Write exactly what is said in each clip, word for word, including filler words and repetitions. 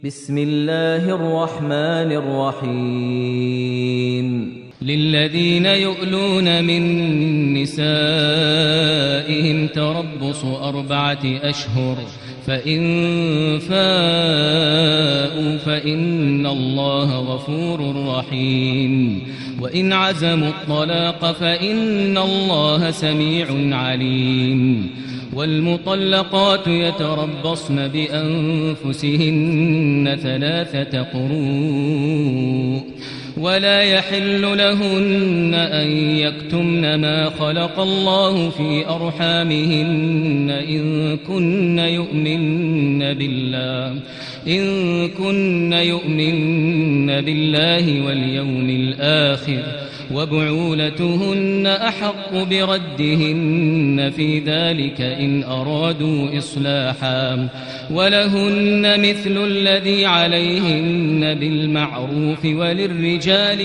بسم الله الرحمن الرحيم للذين يؤلون من نسائهم تربص أربعة أشهر فإن فاءوا فإن الله غفور رحيم وإن عزموا الطلاق فإن الله سميع عليم والمطلقات يتربصن بأنفسهن ثلاثة قروء ولا يحل لهن أن يكتمن ما خلق الله في أرحامهن إن كن يؤمن بالله إن كن يؤمن بالله واليوم الآخر وبعولتهن أحق بردهن في ذلك إن أرادوا إصلاحا ولهن مثل الذي عليهن بالمعروف وللرجال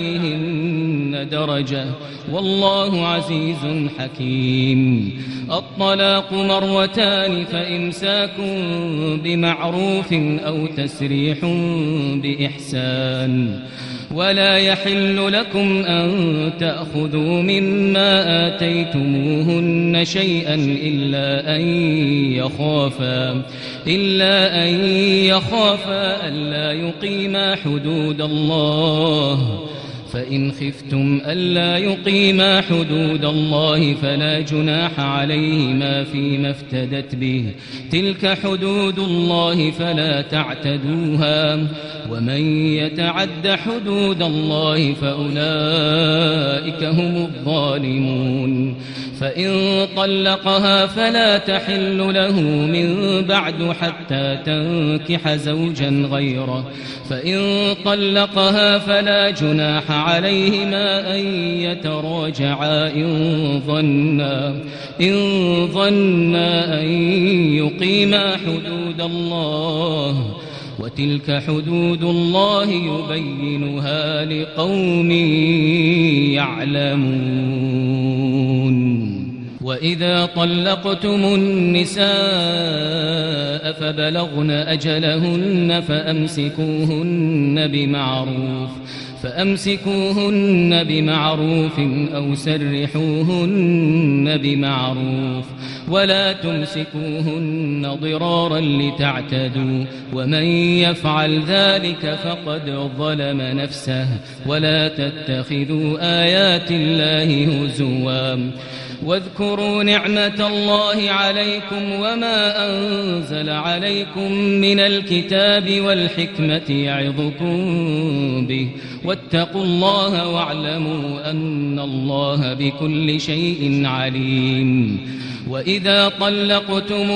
عليهن درجة والله عزيز حكيم الطلاق مرتان فإمساك بمعروف أو تسريح بإحسان ولا يحل لكم أن تأخذوا مما آتيتموهن شيئا إلا أن يخافا إلا أن يخافا ألا يقيما حدود الله فإن خفتم ألا يقيما حدود الله فلا جناح عليهما فيما افتدت به تلك حدود الله فلا تعتدوها ومن يتعد حدود الله فأولئك هم الظالمون فإن طلقها فلا تحل له من بعد حتى تنكح زوجا غيره فإن طلقها فلا جناح عليهما أن يتراجعا إن ظنا إن ظنا أن يقيما حدود الله وتلك حدود الله يبينها لقوم يعلمون وإذا طلقتم النساء فبلغن أجلهن فأمسكوهن بمعروف فأمسكوهن بمعروف أو سرحوهن بمعروف ولا تمسكوهن ضرارا لتعتدوا ومن يفعل ذلك فقد ظلم نفسه ولا تتخذوا آيات الله هزوا واذكروا نعمة الله عليكم وما أنزل عليكم من الكتاب والحكمة يعظكم به واتقوا الله واعلموا أن الله بكل شيء عليم وإذا طلقتم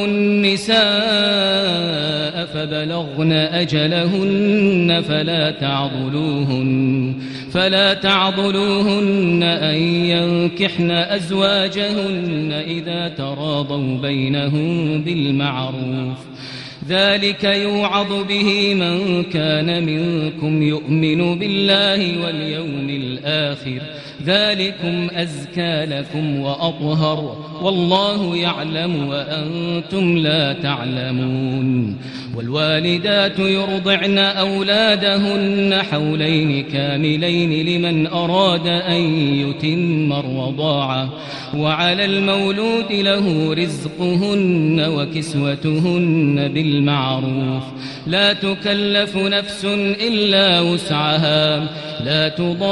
النساء فبلغن أجلهن فلا تعضلوهن فلا تعضلوهن أن ينكحن أزواجهن إذا تراضوا بينهم بالمعروف ذلك يوعظ به من كان منكم يؤمن بالله واليوم الآخر ذلكم أزكى لكم وأطهر والله يعلم وأنتم لا تعلمون والوالدات يرضعن أولادهن حولين كاملين لمن أراد أن يتم الرضاعة وعلى المولود له رزقهن وكسوتهن بالمعروف لا تكلف نفس إلا وسعها لا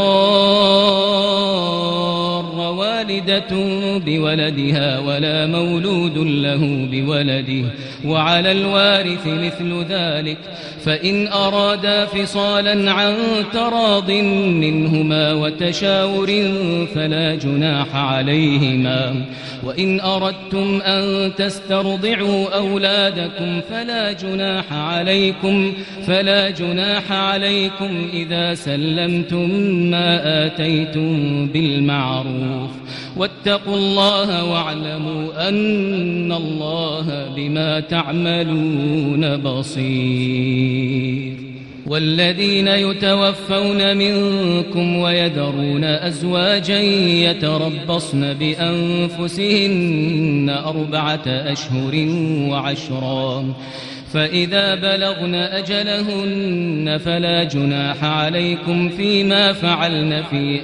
تضار والدة بولدها ولا مولود له بولده وعلى الوارث مثل ذلك فإن أرادا فصالا عن تراض منهما وتشاور فلا جناح عليهما وإن أردتم أن تسترضعوا أولادكم فلا جناح عليكم فلا جناح عليكم إذا سلمتم ما آتيتم بالمعروف واتقوا الله واعلموا أن الله بما تعملون بصير والذين يتوفون منكم ويذرون أزواجا يتربصن بأنفسهن أربعة أشهر وعشرا فإذا بلغن أجلهن فلا جناح عليكم فيما فعلن في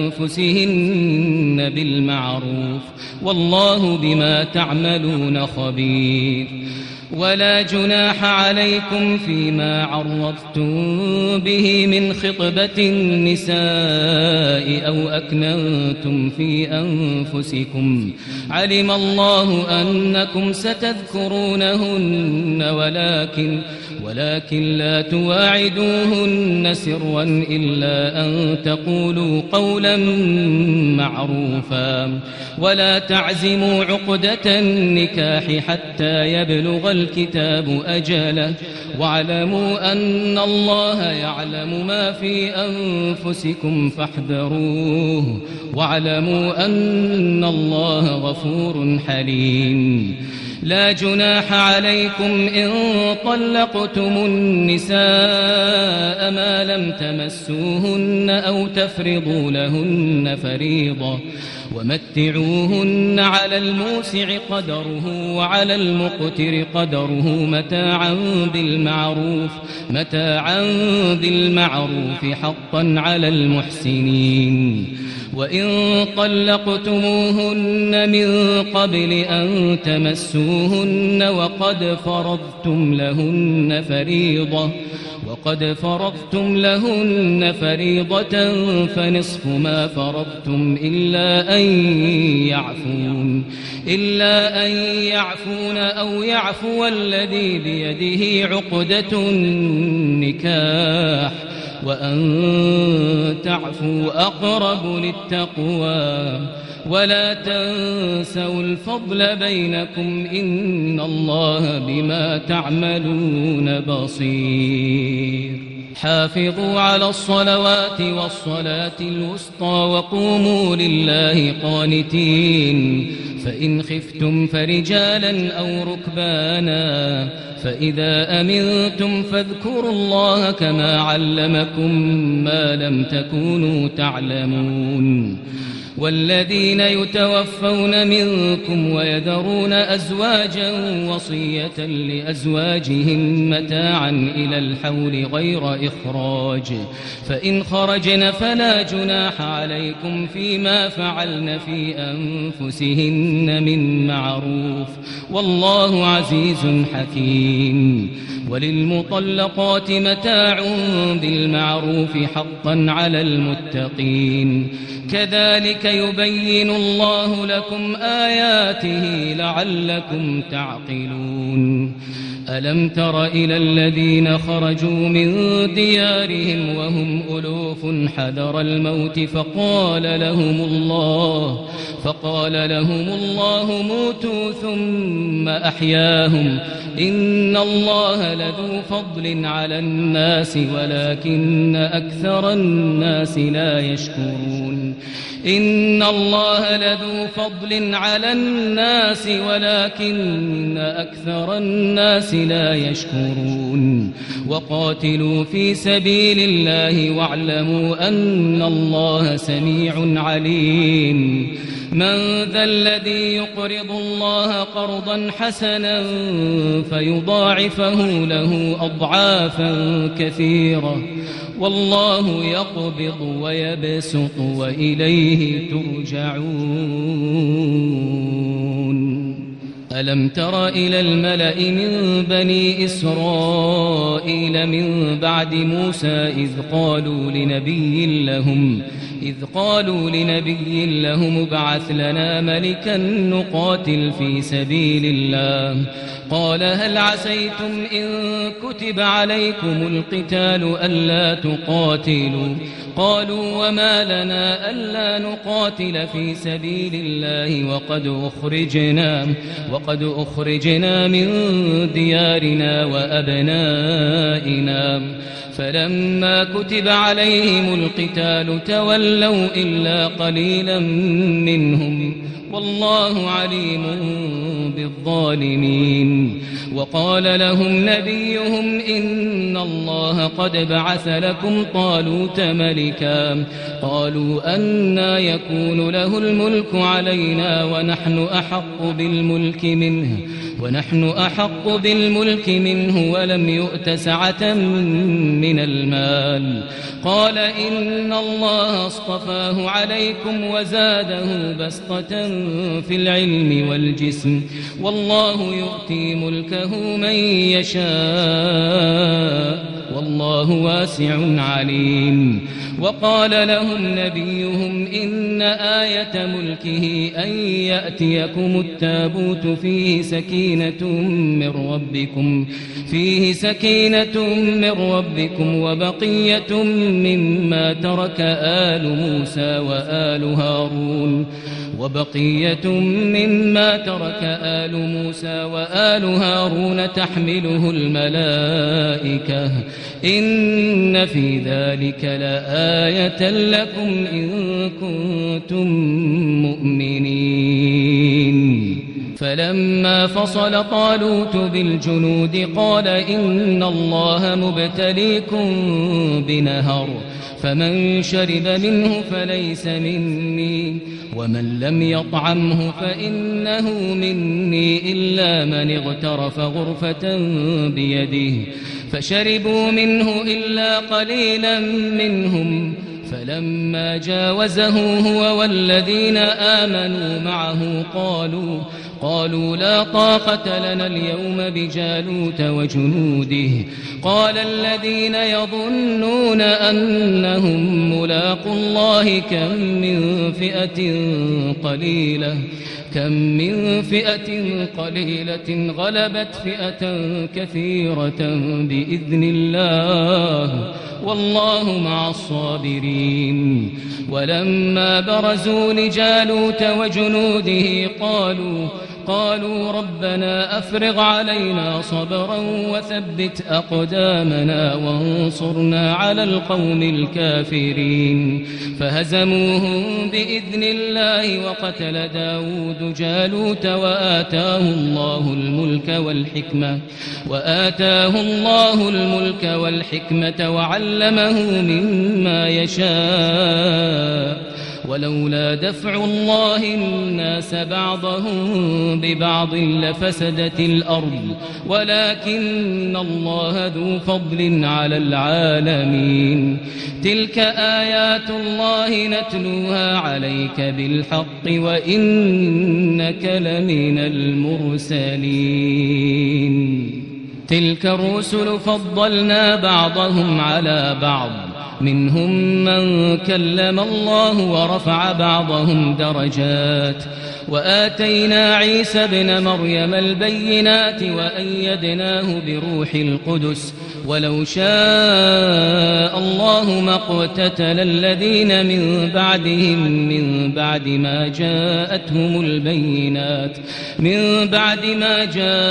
أنفسهن بالمعروف والله بما تعملون خبير ولا جناح عليكم فيما عرضتم به من خطبة النساء أو أكننتم في أنفسكم علم الله أنكم ستذكرونهن ولكن ولكن لا تواعدوهن سرا إلا أن تقولوا قولا معروفا ولا تعزموا عقدة النكاح حتى يبلغ الكتاب أجله واعلموا أن الله يعلم ما في أنفسكم فاحذروه واعلموا أن الله غفور حليم لا جناح عليكم إن طلقتم النساء ما لم تمسوهن أو تفرضوا لهن فريضة ومتعوهن على الموسع قدره وعلى المقتر قدره متاعا بالمعروف متاعا بالمعروف حقا على المحسنين وإن طلقتموهن من قبل أن تمسوهن وقد فرضتم لهن فريضة وقد فرضتم لهن فريضة فنصف ما فرضتم إلا أن يعفون إلا أن يعفون أو يعفو الذي بيده عقدة النكاح وأن تعفوا أقرب للتقوى ولا تنسوا الفضل بينكم إن الله بما تعملون بصير حافظوا على الصلوات والصلاة الوسطى وقوموا لله قانتين فإن خفتم فرجالا أو ركبانا فإذا أمنتم فاذكروا الله كما علمكم ما لم تكونوا تعلمون والذين يتوفون منكم ويذرون أزواجا وصية لأزواجهم متاعا إلى الحول غير إخراج فإن خرجن فلا جناح عليكم فيما فعلن في أنفسهن من معروف والله عزيز حكيم وللمطلقات متاع بالمعروف حقا على المتقين كذلك يبين الله لكم آياته لعلكم تعقلون ألم تر إلى الذين خرجوا من ديارهم وهم ألوف حذر الموت فقال لهم الله فقال لهم الله موتوا ثم أحياهم إن الله لذو فضل على الناس ولكن أكثر الناس لا يشكرون إن الله لذو فضل على الناس ولكن أكثر الناس لا يشكرون وقاتلوا في سبيل الله واعلموا أن الله سميع عليم من ذا الذي يقرض الله قرضا حسنا فيضاعفه له أضعافا كثيرة والله يقبض ويبسط وإليه ترجعون ألم تر إلى الملأ من بني إسرائيل من بعد موسى إذ قالوا لنبي لهم إذ قالوا لنبي لهم ابعث لنا ملكا نقاتل في سبيل الله قال هل عسيتم إن كتب عليكم القتال ألا تقاتلوا قالوا وما لنا ألا نقاتل في سبيل الله وقد أخرجنا وقد أخرجنا من ديارنا وأبنائنا فلما كتب عليهم القتال تولوا إلا قليلا منهم والله عليم بالظالمين وقال لهم نبيهم إن الله قد بعث لكم طالوت ملكا قالوا أنى يكون له الملك علينا ونحن أحق بالملك منه ونحن أحق بالملك منه ولم يؤت سعة من المال. قال إن الله اصطفاه عليكم وزاده بسطة في العلم والجسم والله يؤتي ملكه من يشاء والله واسع عليم. وقال لهم نبيهم إن آية ملكه أن يأتيكم التابوت فيه سكينة من ربكم فيه سكينة من ربكم وبقية مما ترك آل موسى وآل هارون وبقية مما ترك آل موسى وآل هارون تحمله الملائكة إن في ذلك لآية لكم إن كنتم مؤمنين. فلما فصل طالوت بالجنود قال إن الله مبتليكم بنهر فمن شرب منه فليس مني ومن لم يطعمه فإنه مني إلا من اغترف غرفة بيده فشربوا منه إلا قليلا منهم. فلما جاوزه هو والذين آمنوا معه قالوا قالوا لا طاقة لنا اليوم بجالوت وجنوده. قال الذين يظنون أنهم ملاقوا الله كم من فئة قليلة كم من فئة قليلة غلبت فئة كثيرة بإذن الله والله مع الصابرين. ولما برزوا لجالوت وجنوده قالوا قالوا ربنا أفرغ علينا صبرا وثبت أقدامنا وانصرنا على القوم الكافرين. فهزموهم بإذن الله وقتل داود جالوت وآتاه الله الملك والحكمة وآتاه الله الملك والحكمة وعلمه مما يشاء ولولا دفع الله الناس بعضهم ببعض لفسدت الأرض ولكن الله ذو فضل على العالمين. تلك آيات الله نتلوها عليك بالحق وإنك لمن المرسلين. تلك الرسل فضلنا بعضهم على بعض منهم من كلم الله ورفع بعضهم درجات وآتينا عيسى ابن مريم البينات وأيدناه بروح القدس ولو شاء الله ما اقتتل الذين من بعدهم من بعد ما جاءتهم البينات من بعد ما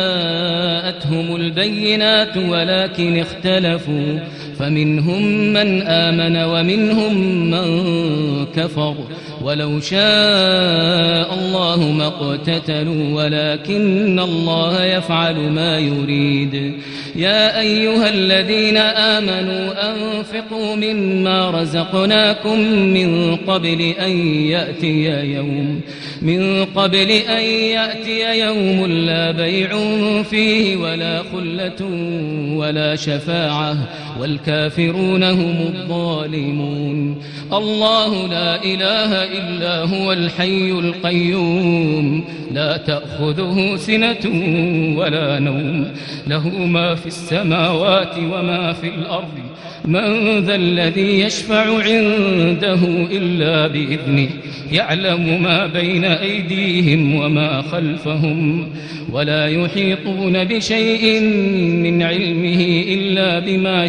جاءتهم البينات ولكن اختلفوا فمنهم من آمن ومنهم من كفر ولو شاء الله ما اقتتلوا ولكن الله يفعل ما يريد. يا أيها الذين آمنوا أنفقوا مما رزقناكم من قبل أن يأتي يوم من قبل أن يأتي يوم لا بيع فيه ولا خلة ولا شفاعة والكافرون هم الظالمون. الله لا إله إلا هو الحي القيوم لا تأخذه سنة ولا نوم له ما في السماوات وما في الأرض من ذا الذي يشفع عنده إلا بإذنه يعلم ما بين أيديهم وما خلفهم ولا يحيطون بشيء من علمه إلا بما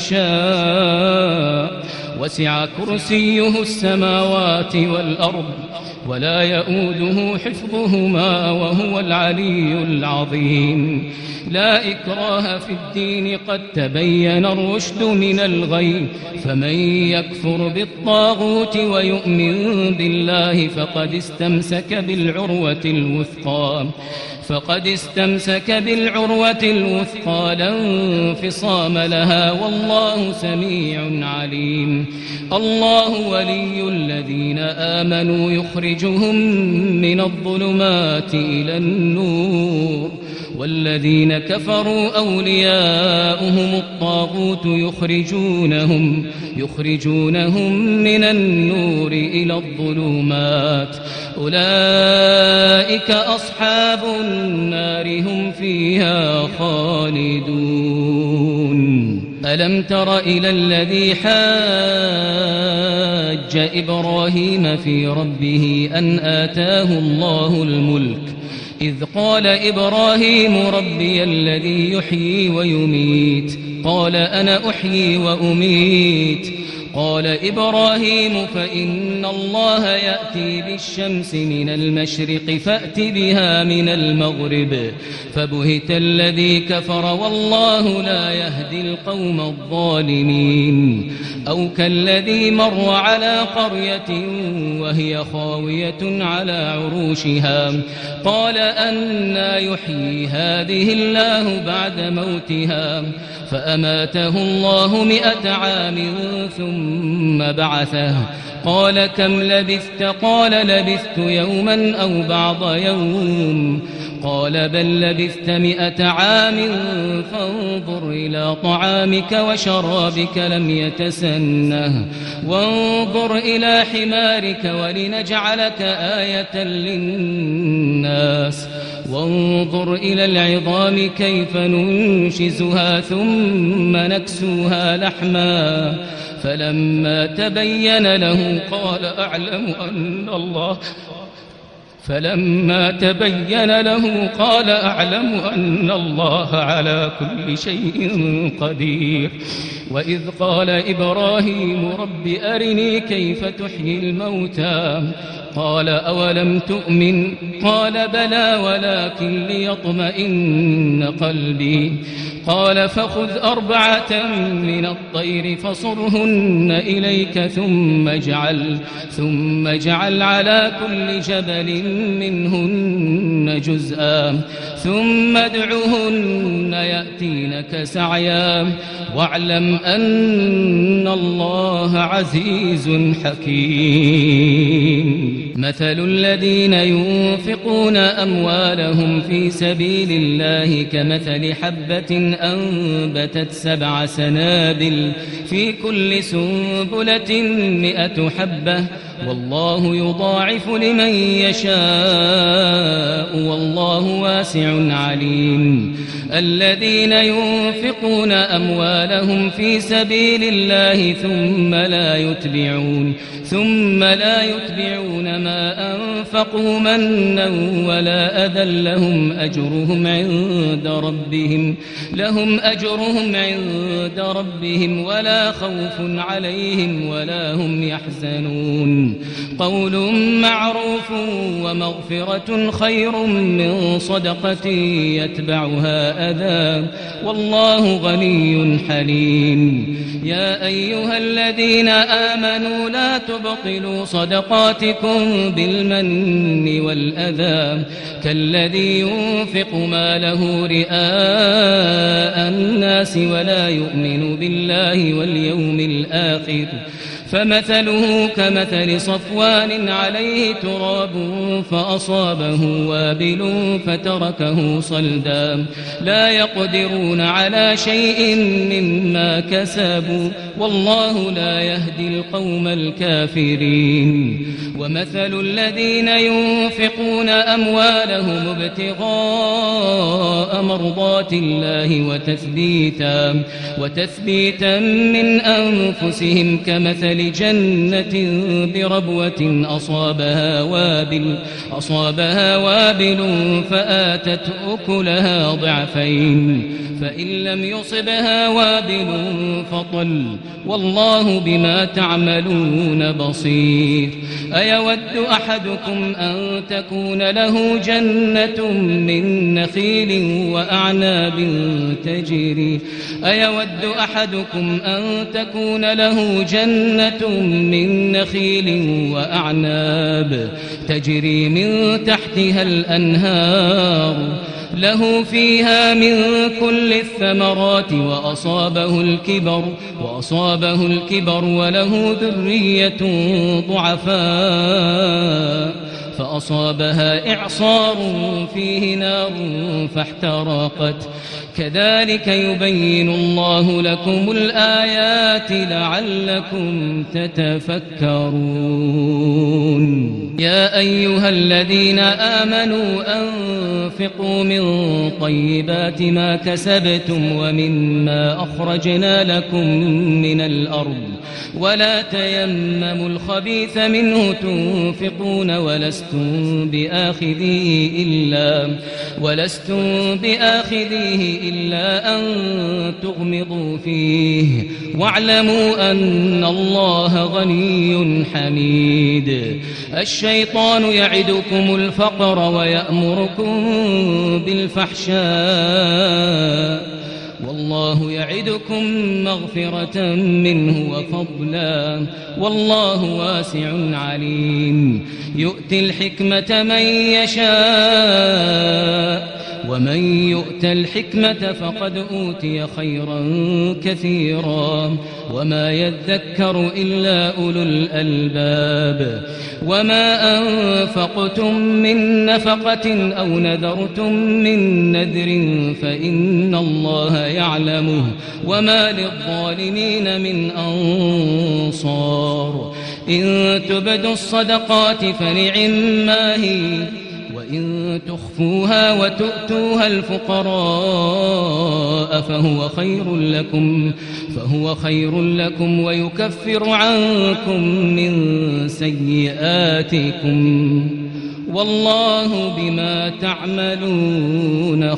شاء وسع كرسيه السماوات والأرض ولا يؤوده حفظهما وهو العلي العظيم. لا إكراه في الدين قد تبين الرشد من الغي فمن يكفر بالطاغوت ويؤمن بالله فقد استمسك بالعروة الوثقى فقد استمسك بالعروة الوثقى لا انفصام لها والله سميع عليم. الله ولي الذين آمنوا يخرجهم من الظلمات إلى النور والذين كفروا أولياؤهم الطاغوت يخرجونهم يخرجونهم من النور إلى الظلمات أولئك أصحاب النار هم فيها خالدون. ألم تر إلى الذي حاج إبراهيم في ربه أن آتاه الله الملك إذ قال إبراهيم ربي الذي يحيي ويميت قال أنا أحيي وأميت قال إبراهيم فإن الله يأتي بالشمس من المشرق فأت بها من المغرب فبهت الذي كفر والله لا يهدي القوم الظالمين. أو كالذي مر على قرية وهي خاوية على عروشها قال أنى يحيي هذه الله بعد موتها فأماته الله مئة عام ثم بعثه قال كم لبثت قال لبثت يوما أو بعض يوم قال بل لبثت مئة عام فانظر إلى طعامك وشرابك لم يتسنه وانظر إلى حمارك ولنجعلك آية للناس وانظر إلى العظام كيف ننشزها ثم نكسوها لحما فلما تبين له قال أعلم أن الله فلما تبين له قال أعلم أن الله على كل شيء قدير. وإذ قال إبراهيم رب أرني كيف تحيي الموتى قال أولم تؤمن قال بلى ولكن ليطمئن قلبي قال فخذ أربعة من الطير فصرهن إليك ثم اجعل ثم اجعل على كل جبل منهن جزءا ثم ادعهن يأتينك سعيا واعلم أن الله عزيز حكيم. مثل الذين ينفقون أموالهم في سبيل الله كمثل حبة أنبتت سبع سنابل في كل سنبلة مئة حبة والله يضاعف لمن يشاء والله واسع عليم. الذين ينفقون أموالهم في سبيل الله ثم لا يتبعون ثم لا يتبعون ما أنفقوا منا ولا أذى لهم أجرهم عند ربهم لهم أجرهم عند ربهم ولا خوف عليهم ولا هم يحزنون. قول معروف ومغفرة خير من صدقة يتبعها أذى والله غني حليم. يا أيها الذين آمنوا لا تبطلوا صدقاتكم بالمن والأذى كالذي ينفق ماله رئاء الناس ولا يؤمن بالله واليوم الآخر فمثله كمثل صفوان عليه تراب فأصابه وابل فتركه صلدا لا يقدرون على شيء مما كسبوا والله لا يهدي القوم الكافرين. ومثل الذين ينفقون أموالهم ابتغاء مرضات الله وتثبيتا وتثبيتا من أنفسهم كمثل جنة بربوة أصابها وابل أصابها وابل فآتت أكلها ضعفين فإن لم يصبها وابل فطل والله بما تعملون بصير. أيود أحدكم أن تكون له جنة من نخيل وأعناب تجري أيود أحدكم أن تكون له جنة من نخيل وأعناب تجري من تحتها الأنهار له فيها من كل الثمرات وأصابه الكبر وأصابه الكبر وله ذرية ضعفاء فأصابها إعصار فيه نار فاحترقت كذلك يبين الله لكم الآيات لعلكم تتفكرون يا أيها الذين آمنوا أنفقوا من طيبات ما كسبتم ومما أخرجنا لكم من الأرض ولا تيمموا الخبيث منه تنفقون ولستم بآخذيه إلا ولستم بآخذيه إلا أن تغمضوا فيه واعلموا أن الله غني حميد الشيطان يعدكم الفقر ويأمركم بالفحشاء والله يعدكم مغفرة منه وفضلا والله واسع عليم يؤتي الحكمة من يشاء ومن يؤت الحكمة فقد أوتي خيرا كثيرا وما يذكر إلا أولو الألباب وما أنفقتم من نفقة أو نذرتم من نذر فإن الله يعلمه وما للظالمين من أنصار إن تبدوا الصدقات فنعما هي وإن تخفوها وتؤتوها الفقراء فهو خير لكم فهو خير لكم ويكفر عنكم من سيئاتكم والله بما تعملون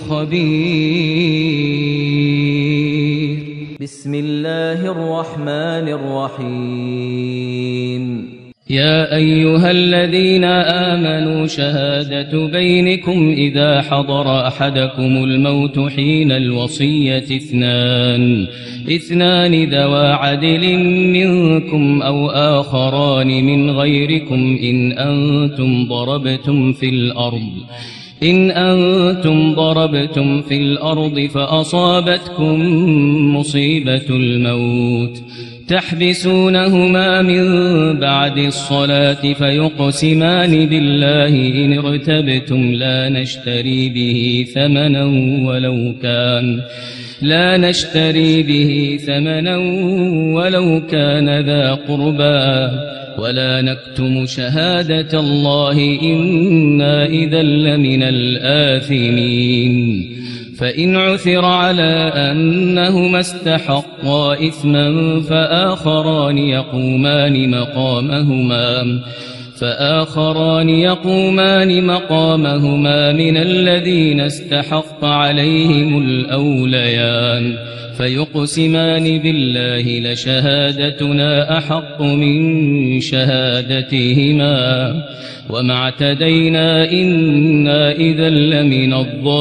خبير. بسم الله الرحمن الرحيم. يا أيها الذين آمنوا شهادة بينكم إذا حضر أحدكم الموت حين الوصية اثنان اثنان ذوى عدل منكم أو آخران من غيركم إن أنتم ضربتم في الأرض إن أنتم ضربتم في الأرض فأصابتكم مصيبة الموت تحبسونهما من بعد الصلاة فيقسمان بالله إن ارتبتم لا نشتري به ثمنا ولو كان لا نشتري به ثمنا ولو كان ذا قربى ولا نكتم شهادة الله إنا إذا لمن الآثمين فإن عثر على أنهما استحقا إثما فآخران يقومان مقامهما فآخران يقومان مقامهما من الذين استحق عليهم الأوليان فيقسمان بالله لشهادتنا أحق من شهادتهما وما اعتدينا إنا إذا لمن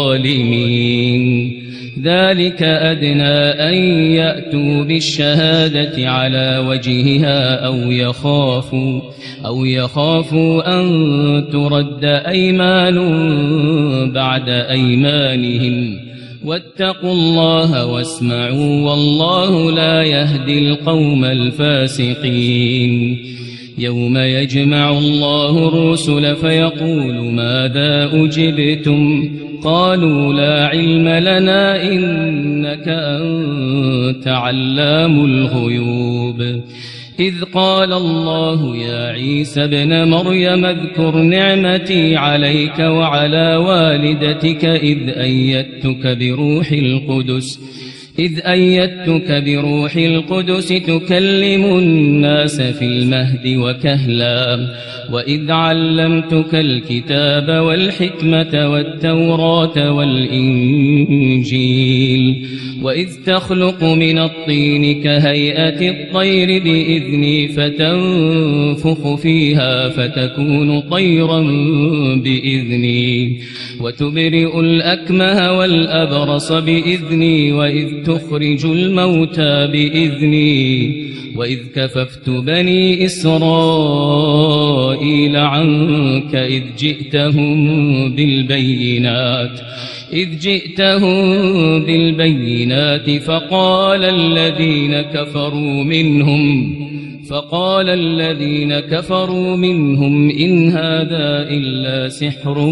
الظالمين ذلك أدنى أن يأتوا بالشهادة على وجهها أو يخافوا أو يخافوا أن ترد أيمان بعد أيمانهم واتقوا الله واسمعوا والله لا يهدي القوم الفاسقين يوم يجمع الله الرسل فيقول ماذا أجبتم قالوا لا علم لنا إنك أنت علام الغيوب إذ قال الله يا عيسى ابن مريم اذكر نعمتي عليك وعلى والدتك إذ أيدتك بروح القدس إذ أيدتك بروح القدس تكلم الناس في المهد وكهلا وإذ علمتك الكتاب والحكمة والتوراة والإنجيل وإذ تخلق من الطين كهيئة الطير بإذني فتنفخ فيها فتكون طيرا بإذني وتبرئ الأكمه والأبرص بإذني وإذ تخرج الموتى بإذني وإذ كففت بني إسرائيل عنك إذ جئتهم بالبينات إذ جئتهم بالبينات فقال الذين كفروا منهم فقال الذين كفروا منهم إن هذا إلا سحر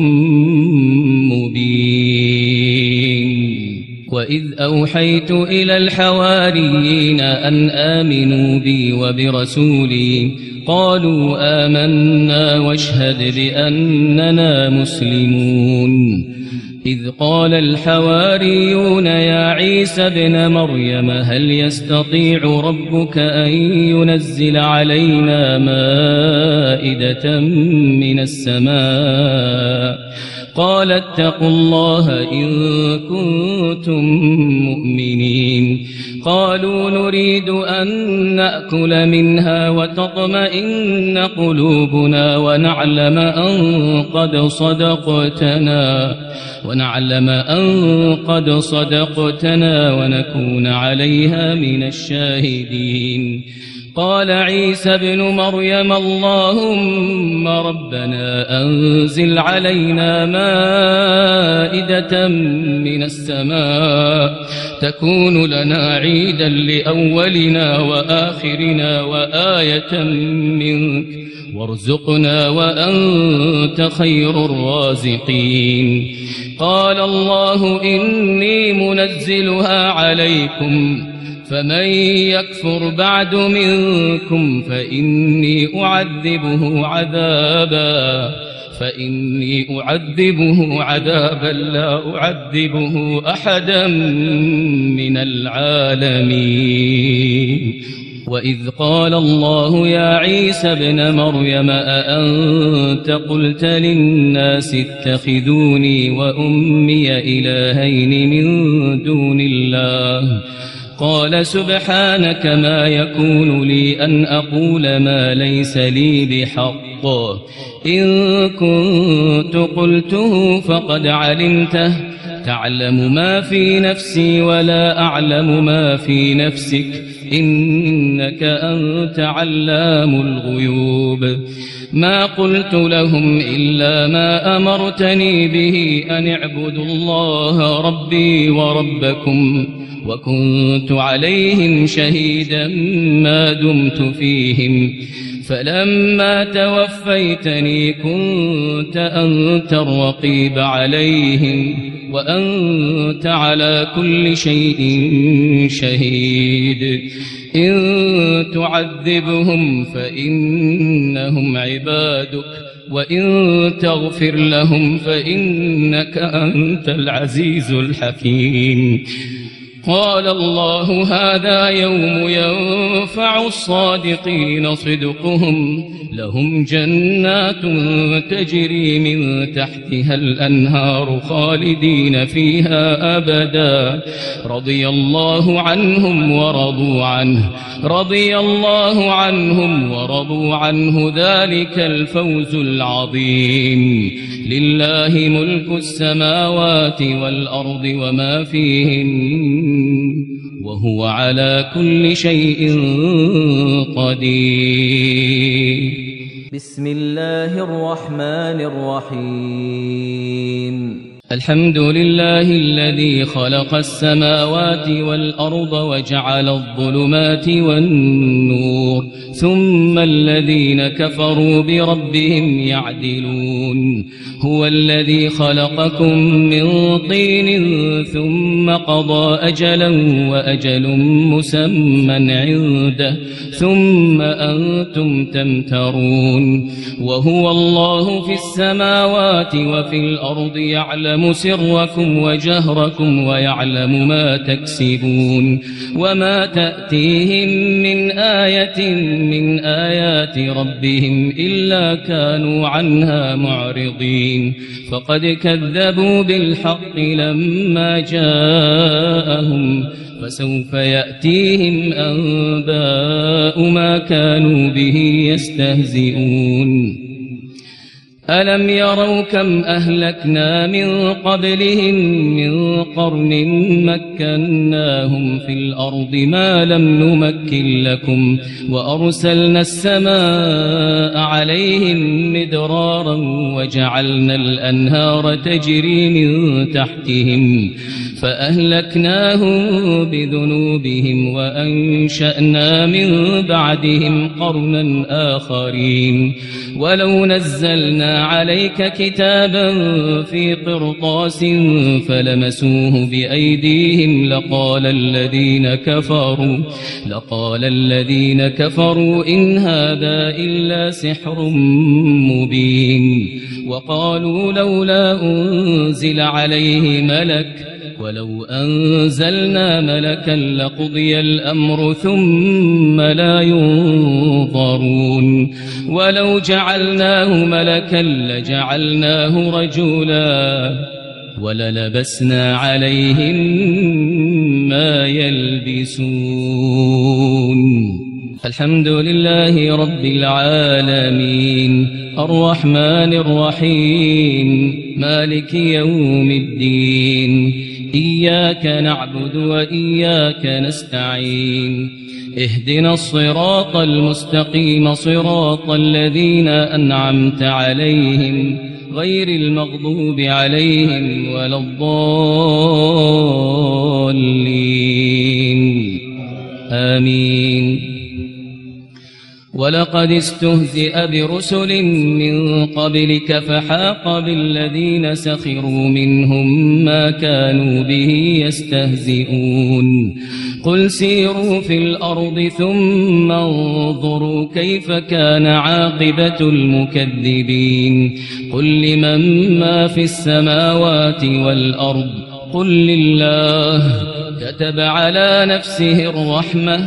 مبين وإذ أوحيت إلى الحواريين أن آمنوا بي وبرسولي قالوا آمنا واشهد بأننا مسلمون إذ قال الحواريون يا عيسى ابن مريم هل يستطيع ربك أن ينزل علينا مائدة من السماء قال اتقوا الله إن كنتم مؤمنين قالوا نريد أن نأكل منها وتطمئن قلوبنا ونعلم أن قد صدقتنا ونعلم أن قد صدقتنا ونكون عليها من الشاهدين قال عيسى ابن مريم اللهم ربنا أنزل علينا مائدة من السماء تكون لنا عيدا لأولنا وآخرنا وآية منك وارزقنا وأنت خير الرازقين قال الله إني منزلها عليكم فمن يكفر بعد منكم فإني أعذبه عذابا فإني أعذبه عذابا لا أعذبه أحدا من العالمين وإذ قال الله يا عيسى ابن مريم أأنت قلت للناس اتخذوني وأمي إلهين من دون الله قال سبحانك ما يكون لي أن أقول ما ليس لي بحق إن كنت قلته فقد علمته تعلم ما في نفسي ولا أعلم ما في نفسك إنك أنت علام الغيوب ما قلت لهم إلا ما أمرتني به أن اعبدوا الله ربي وربكم وكنت عليهم شهيدا ما دمت فيهم فلما توفيتني كنت أنت الرقيب عليهم وأنت على كل شيء شهيد إن تعذبهم فإنهم عبادك وإن تغفر لهم فإنك أنت العزيز الحكيم قال الله هذا يوم ينفع الصادقين صدقهم لهم جنات تجري من تحتها الأنهار خالدين فيها أبدا رضي الله عنهم ورضوا عنه رضي الله عنهم ورضوا عنه ذلك الفوز العظيم لله ملك السماوات والأرض وما فيهن وهو على كل شيء قدير بسم الله الرحمن الرحيم الحمد لله الذي خلق السماوات والأرض وجعل الظلمات والنور ثم الذين كفروا بربهم يعدلون هو الذي خلقكم من طين ثم قضى أجلا وأجل مسمى عنده ثم أنتم تمترون وهو الله في السماوات وفي الأرض يعلم سركم وجهركم ويعلم ما تكسبون وما تأتيهم من آية من آيات ربهم إلا كانوا عنها معرضين فقد كذبوا بالحق لما جاءهم فسوف يأتيهم أنباء ما كانوا به يستهزئون ألم يروا كم أهلكنا من قبلهم من قرن مكناهم في الأرض ما لم نمكن لكم وأرسلنا السماء عليهم مدرارا وجعلنا الأنهار تجري من تحتهم فأهلكناهم بذنوبهم وأنشأنا من بعدهم قرنا آخرين ولو نزلنا عليك كتابا في قرطاس فلمسوه بأيديهم لقال الذين كفروا لقال الذين كفروا إن هذا إلا سحر مبين وقالوا لولا أنزل عليه ملك ولو أنزلنا ملكا لقضي الأمر ثم لا ينظرون ولو جعلناه ملكا لجعلناه رجلا وللبسنا عليهم ما يلبسون. الحمد لله رب العالمين الرحمن الرحيم مالك يوم الدين إياك نعبد وإياك نستعين اهدنا الصراط المستقيم صراط الذين أنعمت عليهم غير المغضوب عليهم ولا الضالين آمين. ولقد استهزئ برسل من قبلك فحاق بالذين سخروا منهم ما كانوا به يستهزئون قل سيروا في الأرض ثم انظروا كيف كان عاقبة المكذبين قل لمن ما في السماوات والأرض قل لله كتب على نفسه الرحمة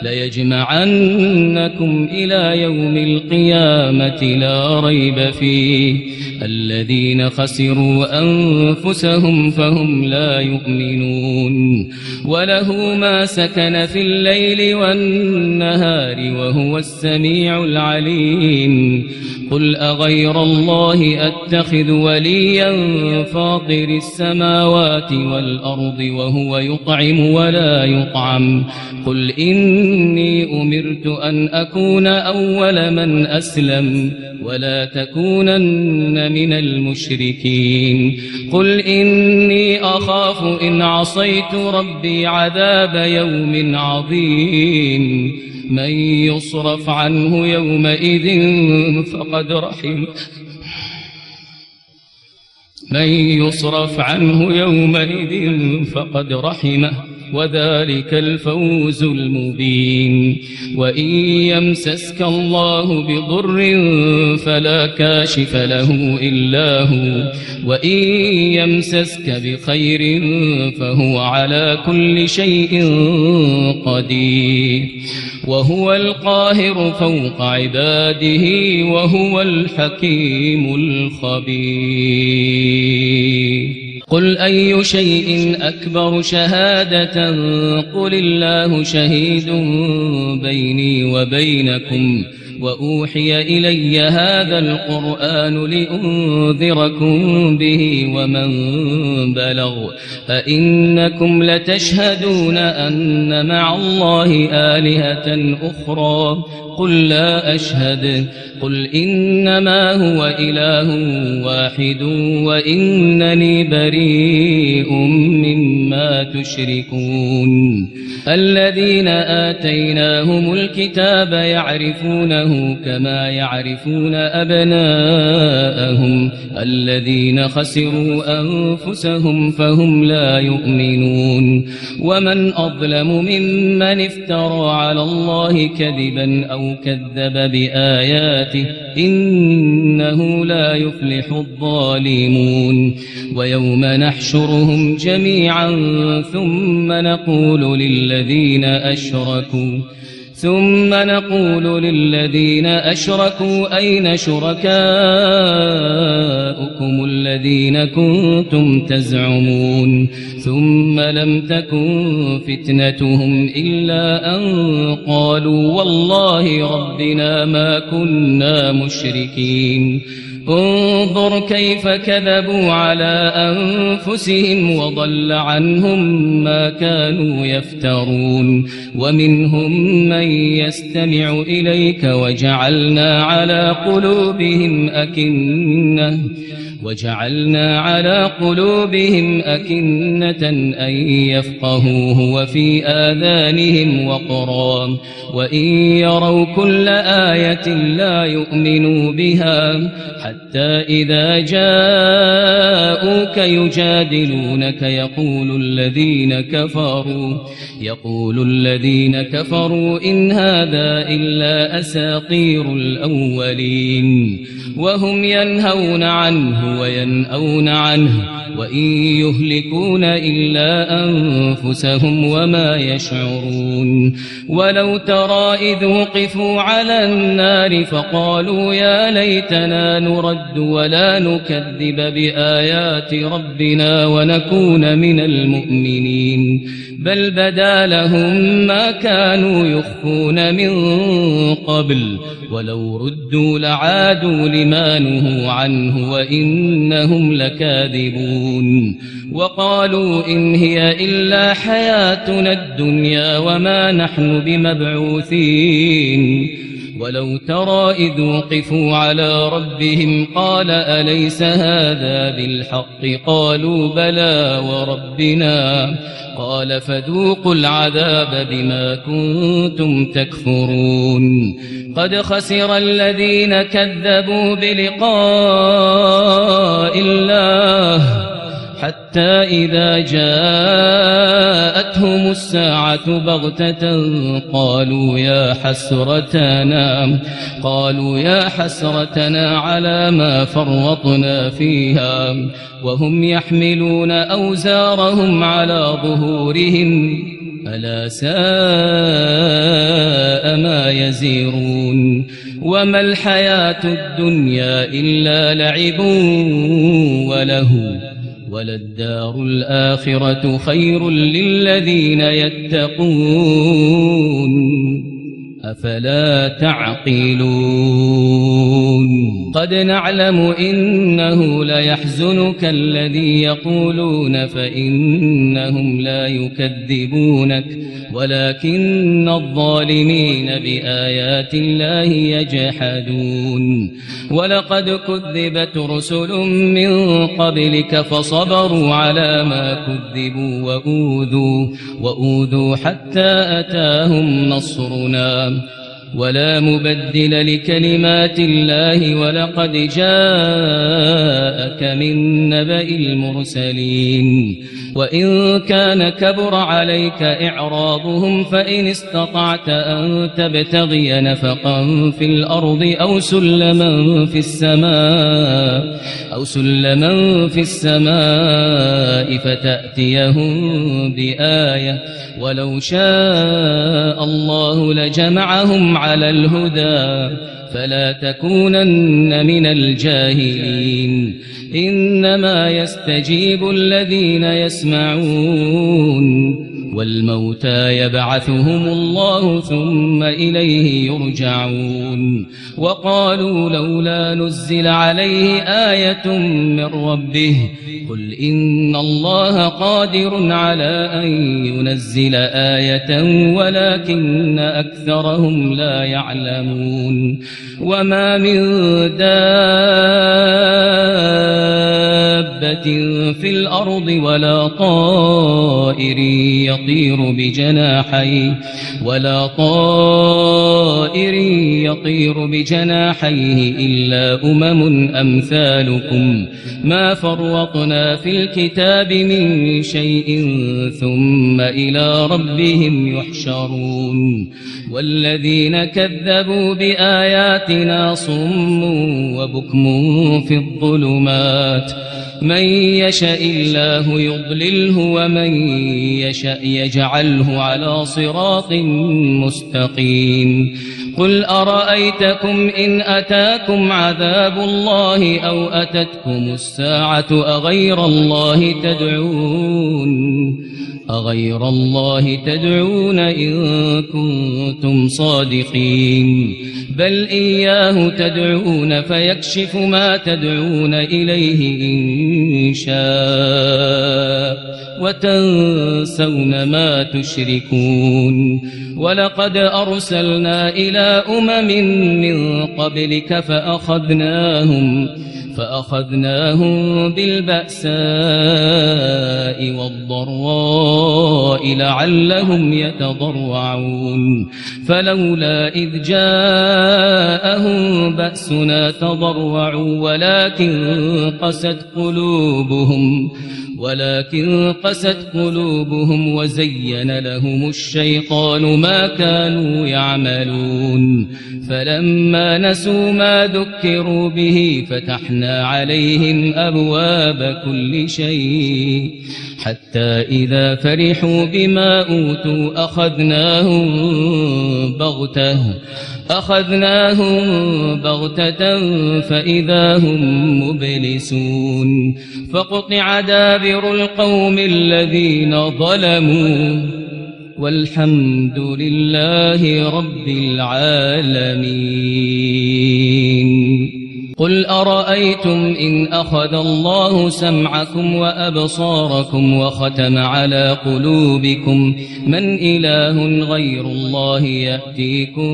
ليجمعنكم إلى يوم القيامة لا ريب فيه الذين خسروا أنفسهم فهم لا يؤمنون وله ما سكن في الليل والنهار وهو السميع العليم قل أغير الله أتخذ وليا فاطر السماوات والأرض وهو يطعم ولا يطعم قل إني أمرت أن أكون أول من أسلم ولا تكونن من المشركين قل إني أخاف إن عصيت ربي عذاب يوم عظيم من يصرف عنه يومئذ فقد رحمه من يصرف عنه يومئذ فقد رحمه وذلك الفوز المبين وإن يمسسك الله بضر فلا كاشف له إلا هو وإن يمسسك بخير فهو على كل شيء قدير وهو القاهر فوق عباده وهو الحكيم الخبير قل أي شيء أكبر شهادة قل الله شهيد بيني وبينكم وأوحي إلي هذا القرآن لأنذركم به ومن بلغ أئنكم لتشهدون أن مع الله آلهة أخرى قل لا أشهد قل إنما هو إله واحد وإنني بريء مما تشركون الذين آتيناهم الكتاب يعرفونه كما يعرفون أبناءهم الذين خسروا أنفسهم فهم لا يؤمنون ومن أظلم ممن افترى على الله كذبا أو كذب بآياته إنه لا يفلح الظالمون ويوم نحشرهم جميعا ثم نقول للذين أشركوا ثم نقول للذين أشركوا أين شركاؤكم الذين كنتم تزعمون ثم لم تكن فتنتهم إلا أن قالوا والله ربنا ما كنا مشركين انظر كيف كذبوا على أنفسهم وضل عنهم ما كانوا يفترون ومنهم من يستمع إليك وجعلنا على قلوبهم أكنة وجعلنا على قلوبهم أكنة أن يفقهوه وفي آذانهم وقرا وإن يروا كل آية لا يؤمنوا بها حتى إذا جاءوك يجادلونك يقول الذين كفروا يقول الذين كفروا إن هذا إلا أساطير الأولين وهم ينهون عنه وينأون عنه وإن يهلكون إلا أنفسهم وما يشعرون ولو ترى إذ وقفوا على النار فقالوا يا ليتنا نرد ولا نكذب بآيات ربنا ونكون من المؤمنين بل بدا لهم ما كانوا يخفون من قبل ولو ردوا لعادوا لما نهوا عنه وإنهم لكاذبون وقالوا إن هي إلا حياتنا الدنيا وما نحن بمبعوثين ولو ترى إذ وقفوا على ربهم قال أليس هذا بالحق قالوا بلى وربنا قال فذوقوا العذاب بما كنتم تكفرون قد خسر الذين كذبوا بلقاء الله حتى إذا جاءتهم الساعة بغتة قالوا يا حسرتنا قالوا يا حسرتنا على ما فرطنا فيها وهم يحملون أوزارهم على ظهورهم ألا ساء ما يزيرون وما الحياة الدنيا إلا لعب وله وللدار الآخرة خير للذين يتقون أفلا تعقلون قد نعلم إنه ليحزنك الذي يقولون فإنهم لا يكذبونك ولكن الظالمين بآيات الله يجحدون ولقد كذبت رسل من قبلك فصبروا على ما كذبوا وأوذوا, وأوذوا حتى أتاهم نصرنا ولا مبدل لكلمات الله ولقد جاءك من نبأ المرسلين وإن كان كبر عليك إعراضهم فإن استطعت أن تبتغي نفقا في الأرض أو سلما في السماء أو سلما في السماء فتأتيهم بآية ولو شاء الله لجمعهم على الهدى فلا تكونن من الجاهلين إنما يستجيب الذين يسمعون والموتى يبعثهم الله ثم إليه يرجعون وقالوا لولا نزل عليه آية من ربه قل إن الله قادر على أن ينزل آية ولكن أكثرهم لا يعلمون وما من دابة في الأرض ولا طائر يطير بجناحيه ولا طائر يطير بجناحيه إلا أمم أمثالكم ما فرطنا في الكتاب من شيء ثم إلى ربهم يحشرون والذين كذبوا بآياتنا صم وبكم في الظلمات من يشاء الله يضلله ومن يشاء يجعله على صراط مستقيم قل أرأيتكم إن أتاكم عذاب الله أو أتتكم الساعة أغير الله تدعون أغير الله تدعون إن كنتم صادقين بل إياه تدعون فيكشف ما تدعون إليه إن شاء وتنسون ما تشركون ولقد أرسلنا إلى أمم من قبلك فأخذناهم فأخذناهم بالبأساء والضراء لعلهم يتضرعون فلولا إذ جاءهم بأسنا تضرعوا ولكن قست قلوبهم ولكن قست قلوبهم وزين لهم الشيطان ما كانوا يعملون فلما نسوا ما ذكروا به فتحنا عليهم أبواب كل شيء حتى إذا فرحوا بما أوتوا أخذناهم بغتة أخذناهم بغتة فإذا هم مبلسون فقطع دابر القوم الذين ظلموا والحمد لله رب العالمين قل أرأيتم إن أخذ الله سمعكم وأبصاركم وختم على قلوبكم من إله غير الله يأتيكم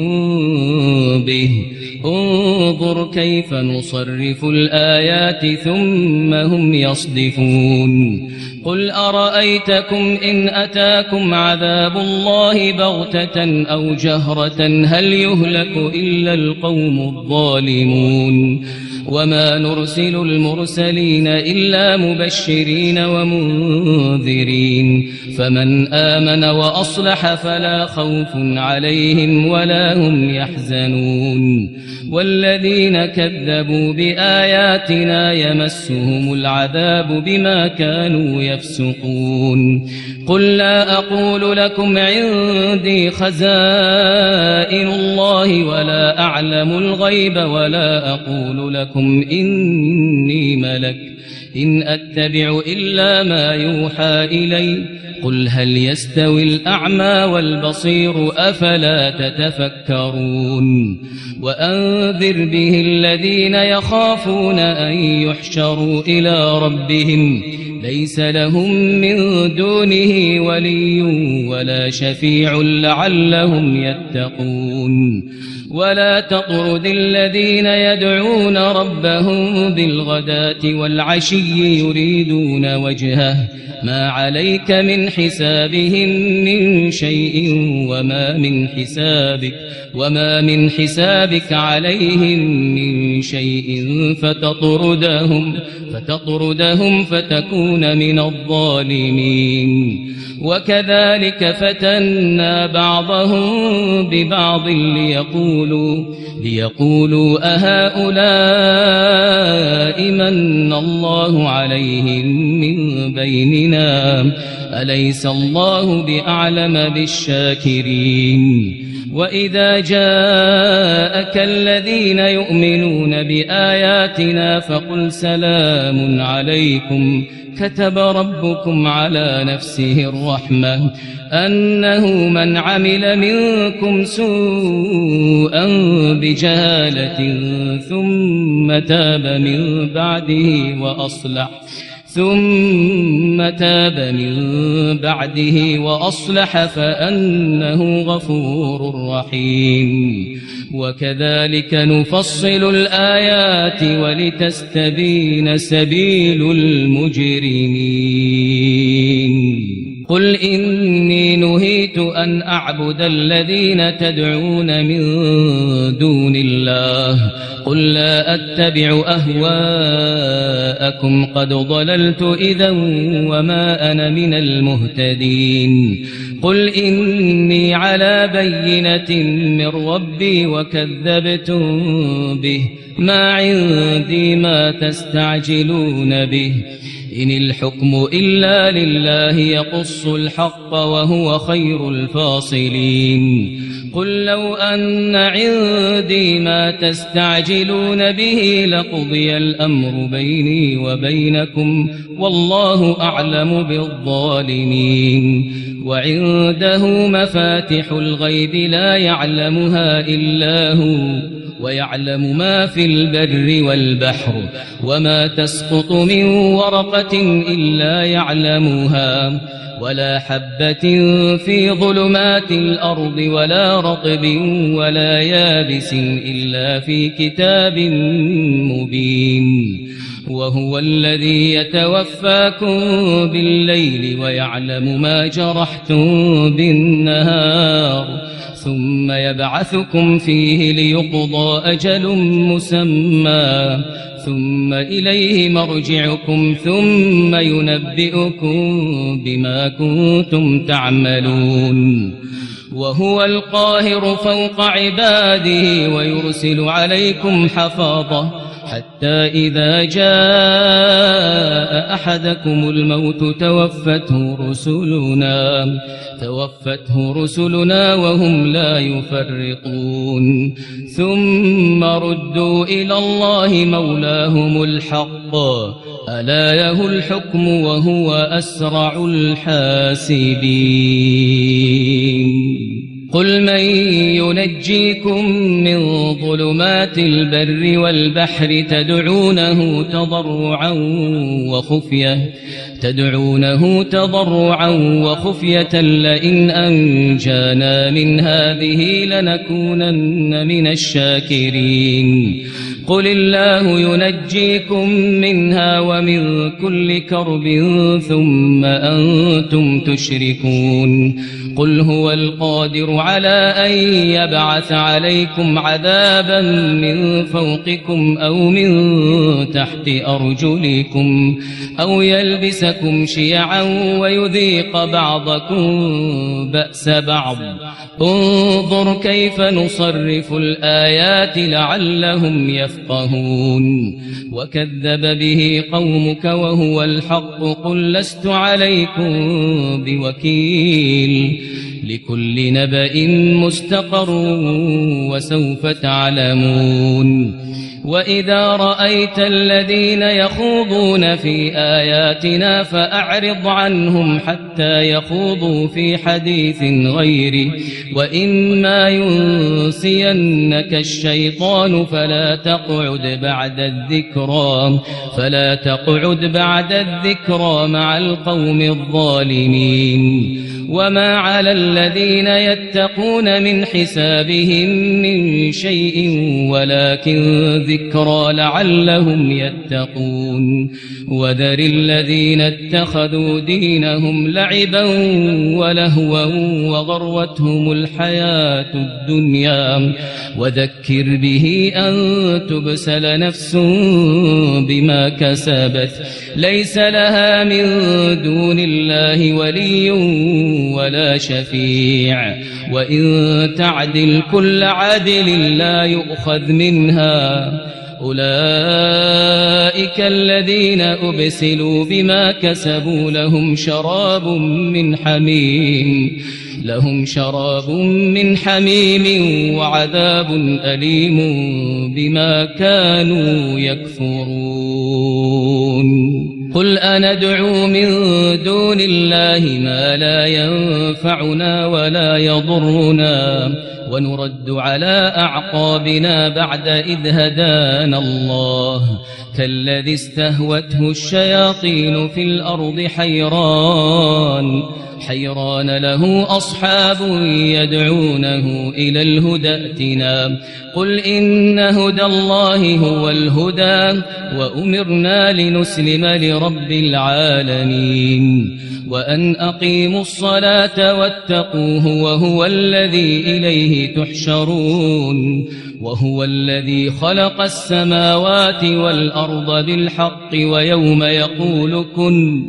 به انظر كيف نصرف الآيات ثم هم يصدفون قل أرأيتكم إن أتاكم عذاب الله بغتة أو جهرة هل يهلك إلا القوم الظالمون وما نرسل المرسلين إلا مبشرين ومنذرين فمن آمن وأصلح فلا خوف عليهم ولا هم يحزنون والذين كذبوا بآياتنا يمسهم العذاب بما كانوا يفسقون قل لا أقول لكم عندي خزائن الله ولا أعلم الغيب ولا أقول لكم إني ملك إن أتبع إلا ما يوحى إلي قل هل يستوي الأعمى والبصير أفلا تتفكرون وأنذر به الذين يخافون أن يحشروا إلى ربهم ليس لهم من دونه ولي ولا شفيع لعلهم يتقون ولا تطرد الذين يدعون ربهم بالغداة والعشي يريدون وجهه ما عليك من حسابهم من شيء وما من حسابك وما من حسابك عليهم من شيء فتطردهم فتطردهم فتكون من الظالمين وكذلك فتنا بعضهم ببعض ليقولوا ليقولوا أهؤلاء من الله عليهم من بيننا أليس الله بأعلم بالشاكرين وإذا جاءك الذين يؤمنون بآياتنا فقل سلام عليكم كتب ربكم على نفسه الرحمة أنه من عمل منكم سوءا بجهالة ثم تاب من بعده وأصلح ثم تاب من بعده وأصلح فأنه غفور رحيم وكذلك نفصل الآيات ولتستبين سبيل المجرمين قل إني نهيت أن أعبد الذين تدعون من دون الله قل لا أتبع أهواءكم قد ضللت إذا وما أنا من المهتدين قل إني على بينة من ربي وكذبتم به ما عندي ما تستعجلون به إن الحكم إلا لله يقص الحق وهو خير الفاصلين قل لو أن عندي ما تستعجلون به لقضي الأمر بيني وبينكم والله أعلم بالظالمين وعنده مفاتح الغيب لا يعلمها إلا هو ويعلم ما في البر والبحر وما تسقط من ورقة إلا يعلمها ولا حبة في ظلمات الأرض ولا رطب ولا يابس إلا في كتاب مبين وهو الذي يتوفاكم بالليل ويعلم ما جرحتم بالنهار ثم يبعثكم فيه ليقضى أجل مسمى ثم إليه مرجعكم ثم ينبئكم بما كنتم تعملون وهو القاهر فوق عباده ويرسل عليكم حفاظة حتى إذا جاء أحدكم الموت توفته رسلنا توفته رسلنا وهم لا يفرطون ثم ردوا إلى الله مولاهم الحق ألا له الحكم وهو أسرع الحاسبين قل من ينجيكم من ظلمات البر والبحر تدعونه تضرعا وخفية تدعونه تضرعا وخفية لئن أنجانا من هذه لنكونن من الشاكرين قل الله ينجيكم منها ومن كل كرب ثم أنتم تشركون قل هو القادر على أن يبعث عليكم عذابا من فوقكم أو من تحت أرجلكم أو يلبسكم شيعا ويذيق بعضكم بأس بعض انظر كيف نصرف الآيات لعلهم يفقهون وكذب به قومك وهو الحق قل لست عليكم بوكيل لكل نبأ مستقر وسوف تعلمون وإذا رأيت الذين يخوضون في آياتنا فأعرض عنهم حتى يخوضوا في حديث غيره وإما ينسينك الشيطان فلا تقعد بعد الذكرى فلا تقعد بعد الذكرى مع القوم الظالمين وما على الذين يتقون من حسابهم من شيء ولكن ذكرى لعلهم يتقون وذر الذين اتخذوا دينهم لعبا ولهوا وغرتهم الحياة الدنيا وذكر به أن تبسل نفس بما كسبت ليس لها من دون الله ولي ولا شفيع وإن تعدل كل عدل لا يؤخذ منها أولئك الذين أبسلوا بما كسبوا لهم شراب من حميم لهم شراب من حميم وعذاب أليم بما كانوا يكفرون قل أندعو من دون الله ما لا ينفعنا ولا يضرنا ونرد على أعقابنا بعد إذ هدانا الله كالذي استهوته الشياطين في الأرض حيران حيران له أصحاب يدعونه إلى الهدى ائتنا قل إن هدى الله هو الهدى وأمرنا لنسلم لرب العالمين وأن أقيموا الصلاة واتقوه وهو الذي إليه تحشرون وهو الذي خلق السماوات والأرض بالحق ويوم يقول كن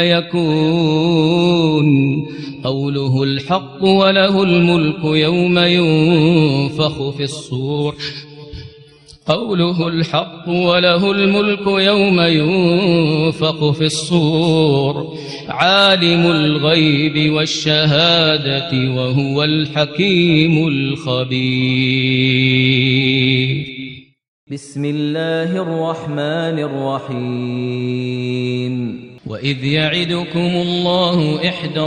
فيكون قوله الحق وله الملك يوم ينفخ في الصور قوله الحق وله الملك يوم ينفخ في الصور عالم الغيب والشهادة وهو الحكيم الخبير بسم الله الرحمن الرحيم وإذ يعدكم الله إحدى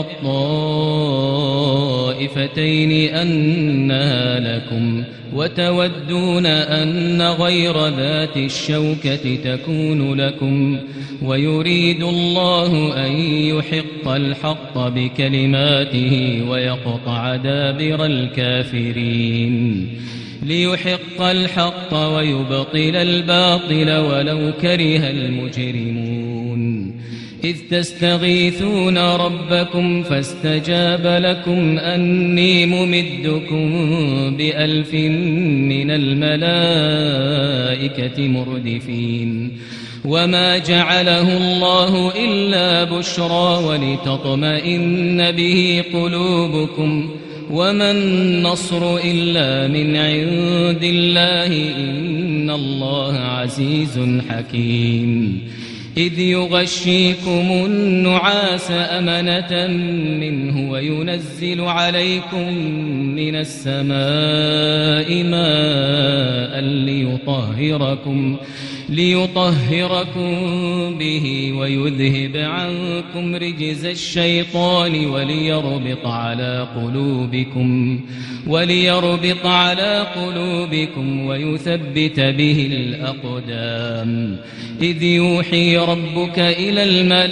الطائفتين أنها لكم وتودون أن غير ذات الشوكة تكون لكم ويريد الله أن يحق الحق بكلماته ويقطع دابر الكافرين ليحق الحق ويبطل الباطل ولو كره المجرمون إذ تستغيثون ربكم فاستجاب لكم أني ممدكم بألف من الملائكة مردفين وما جعله الله إلا بشرى ولتطمئن به قلوبكم وما النصر إلا من عند الله إن الله عزيز حكيم إذ يغشيكم النعاس أمنة منه وينزل عليكم من السماء ماء ليطهركم ليطهركم به ويذهب عنكم رجز الشيطان وليربط على قلوبكم وليربط على قلوبكم ويثبت به الأقدام إذ يوحي ربك إلى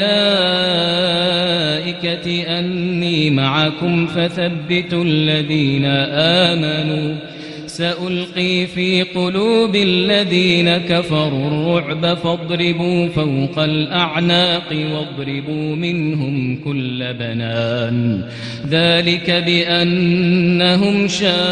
الملائكة أني معكم فثبتوا الذين آمنوا سألقي في قلوب الذين كفروا الرعب فاضربوا فوق الأعناق واضربوا منهم كل بنان ذلك بأنهم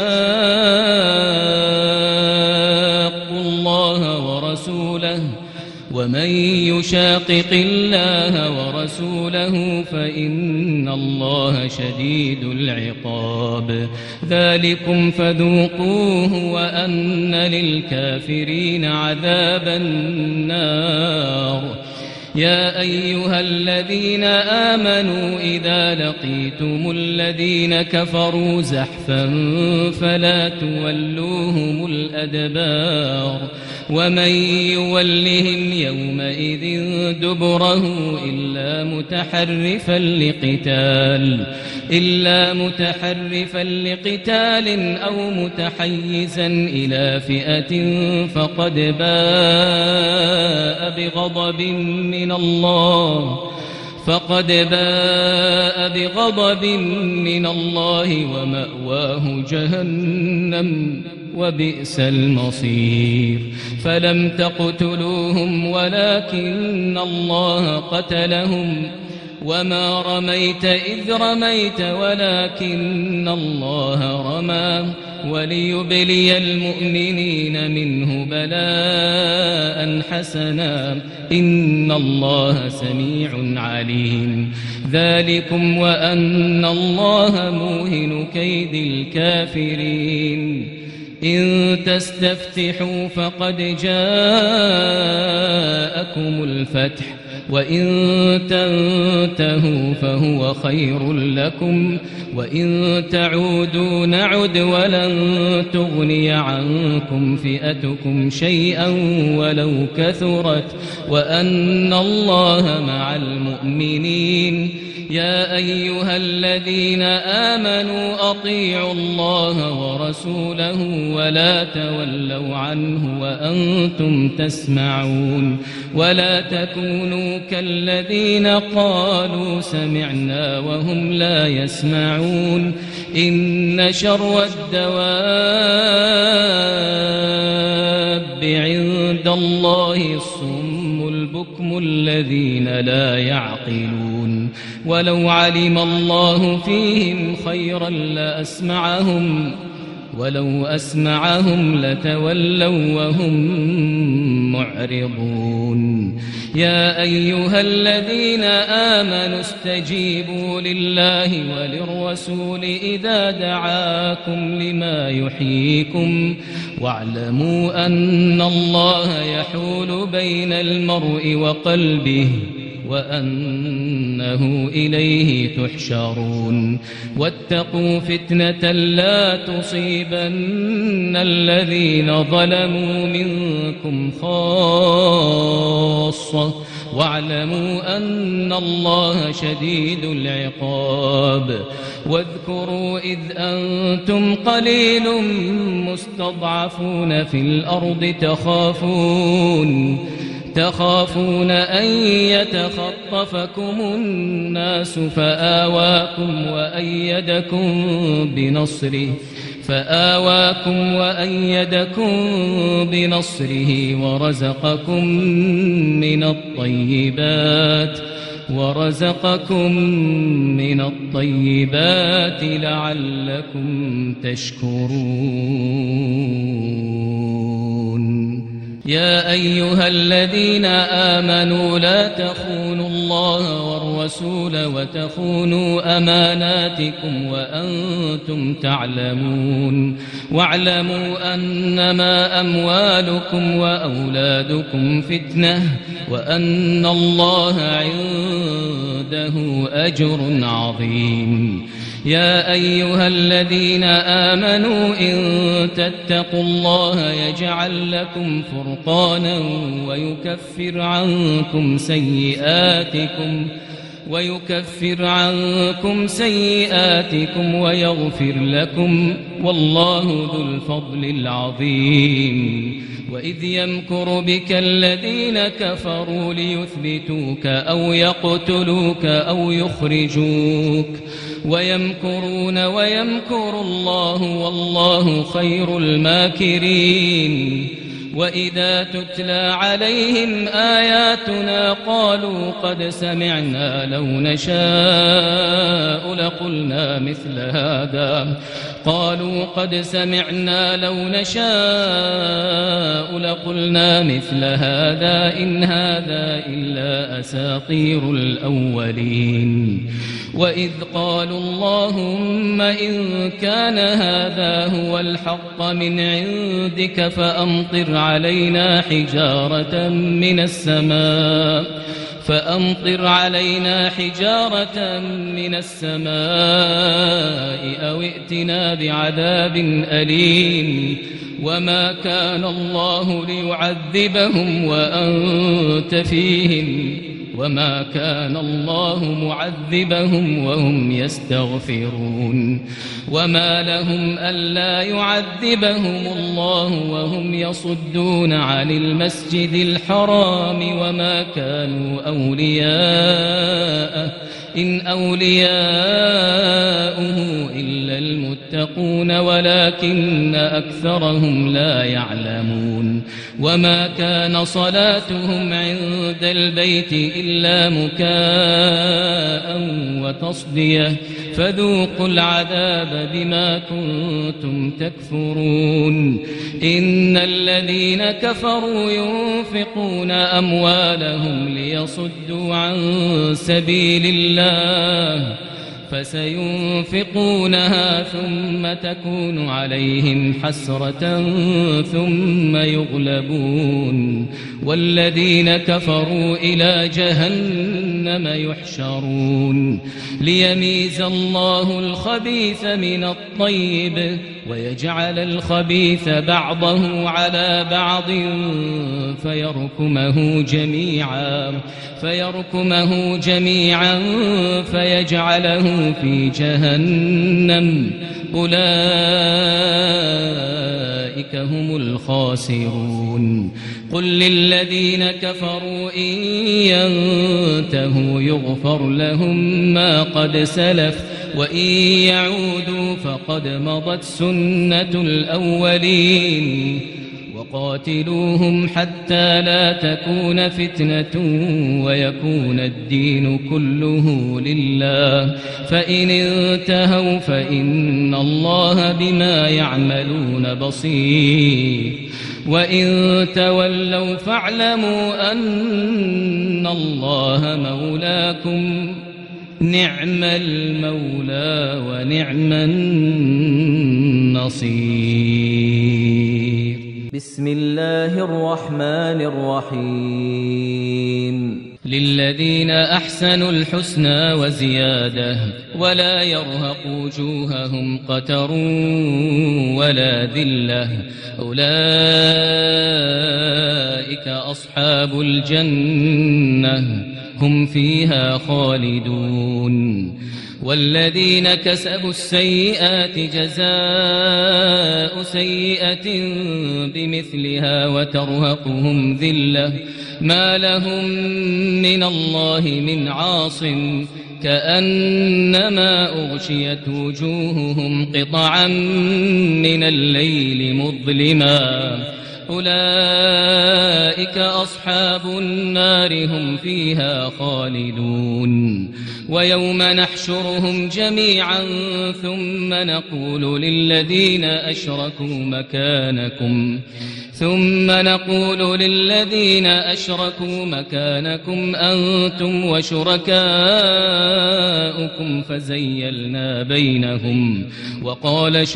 شاقوا الله ورسوله ومن يشاقق الله ورسوله فإن الله شديد العقاب ذلكم فذوقوه وأن للكافرين عذاب النار يا أيها الذين آمنوا إذا لقيتم الذين كفروا زحفا فلا تولوهم الأدبار ومن يولهم يومئذ دبره إلا متحرفا لقتال إلا متحرفا لقتال أو متحيزا إلى فئة فقد باء بغضب من الله فقد باء بغضب من الله ومأواه جهنم وبئس المصير فلم تقتلوهم ولكن الله قتلهم وما رميت إذ رميت ولكن الله رمى وليبلي المؤمنين منه بلاء حسنا إن الله سميع عليم ذلكم وأن الله موهن كيد الكافرين إن تستفتحوا فقد جاءكم الفتح وإن تنتهوا فهو خير لكم وإن تعودوا نعد ولن تغني عنكم فئتكم شيئا ولو كثرت وأن الله مع المؤمنين يا أيها الذين آمنوا أطيعوا الله ورسوله ولا تولوا عنه وأنتم تسمعون ولا تكونوا كالذين قالوا سمعنا وهم لا يسمعون إن شر الدواب عند الله الصم البكم الذين لا يعقلون ولو علم الله فيهم خيرا لأسمعهم ولو أسمعهم لتولوا وهم معرضون يا أيها الذين آمنوا استجيبوا لله وللرسول إذا دعاكم لما يحييكم واعلموا أن الله يحول بين المرء وقلبه وأنه إليه تحشرون واتقوا فتنة لا تصيبن الذين ظلموا منكم خاصة واعلموا أن الله شديد العقاب واذكروا إذ أنتم قليل مستضعفون في الأرض تخافون تخافون أن يتخطفكم الناس فآواكم وأيدكم بنصره فآواكم وأيدكم بنصره ورزقكم من الطيبات ورزقكم من الطيبات لعلكم تشكرون. يا أيها الذين آمنوا لا تخونوا الله والرسول وتخونوا أماناتكم وأنتم تعلمون. واعلموا أنما أموالكم وأولادكم فتنة وأن الله عنده أجر عظيم. يا أيها الذين آمنوا إن تتقوا الله يجعل لكم فرقانا ويكفر عنكم سيئاتكم ويكفر عنكم سيئاتكم ويغفر لكم والله ذو الفضل العظيم. وإذ يمكر بك الذين كفروا ليثبتوك أو يقتلوك أو يخرجوك ويمكرون ويمكر الله والله خير الماكرين. وإذا تتلى عليهم آياتنا قالوا قد سمعنا لو نشاء لقلنا مثل هذا قالوا قد سمعنا لو نشاء لقلنا مثل هذا إن هذا إلا أساطير الأولين. وإذ قالوا اللهم إن كان هذا هو الحق من عندك فأمطر علينا حجارة من السماء فأمطر علينا حجارة من السماء أو ائتنا بعذاب أليم. وما كان الله ليعذبهم وأنت فيهم وما كان الله معذبهم وهم يستغفرون. وما لهم ألا يعذبهم الله وهم يصدون عن المسجد الحرام وما كانوا أولياءه إن أولياؤه إلا المتقون ولكن أكثرهم لا يعلمون. وما كان صلاتهم عند البيت إلا مكاء وتصدية فذوقوا العذاب بما كنتم تكفرون. إن الذين كفروا ينفقون أموالهم ليصدوا عن سبيل الله فسينفقونها ثم تكون عليهم حسرة ثم يغلبون والذين كفروا إلى جهنم يحشرون. ليميز الله الخبيث من الطيب ويجعل الخبيث بعضه على بعض فيركمه جميعا فيركمه جميعا فيجعله في جهنم أولئك هم الخاسرون. قل للذين كفروا إن ينتهوا يغفر لهم ما قد سلف وإن يعودوا فقد مضت سنة الأولين. وقاتلوهم حتى لا تكون فتنة ويكون الدين كله لله فإن انتهوا فإن الله بما يعملون بصير. وإن تولوا فاعلموا أن الله مولاكم نعم المولى ونعم النصير. بسم الله الرحمن الرحيم. للذين أحسنوا الحسنى وزيادة ولا يرهق وجوههم قتر ولا ذلة أولئك أصحاب الجنة هم فيها خالدون. والذين كسبوا السيئات جزاء سيئة بمثلها وترهقهم ذلة ما لهم من الله من عاصم كأنما أغشيت وجوههم قطعا من الليل مظلما أولئك أصحاب النار هم فيها خالدون ويوم نحشرهم جميعا ثم نقول للذين أشركوا مكانكم ثم نقول للذين أشركوا مكانكم أنتم وشركاؤكم فزيلنا بينهم وقال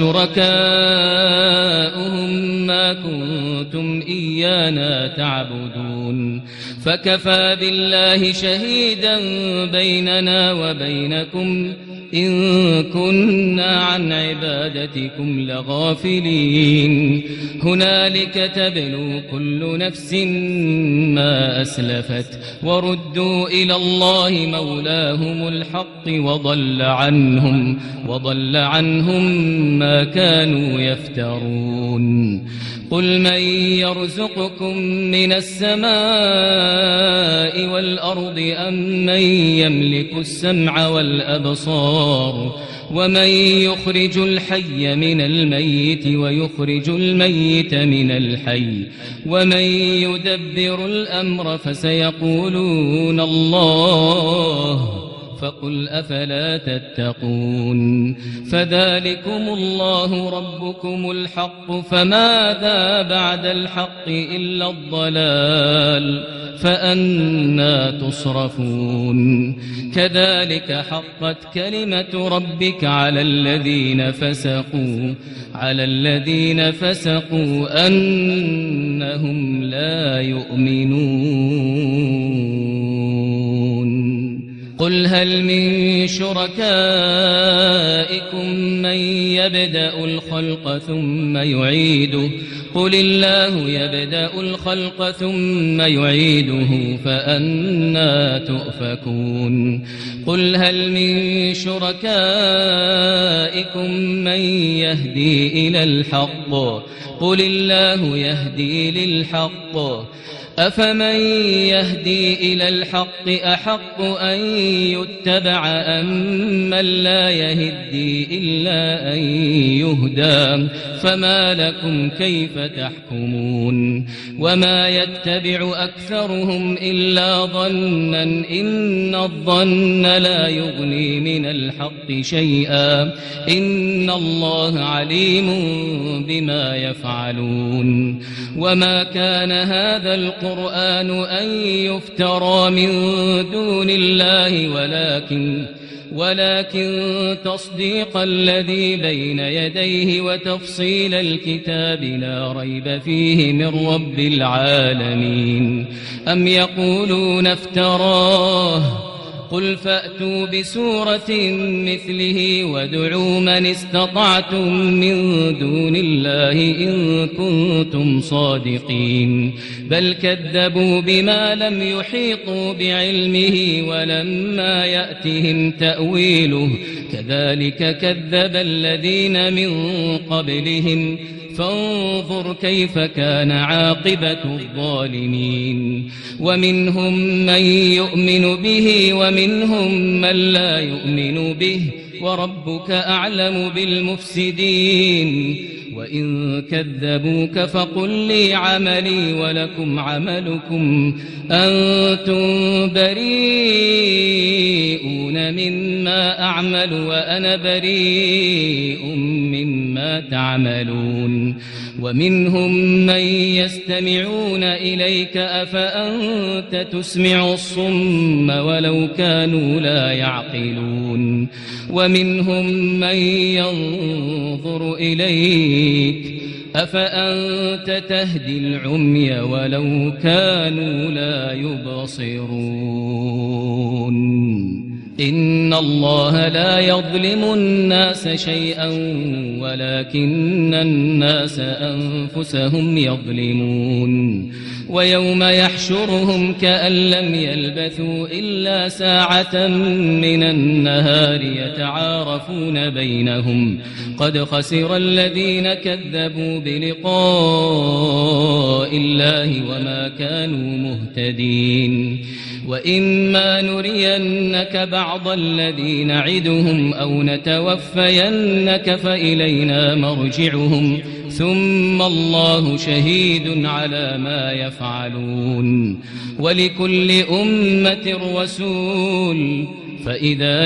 شركاؤهم ما كنتم إيانا تعبدون فكفى بالله شهيدا بيننا وبينكم إن كنا عن عبادتكم لغافلين هنالك تبلو كل نفس ما أسلفت وردوا إلى الله مولاهم الحق وضل عنهم وضل عنهم ما كانوا يفترون قل من يرزقكم من السماء والأرض أم من يملك السمع والأبصار ومن يخرج الحي من الميت ويخرج الميت من الحي ومن يدبر الأمر فسيقولون الله فقل أفلا تتقون فذلكم الله ربكم الحق فماذا بعد الحق إلا الضلال فأنى تصرفون كذلك حقت كلمة ربك على الذين فسقوا على الذين فسقوا أنهم لا يؤمنون قل هل من شركائكم من يبدأ الخلق ثم يعيده قل الله يبدأ الخلق ثم يعيده فأنى تؤفكون قل هل من شركائكم من يهدي إلى الحق قل الله يهدي للحق أفمن يهدي إلى الحق أحق أن يتبع أم من لا يهدي إلا أن يهدى فما لكم كيف تحكمون وما يتبع أكثرهم إلا ظنا إن الظن لا يغني من الحق شيئا إن الله عليم بما يفعلون وما كان هذا القرآن أن يفترى من دون الله ولكن ولكن تصديق الذي بين يديه وتفصيل الكتاب لا ريب فيه من رب العالمين أم يقولون افتراه قل فأتوا بسورة مثله وادعوا من استطعتم من دون الله إن كنتم صادقين بل كذبوا بما لم يحيطوا بعلمه ولما يأتهم تأويله كذلك كذب الذين من قبلهم فانظر كيف كان عاقبة الظالمين ومنهم من يؤمن به ومنهم من لا يؤمن به وربك أعلم بالمفسدين وإن كذبوك فقل لي عملي ولكم عملكم أنتم بريئون مما أعمل وأنا بريء مما تعملون ومنهم من يستمعون إليك أفأنت تسمع الصم ولو كانوا لا يعقلون ومنهم من ينظر إليك أفأنت تهدي العمي ولو كانوا لا يبصرون إن الله لا يظلم الناس شيئا ولكن الناس أنفسهم يظلمون ويوم يحشرهم كأن لم يلبثوا إلا ساعة من النهار يتعارفون بينهم قد خسر الذين كذبوا بلقاء الله وما كانوا مهتدين وإما نرينك بعض الذي نعدهم أو نتوفينك فإلينا مرجعهم ثم الله شهيد على ما يفعلون ولكل أمة رسول فإذا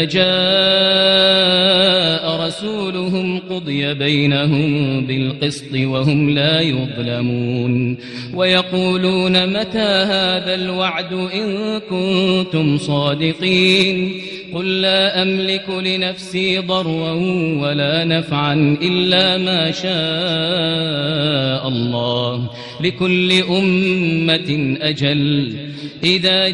جاء رسولهم قضي بينهم بالقسط وهم لا يظلمون ويقولون متى هذا الوعد إن كنتم صادقين قل لا أملك لنفسي ضرا ولا نفعا إلا ما شاء الله لكل أمة أجل إذا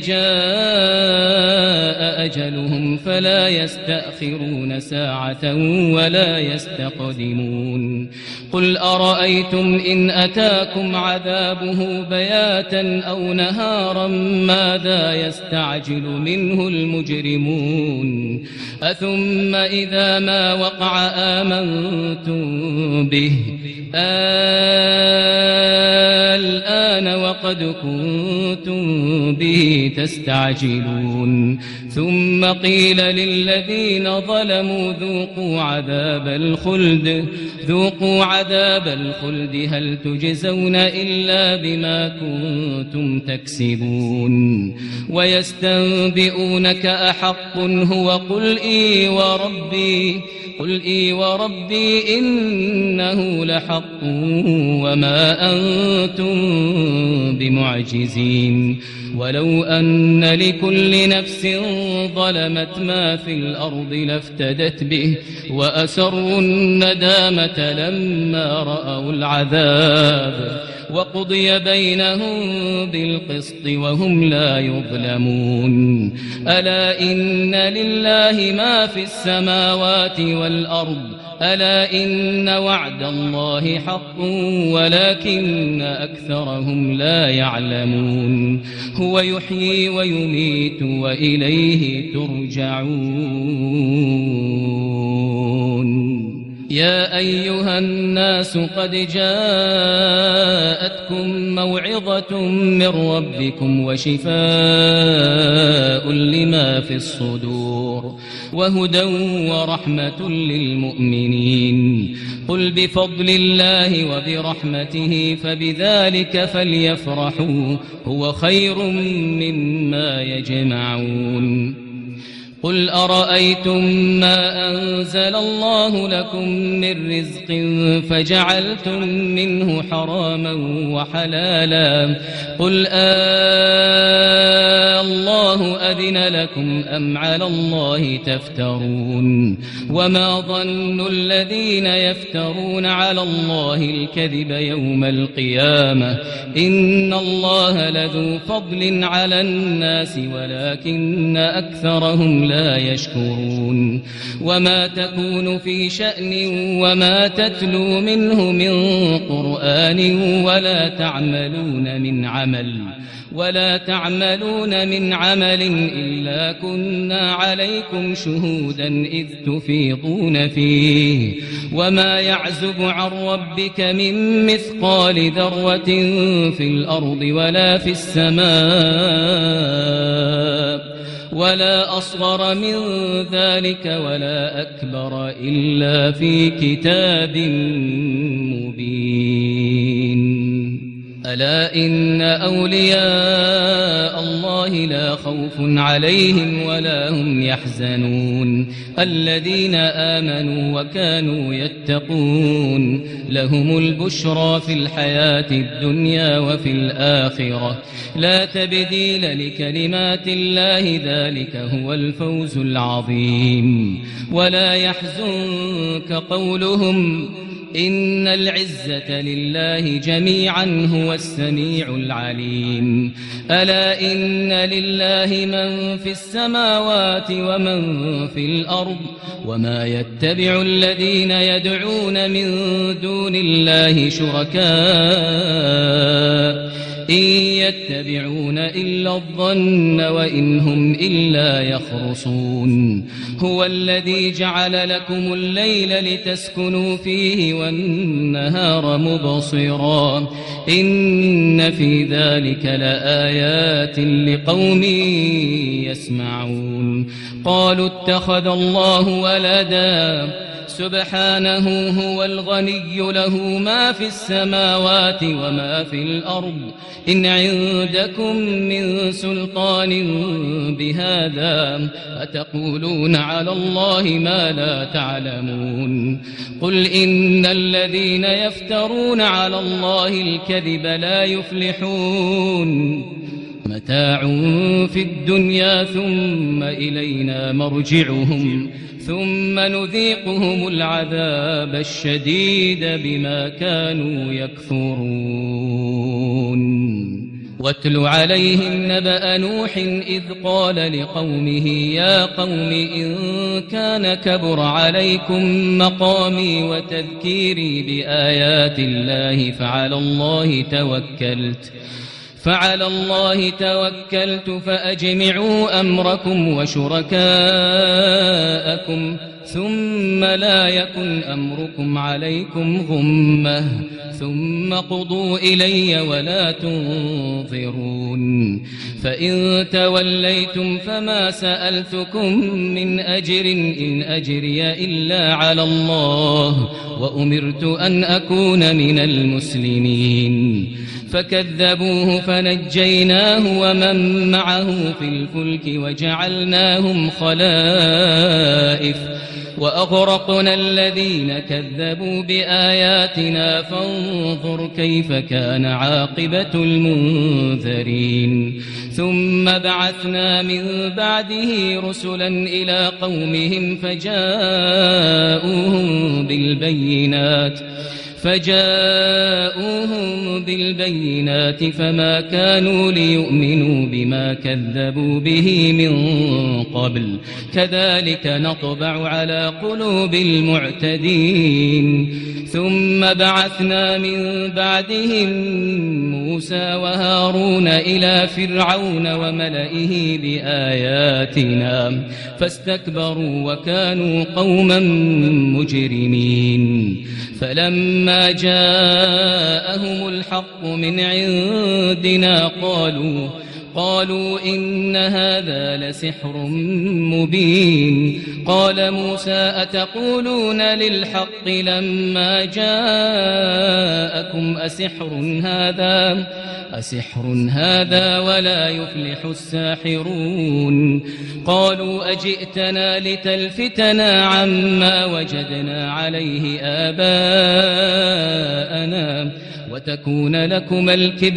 جاء أجلهم فلا يستأخرون ساعة ولا يستقدمون قل أرأيتم إن أتاكم عذابه بياتا أو نهارا ماذا يستعجل منه المجرمون أثم إذا ما وقع آمنتم به الآن وقد كنتم به تستعجلون ثم قيل للذين ظلموا ذوقوا عذاب الخلد ذوقوا عذاب الخلد هل تجزون إلا بما كنتم تكسبون ويستنبئونك أحق هو قل إي وربي قل إي وربي إنه لحق وما أنتم بمعجزين ولو أن لكل نفس ظلمت ما في الأرض لافتدت به وأسروا الندامة لما رأوا العذاب وقضي بينهم بالقسط وهم لا يظلمون ألا إن لله ما في السماوات والأرض ألا إن وعد الله حق ولكن أكثرهم لا يعلمون هو يحيي ويميت وإليه ترجعون يا أيها الناس قد جاءتكم موعظة من ربكم وشفاء لما في الصدور وهدى ورحمة للمؤمنين قل بفضل الله وبرحمته فبذلك فليفرحوا هو خير مما يجمعون قل أرأيتم ما أنزل الله لكم من رزق فجعلتم منه حراما وحلالا قل آه الله أذن لكم أم على الله تفترون وما ظن الذين يفترون على الله الكذب يوم القيامة إن الله لذو فضل على الناس ولكن أكثرهم لا يشكرون وما تكون في شأن وما تتلو منه من قرآن ولا تعملون من عمل ولا تعملون من عمل إلا كنا عليكم شهودا إذ تفيضون فيه وما يعزب عن ربك من مثقال ذرة في الأرض ولا في السماء ولا أصغر من ذلك ولا أكبر إلا في كتاب مبين ألا إن أولياء الله لا خوف عليهم ولا هم يحزنون الذين آمنوا وكانوا يتقون لهم البشرى في الحياة الدنيا وفي الآخرة لا تبديل لكلمات الله ذلك هو الفوز العظيم ولا يحزنك قولهم إن العزة لله جميعا هو السميع العليم ألا إن لله من في السماوات ومن في الأرض وما يتبع الذين يدعون من دون الله شركاء إن يتبعون إلا الظن وإن هم إلا يخرصون هو الذي جعل لكم الليل لتسكنوا فيه والنهار مبصرا إن في ذلك لآيات لقوم يسمعون قالوا اتخذ الله ولدا سبحانه هو الغني له ما في السماوات وما في الأرض إن عندكم من سلطان بهذا أتقولون على الله ما لا تعلمون قل إن الذين يفترون على الله الكذب لا يفلحون متاع في الدنيا ثم إلينا مرجعهم ثم نذيقهم العذاب الشديد بما كانوا يكفرون واتل عليهم نبأ نوح إذ قال لقومه يا قوم إن كان كبر عليكم مقامي وتذكيري بآيات الله فعلى الله توكلت فعلى الله توكلت فأجمعوا أمركم وشركاءكم ثم لا يكن أمركم عليكم غمة ثم قضوا إلي ولا تنظرون فإن توليتم فما سألتكم من أجر إن أجري إلا على الله وأمرت أن أكون من المسلمين فكذبوه فنجيناه ومن معه في الفلك وجعلناهم خلائف وأغرقنا الذين كذبوا بآياتنا فانظر كيف كان عاقبة المنذرين ثم بعثنا من بعده رسلا إلى قومهم فجاءوهم بالبينات فجاءوهم بالبينات فما كانوا ليؤمنوا بما كذبوا به من قبل كذلك نطبع على قلوب المعتدين ثم بعثنا من بعدهم موسى وهارون إلى فرعون وملئه بآياتنا فاستكبروا وكانوا قوما مجرمين فلما جاءهم الحق من عندنا قالوا قالوا إن هذا لسحر مبين قال موسى أتقولون للحق لما جاءكم أسحر هذا أسحر هذا ولا يفلح الساحرون قالوا أجئتنا لتلفتنا عما وجدنا عليه آباءنا وتكون لكما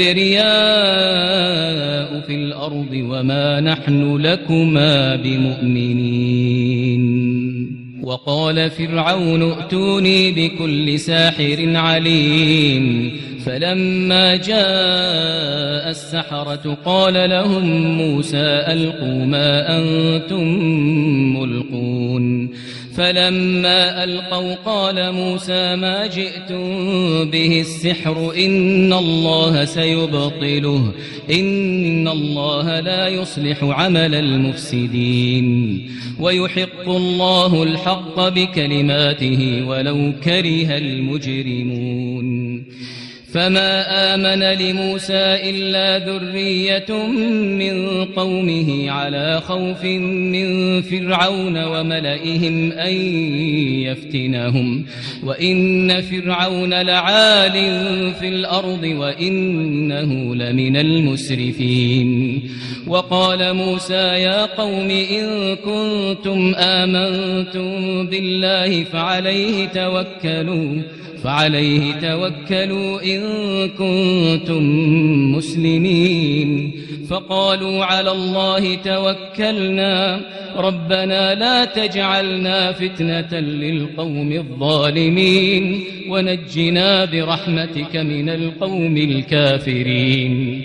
الكبرياء في الأرض وما نحن لكما بمؤمنين وقال فرعون ائتوني بكل ساحر عليم فلما جاء السحرة قال لهم موسى ألقوا ما أنتم ملقون فلما ألقوا قال موسى ما جئتم به السحر إن الله سيبطله إن الله لا يصلح عمل المفسدين ويحق الله الحق بكلماته ولو كره المجرمون فما آمن لموسى إلا ذرية من قومه على خوف من فرعون وملئهم أن يفتنهم وإن فرعون لعال في الأرض وإنه لمن المسرفين وقال موسى يا قوم إن كنتم آمنتم بالله فعليه توكلوا فعليه توكلوا إن كنتم مسلمين فقالوا على الله توكلنا ربنا لا تجعلنا فتنة للقوم الظالمين ونجنا برحمتك من القوم الكافرين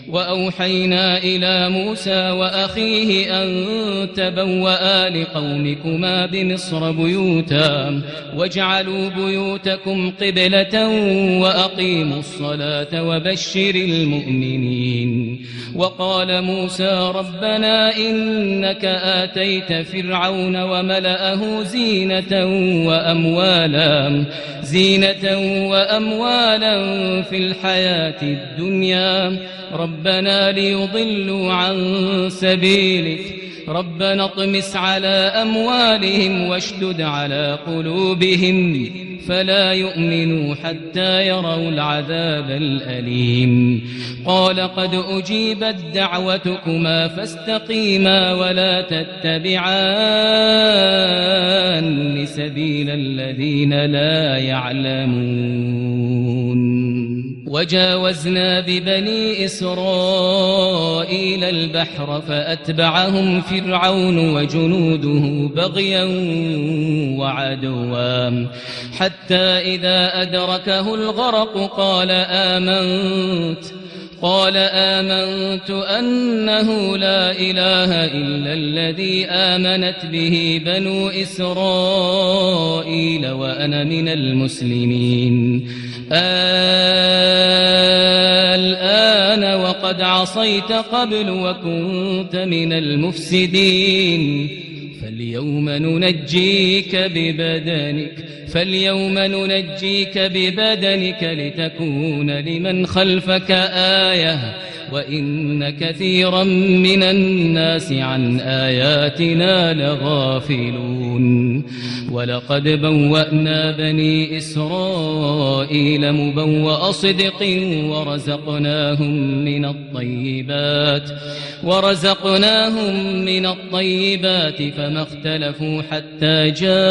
وأوحينا إلى موسى وأخيه أن تبوأ لقومكما بمصر بيوتا واجعلوا بيوتكم قبلة وأقيموا الصلاة وبشر المؤمنين. وقال موسى ربنا إنك آتيت فرعون وملأه زينة وأموالا زينة وأموالا في الحياة الدنيا ربنا ليضلوا عن سبيلك ربنا اطمس على أموالهم واشدد على قلوبهم فلا يؤمنوا حتى يروا العذاب الأليم. قال قد أجيبت دعوتكما فاستقيما ولا تتبعان سبيل الذين لا يعلمون. وجاوزنا ببني إسرائيل البحر فأتبعهم فرعون وجنوده بغيا وعدوا حتى إذا أدركه الغرق قال آمنت قال آمنت أنه لا إله إلا الذي آمنت به بنو إسرائيل وأنا من المسلمين. الآن وقد عصيت قبل وكنت من المفسدين فاليوم ننجيك ببدنك فاليوم ننجيك ببدنك لتكون لمن خلفك آية وإن كثيرا من الناس عن آياتنا لغافلون. ولقد بوأنا بني إسرائيل مبوأ صدق ورزقناهم من الطيبات ورزقناهم من الطيبات فما اختلفوا حتى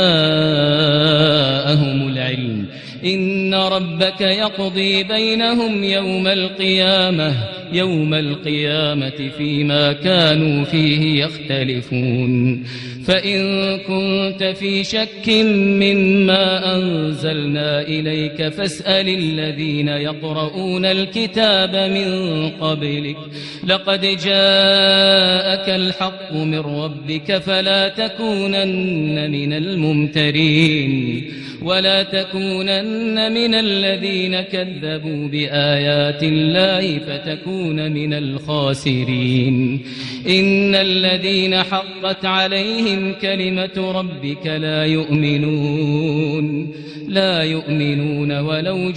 جاءهم العلم إن ربك يقضي بينهم يوم القيامة يوم القيامة فيما كانوا فيه يختلفون. فإن كنت في شك مما أنزلنا إليك فاسأل الذين يقرؤون الكتاب من قبلك لقد جاءك الحق من ربك فلا تكونن من الممترين ولا تكونن من الذين كذبوا بآيات الله فتكون من الخاسرين. إن الذين حقت عليهم كلمة ربك لا يؤمنون لا يؤمنون ولو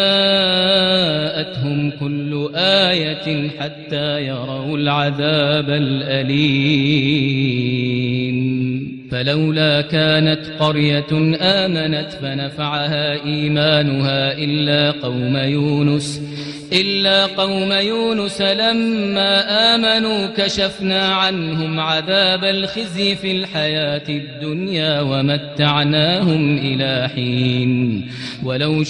جاءتهم كل آية حتى يروا العذاب الأليم. فلولا كانت قرية آمنت فنفعها إيمانها إلا قوم يونس إلا قوم يونس لما آمنوا كشفنا عنهم عذاب الخزي في الحياة الدنيا ومتعناهم إلى حين. ولو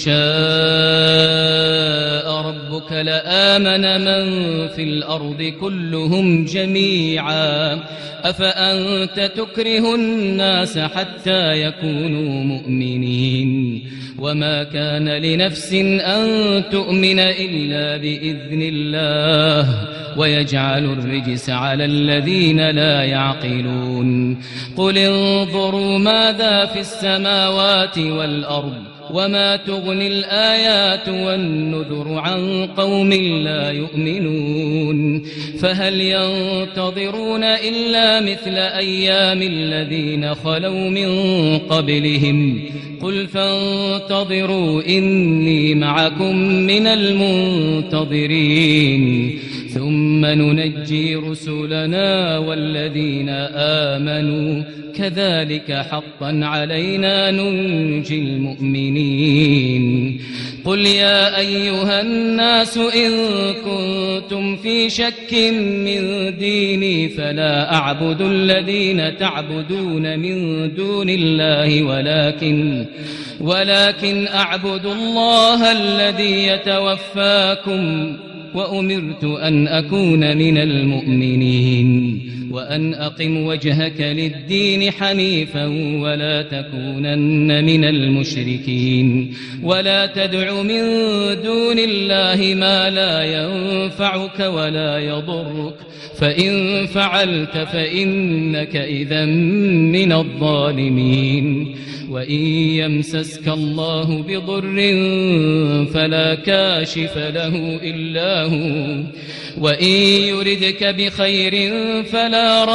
شاء ربك لآمن من في الأرض كلهم جميعا أفأنت تكره الناس حتى يكونوا مؤمنين. وما كان لنفس أن تؤمن إلا بإذن الله ويجعل الرجس على الذين لا يعقلون. قل انظروا ماذا في السماوات والأرض وما تغني الآيات والنذر عن قوم لا يؤمنون. فهل ينتظرون إلا مثل أيام الذين خلوا من قبلهم قل فانتظروا إني معكم من المنتظرين ثم ننجي رسلنا والذين آمنوا كذلك حقا علينا ننجي المؤمنين. قل يا أيها الناس إن كنتم في شك من ديني فلا أعبد الذين تعبدون من دون الله ولكن ولكن أعبد الله الذي يتوفاكم وأمرت أن أكون من المؤمنين. وأن أقم وجهك للدين حنيفا ولا تكونن من المشركين ولا تدع من دون الله ما لا ينفعك ولا يضرك فإن فعلت فإنك إذا من الظالمين وإن يمسسك الله بضر فلا كاشف له إلا هو وإن يردك بخير فلا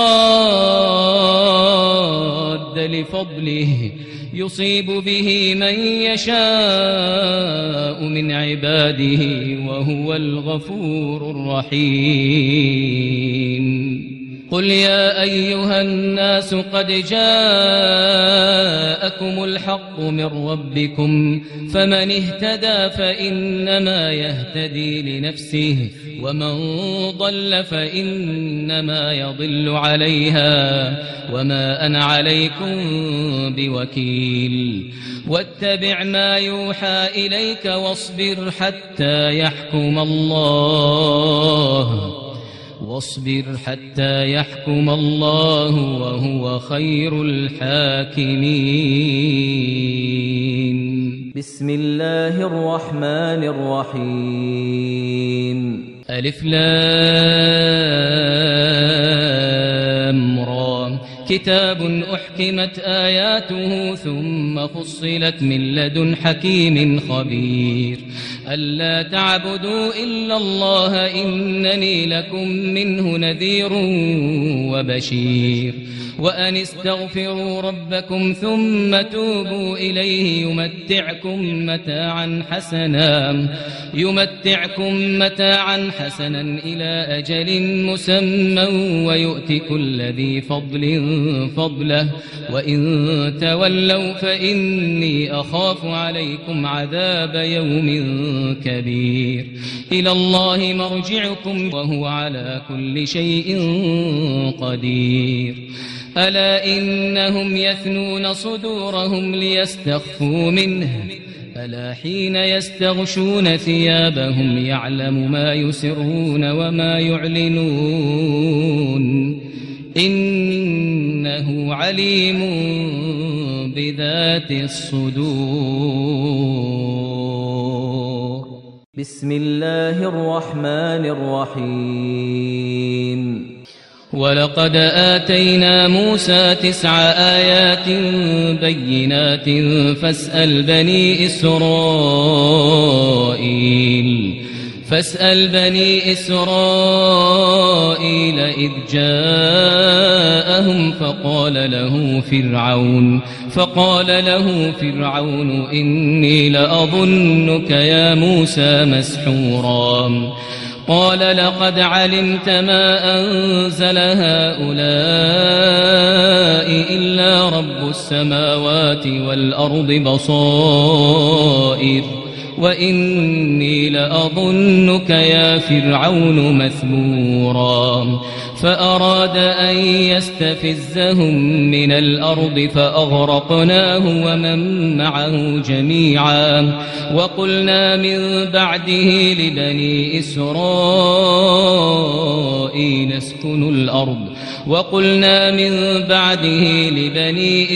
راد لفضله يصيب به من يشاء من عباده وهو الغفور الرحيم قل يا أيها الناس قد جاءكم الحق من ربكم فمن اهتدى فإنما يهتدي لنفسه ومن ضل فإنما يضل عليها وما أنا عليكم بوكيل واتبع ما يوحى إليك واصبر حتى يحكم الله واصبر حتى يحكم الله وهو خير الحاكمين. بسم الله الرحمن الرحيم. ألف لام را كتاب أحكمت آياته ثم فصلت من لدن حكيم خبير ألا تعبدوا إلا الله إنني لكم منه نذير وبشير وأن استغفروا ربكم ثم توبوا إليه يمتعكم متاعا حسنا يمتعكم متاعا حسنا إلى أجل مسمى ويؤت كل ذي فضل فضله وإن تولوا فإني أخاف عليكم عذاب يوم كبير إلى الله مرجعكم وهو على كل شيء قدير ألا إنهم يثنون صدورهم ليستخفوا منه ألا حين يستغشون ثيابهم يعلم ما يسرون وما يعلنون إنه عليم بذات الصدور. بسم الله الرحمن الرحيم. ولقد آتينا موسى تسع آيات بينات فاسأل بني إسرائيل فاسأل بني إسرائيل إذ جاءهم فقال له فرعون فقال له فرعون إني لأظنك يا موسى مسحورا قال لقد علمت ما أنزل هؤلاء إلا رب السماوات والأرض بصائر وإني لأظنك يا فرعون مثبورا فأراد أن يستفزهم من الأرض فأغرقناه ومن معه جميعا وقلنا من بعده لبني إسرائيل اسكنوا الأرض وقلنا من بعده لبني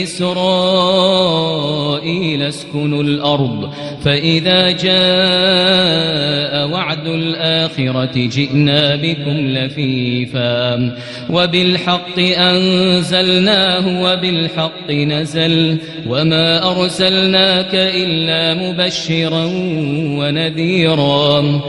إسرائيل اسكنوا الأرض فإذا جاء وعد الآخرة جئنا بكم لفيفا وبالحق أنزلناه وبالحق نزل وما أرسلناك إلا مبشرا ونذيرا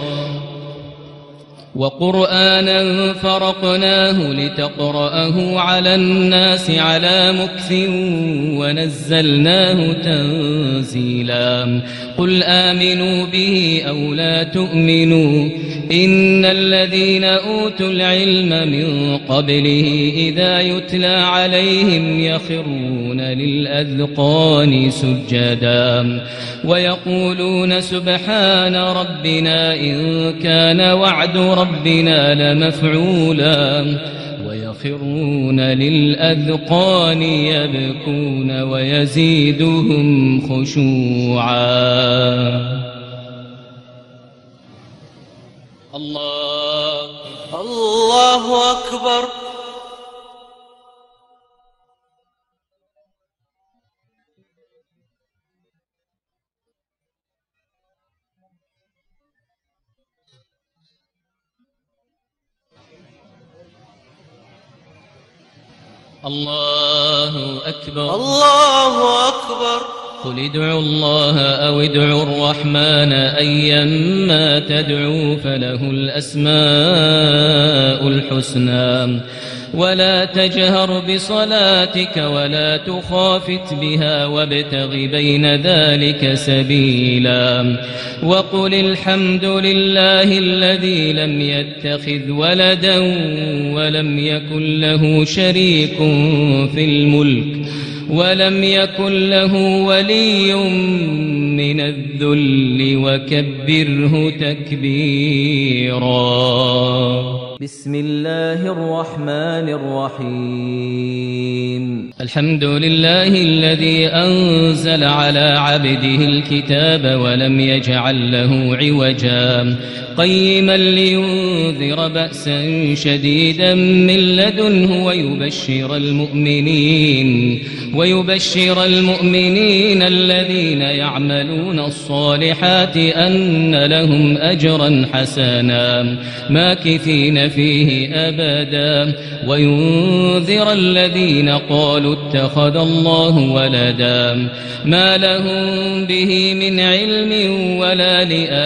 وقرآنا فرقناه لتقرأه على الناس على مكث ونزلناه تنزيلا قل آمنوا به أو لا تؤمنوا إن الذين أوتوا العلم من قبله إذا يتلى عليهم يخرون للأذقان سجدا ويقولون سبحان ربنا إن كان وعد ربنا لمفعولا ويخرون للأذقان يبكون ويزيدهم خشوعا. الله الله أكبر الله أكبر الله أكبر. قل ادعوا الله أو ادعوا الرحمن أيما تدعوا فله الأسماء الحسنى ولا تجهر بصلاتك ولا تخافت بها وابتغ بين ذلك سبيلا وقل الحمد لله الذي لم يتخذ ولدا ولم يكن له شريك في الملك ولم يكن له ولي من الذل وكبره تكبيرا. بسم الله الرحمن الرحيم. الحمد لله الذي أنزل على عبده الكتاب ولم يجعل له عوجا قيما لينذر بأسا شديدا من لدنه ويبشر المؤمنين ويبشر المؤمنين الذين يعملون الصالحات أن لهم أجرا حسنا ماكثين فيه أبدا وينذر الذين قالوا اتخذ الله ولدا ما لهم به من علم ولا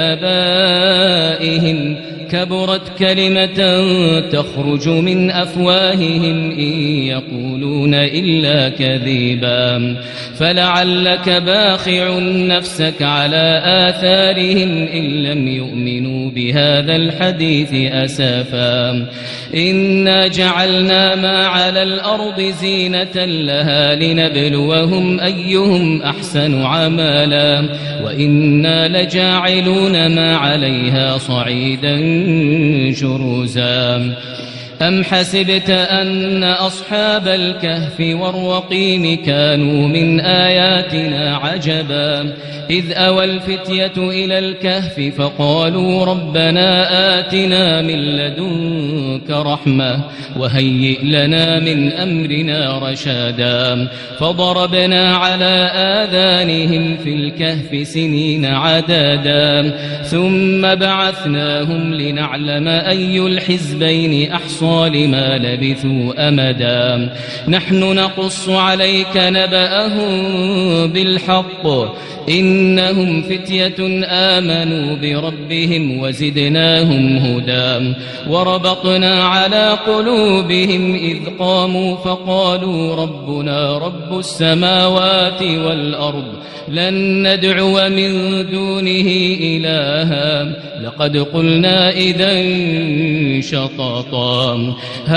لآبائهم كبرت كلمة تخرج من أفواههم إن يقولون إلا كذبا فلعلك باخع نفسك على آثارهم إن لم يؤمنوا بهذا الحديث أسفا إنا جعلنا ما على الأرض زينة لها لنبلوهم أيهم أحسن عملا وإنا لجاعلون ما عليها صعيدا جرزا. أم حسبت أن أصحاب الكهف والرقيم كانوا من آياتنا عجبا إذ أوى الفتية إلى الكهف فقالوا ربنا آتنا من لدنك رحمة وهيئ لنا من أمرنا رشادا فضربنا على آذانهم في الكهف سنين عدادا ثم بعثناهم لنعلم أي الحزبين أحصى لما لبثوا أمدا نحن نقص عليك نبأهم بالحق إنهم فتية آمنوا بربهم وزدناهم هدى وربطنا على قلوبهم إذ قاموا فقالوا ربنا رب السماوات والأرض لن ندعو من دونه إلها لقد قلنا إذن شططا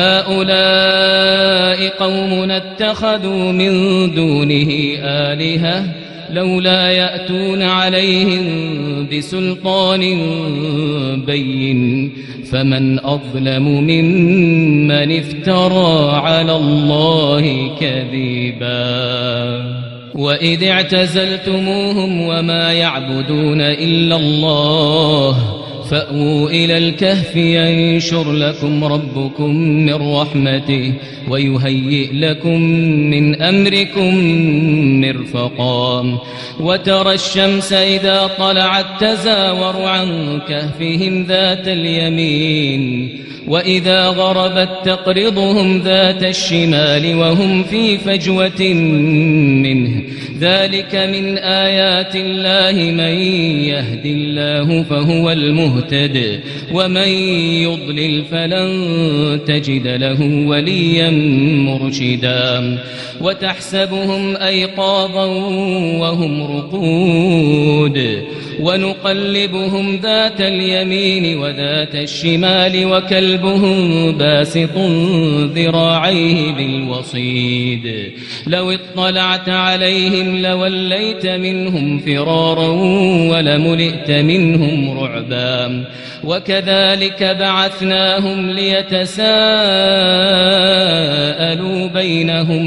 هؤلاء قومنا اتخذوا من دونه آلهة لولا يأتون عليهم بسلطان بين فمن أظلم ممن افترى على الله كذبا. وإذ اعتزلتموهم وما يعبدون إلا الله فأووا إلى الكهف ينشر لكم ربكم من رحمته ويهيئ لكم من أمركم مرفقا وترى الشمس إذا طلعت تزاور عن كهفهم ذات اليمين وإذا غربت تقرضهم ذات الشمال وهم في فجوة منه ذلك من آيات الله من يهد الله فهو المهتد ومن يضلل فلن تجد له وليا مرشدا وتحسبهم أيقاظا وهم رقود ونقلبهم ذات اليمين وذات الشمال وكلبهم باسط ذراعيه بالوصيد لو اطلعت عليهم لوليت منهم فرارا ولملئت منهم رعبا وكذلك بعثناهم ليتساءلوا بينهم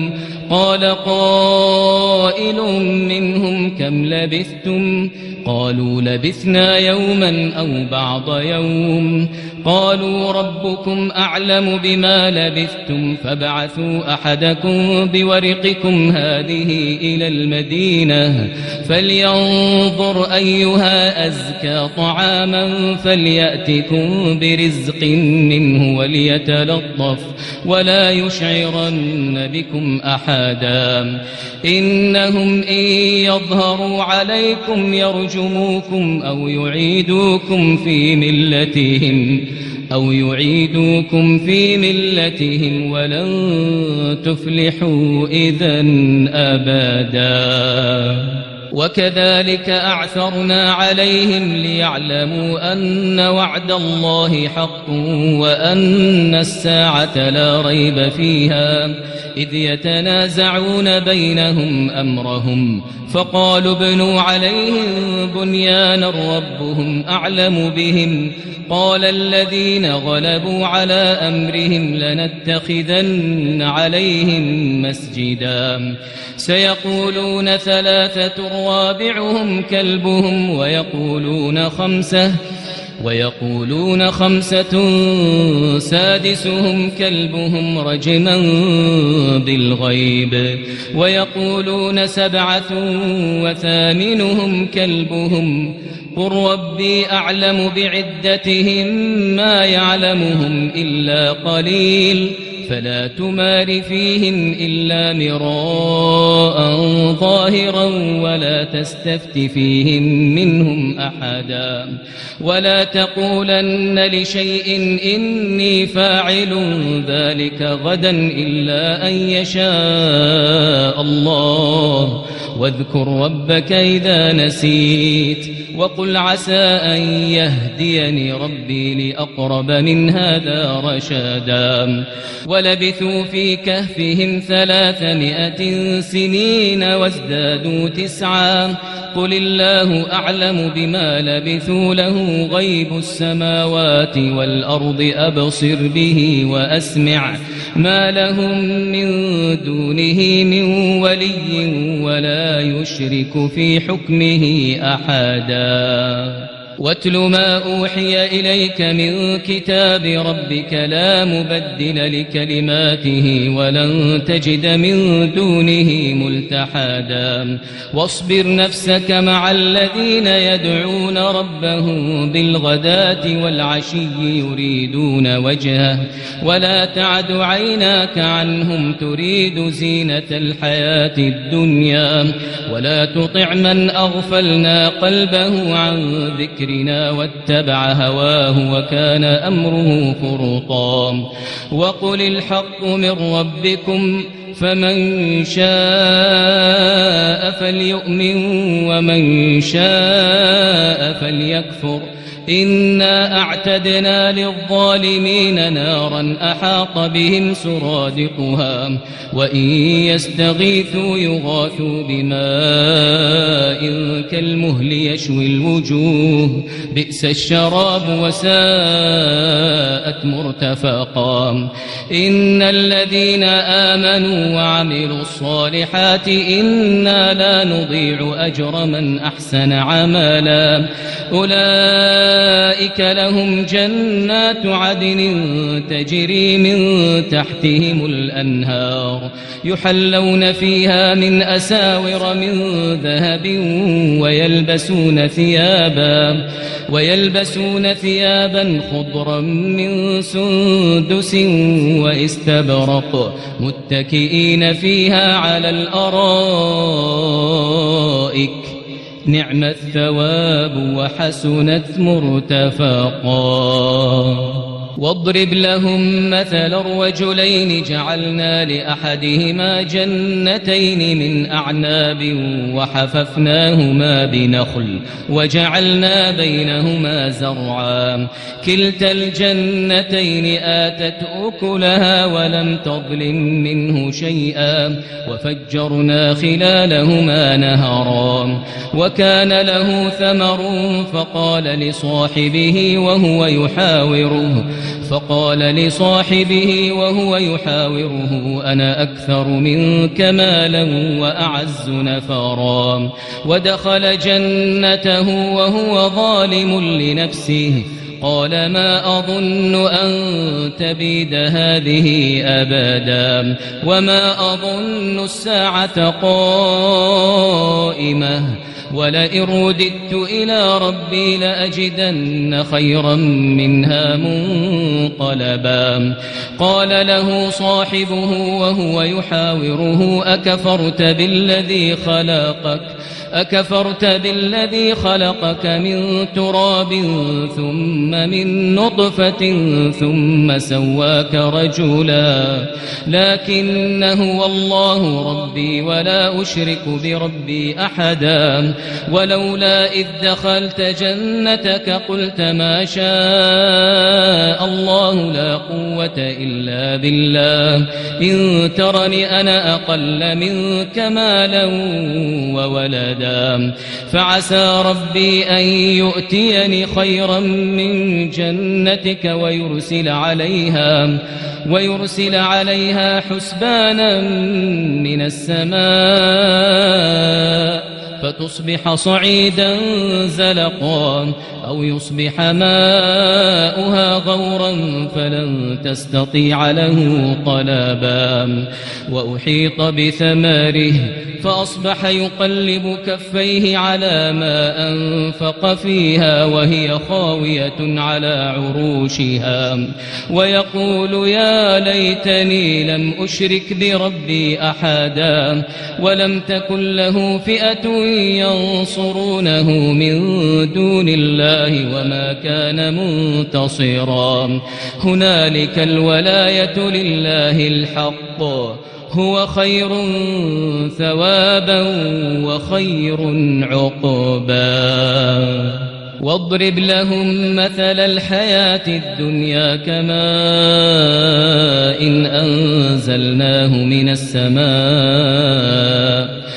قال قائل منهم كم لبثتم قالوا لبثنا يوما أو بعض يوم قالوا ربكم أعلم بما لبثتم فابعثوا أحدكم بورقكم هذه إلى المدينة فلينظر أيها أزكى طعاما فليأتكم برزق منه وليتلطف ولا يشعرن بكم أحدا إنهم إن يظهروا عليكم يرجموكم أو يعيدوكم في ملتهم أو يعيدوكم في ملتهم ولن تفلحوا إذن أبدا وكذلك أعثرنا عليهم ليعلموا أن وعد الله حق وأن الساعة لا ريب فيها إذ يتنازعون بينهم أمرهم فقالوا ابنوا عليهم بنيانا ربهم أعلم بهم قال الذين غلبوا على أمرهم لنتخذن عليهم مسجدا سيقولون ثلاثة رابعهم كلبهم ويقولون خمسة ويقولون خمسة سادسهم كلبهم رجما بالغيب ويقولون سبعة وثامنهم كلبهم قل ربي أعلم بعدتهم ما يعلمهم إلا قليل فلا تمار فيهم إلا مراء ظاهرا ولا تستفت فيهم منهم أحدا ولا تقولن لشيء إني فاعل ذلك غدا إلا أن يشاء الله واذكر ربك إذا نسيت وقل عسى أن يهديني ربي لأقرب من هذا رشدا ولبثوا في كهفهم ثلاثمائة سنين وازدادوا تسعا قل الله أعلم بما لبثوا له غيب السماوات والأرض أبصر به وأسمع ما لهم من دونه من ولي ولا يشرك في حكمه أحدا واتل ما أوحي إليك من كتاب ربك لا مبدل لكلماته ولن تجد من دونه ملتحدا واصبر نفسك مع الذين يدعون ربهم بالغداة والعشي يريدون وجهه ولا تعد عيناك عنهم تريد زينة الحياة الدنيا ولا تطع من أغفلنا قلبه عن ذكر واتبع هواه وكان أمره فرطا وقل الحق من ربكم فمن شاء فليؤمن ومن شاء فليكفر إنا أعتدنا للظالمين نارا أحاط بهم سرادقها وإن يستغيثوا يغاثوا بماء كالمهل يشوي الوجوه بئس الشراب وساءت مرتفقا إن الذين آمنوا وعملوا الصالحات إنا لا نضيع أجر من أحسن عملا أولئك لهم جنات عدن تجري من تحتهم الأنهار يحلون فيها من أساور من ذهب ويلبسون ثيابا ويلبسون ثيابا خضرا من سندس واستبرق متكئين فيها على الأرائك نعم الثواب وحسنت مرتفقا واضرب لهم مثل الرجلين جعلنا لأحدهما جنتين من أعناب وحففناهما بنخل وجعلنا بينهما زرعا كلتا الجنتين آتت أكلها ولم تظلم منه شيئا وفجرنا خلالهما نهرا وكان له ثمر فقال لصاحبه وهو يحاوره فقال لصاحبه وهو يحاوره أنا أكثر منك مالا وأعز نفرا ودخل جنته وهو ظالم لنفسه قال ما أظن أن تبيد هذه أبدا وما أظن الساعة قائمة ولئن رددت إلى ربي لأجدن خيرا منها منقلبا قال له صاحبه وهو يحاوره أكفرت بالذي خلقك أكفرت بالذي خلقك من تراب ثم من نطفة ثم سواك رجلا لكن هو الله ربي ولا أشرك بربي أحدا ولولا إذ دخلت جنتك قلت ما شاء الله لا قوة إلا بالله إن ترني أنا أقل منك مالا وولدا فعسى ربي أن يؤتيني خيرا من جنتك ويرسل عليها ويرسل عليها حسبانا من السماء فتصبح صعيدا زلقا أو يصبح ماؤها غورا فلن تستطيع له طلبا وأحيط بثماره فأصبح يقلب كفيه على ما أنفق فيها وهي خاوية على عروشها ويقول يا ليتني لم أشرك بربي أحدا ولم تكن له فئة ينصرونه من دون الله وما كان منتصرا هنالك الولاية لله الحق هو خير ثوابا وخير عقبا واضرب لهم مثل الحياة الدنيا كماء إن أنزلناه من السماء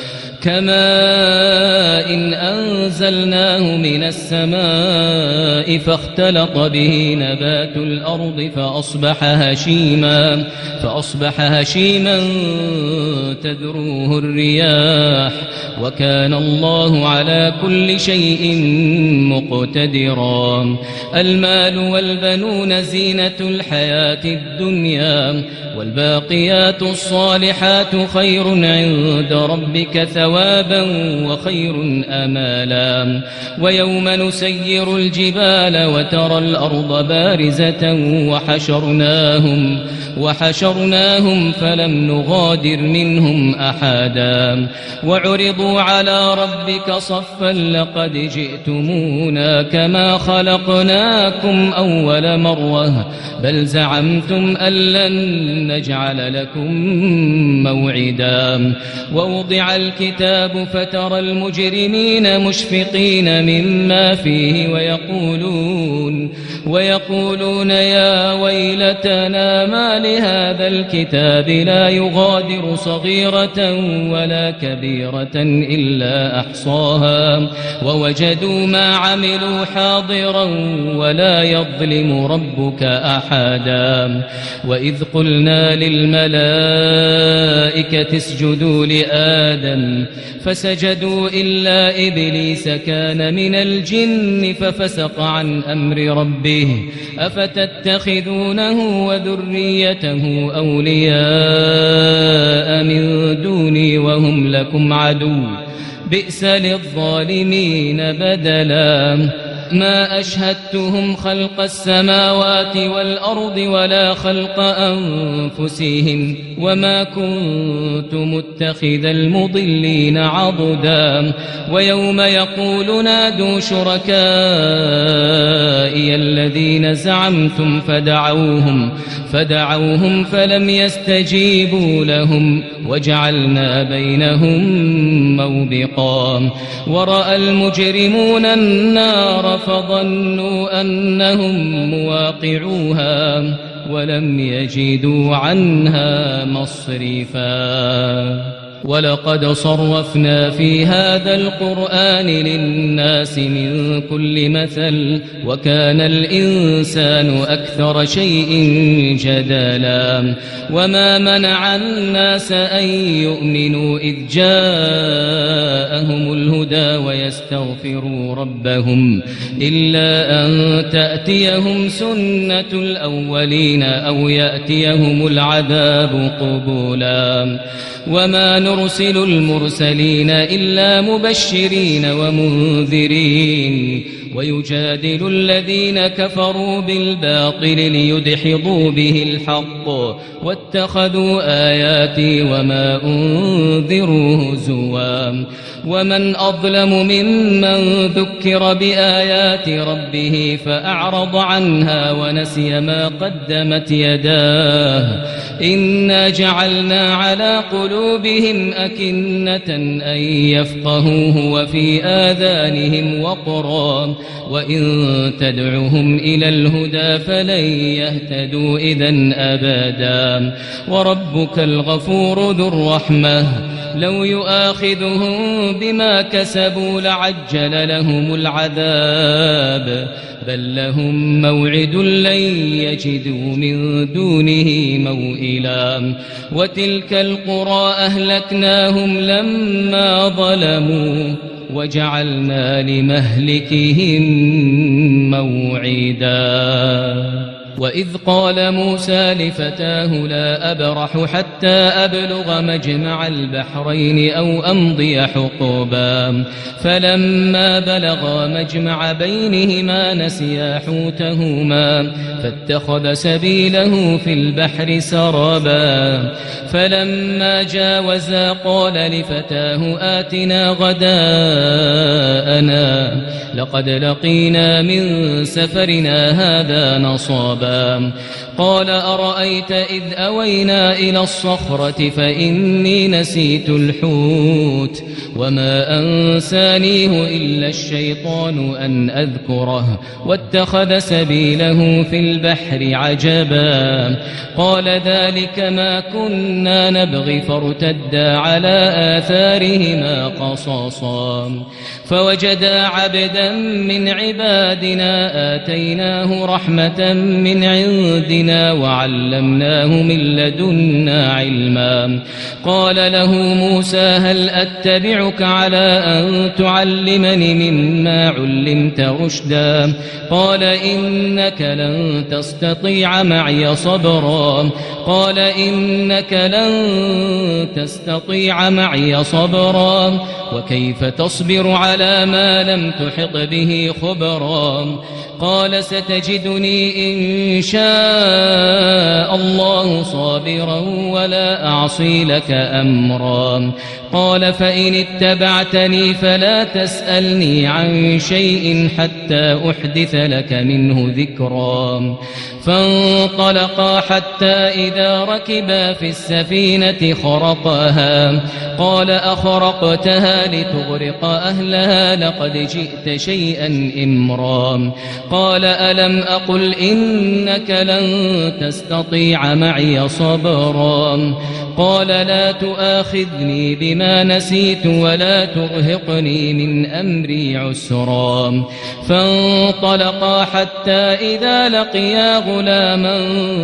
كماء إن أنزلناه من السماء فاختلط به نبات الأرض فأصبح هشيما فأصبح هشيما تذروه الرياح وكان الله على كل شيء مقتدرا المال والبنون زينة الحياة الدنيا والباقيات الصالحات خير عند ربك ثوابا وخير أمالا ويوم نسير الجبال وترى الأرض بارزة وحشرناهم وحشرناهم فلم نغادر منهم أحدا وعرضوا على ربك صفا لقد جئتمونا كما خلقناكم أول مرة بل زعمتم أن لن نجعل لكم موعدا ووضع الكتاب فترى المجرمين مشفقين مما فيه ويقولون ويقولون يا ويلتنا ما لهذا الكتاب لا يغادر صغيرة ولا كبيرة إلا أحصاها ووجدوا ما عملوا حاضرا ولا يظلم ربك أحدا وإذ قلنا للملائكة اسجدوا لآدم فسجدوا إلا إبليس كان من الجن ففسق عن أمر ربه أفتتخذونه وذريته أولياء من دوني وهم لكم عدو بئس للظالمين بدلا ما أشهدتهم خلق السماوات والأرض ولا خلق أنفسهم وما كنت متخذ المضلين عضدا ويوم يقول نادوا شركائي الذين زعمتم فدعوهم فدعوهم فلم يستجيبوا لهم وجعلنا بينهم موبقا ورأى المجرمون النار فظنوا أنهم مواقعوها ولم يجدوا عنها مصرفا ولقد صرفنا في هذا القرآن للناس من كل مثل وكان الإنسان أكثر شيء جدلا وما منع الناس أن يؤمنوا إذ جاءهم الهدى ويستغفروا ربهم إلا أن تأتيهم سنة الأولين أو يأتيهم العذاب قبلا وما نرسل المرسلين إلا مبشرين ومنذرين ويجادل الذين كفروا بالباطل ليدحضوا به الحق واتخذوا آياتي وما أنذروا هزوا ومن أظلم ممن ذكر بآيات ربه فأعرض عنها ونسي ما قدمت يداه إنا جعلنا على قلوبهم أكنة أن يفقهوه وفي آذانهم وقرا وإن تدعهم إلى الهدى فلن يهتدوا إذن أبدا وربك الغفور ذو الرحمة لو يؤاخذهم بما كسبوا لعجل لهم العذاب بل لهم موعد لن يجدوا من دونه موئلا وتلك القرى أهلكناهم لما ظلموا وجعلنا لمهلكهم موعدا وإذ قال موسى لفتاه لا أبرح حتى أبلغ مجمع البحرين أو أمضي حقوبا فلما بلغا مجمع بينهما نسيا حوتهما فاتخذ سبيله في البحر سربا فلما جاوزا قال لفتاه آتنا غداءنا لقد لقينا من سفرنا هذا نصابا قال أرأيت إذ أوينا إلى الصخرة فإني نسيت الحوت وما أنسانيه إلا الشيطان أن أذكره واتخذ سبيله في البحر عجبا قال ذلك ما كنا نبغي فارتدا على آثارهما قصصا فوجدا عبدا من عبادنا آتيناه رحمة من عندنا وعلمناه من لدنا علما قال له موسى هل أتبعك على أن تعلمني مما علمت رشدا قال إنك لن تستطيع معي صبرا قال إنك لن تستطيع معي صبرا وكيف تصبر على ما لم تحط به خبرا قال ستجدني إن شاء الله صابرا ولا أعصي لك أمرا قال فإن اتبعتني فلا تسألني عن شيء حتى أحدث لك منه ذكرا فانطلقا حتى إذا ركبا في السفينة خرقها قال أخرقتها لتغرق أهلها لقد جئت شيئا إمرا قال ألم أقل إنك لن تستطيع معي صبرا قال لا تؤاخذني بما نسيت ولا ترهقني من أمري عسرا فانطلقا حتى إذا لقيا غلاما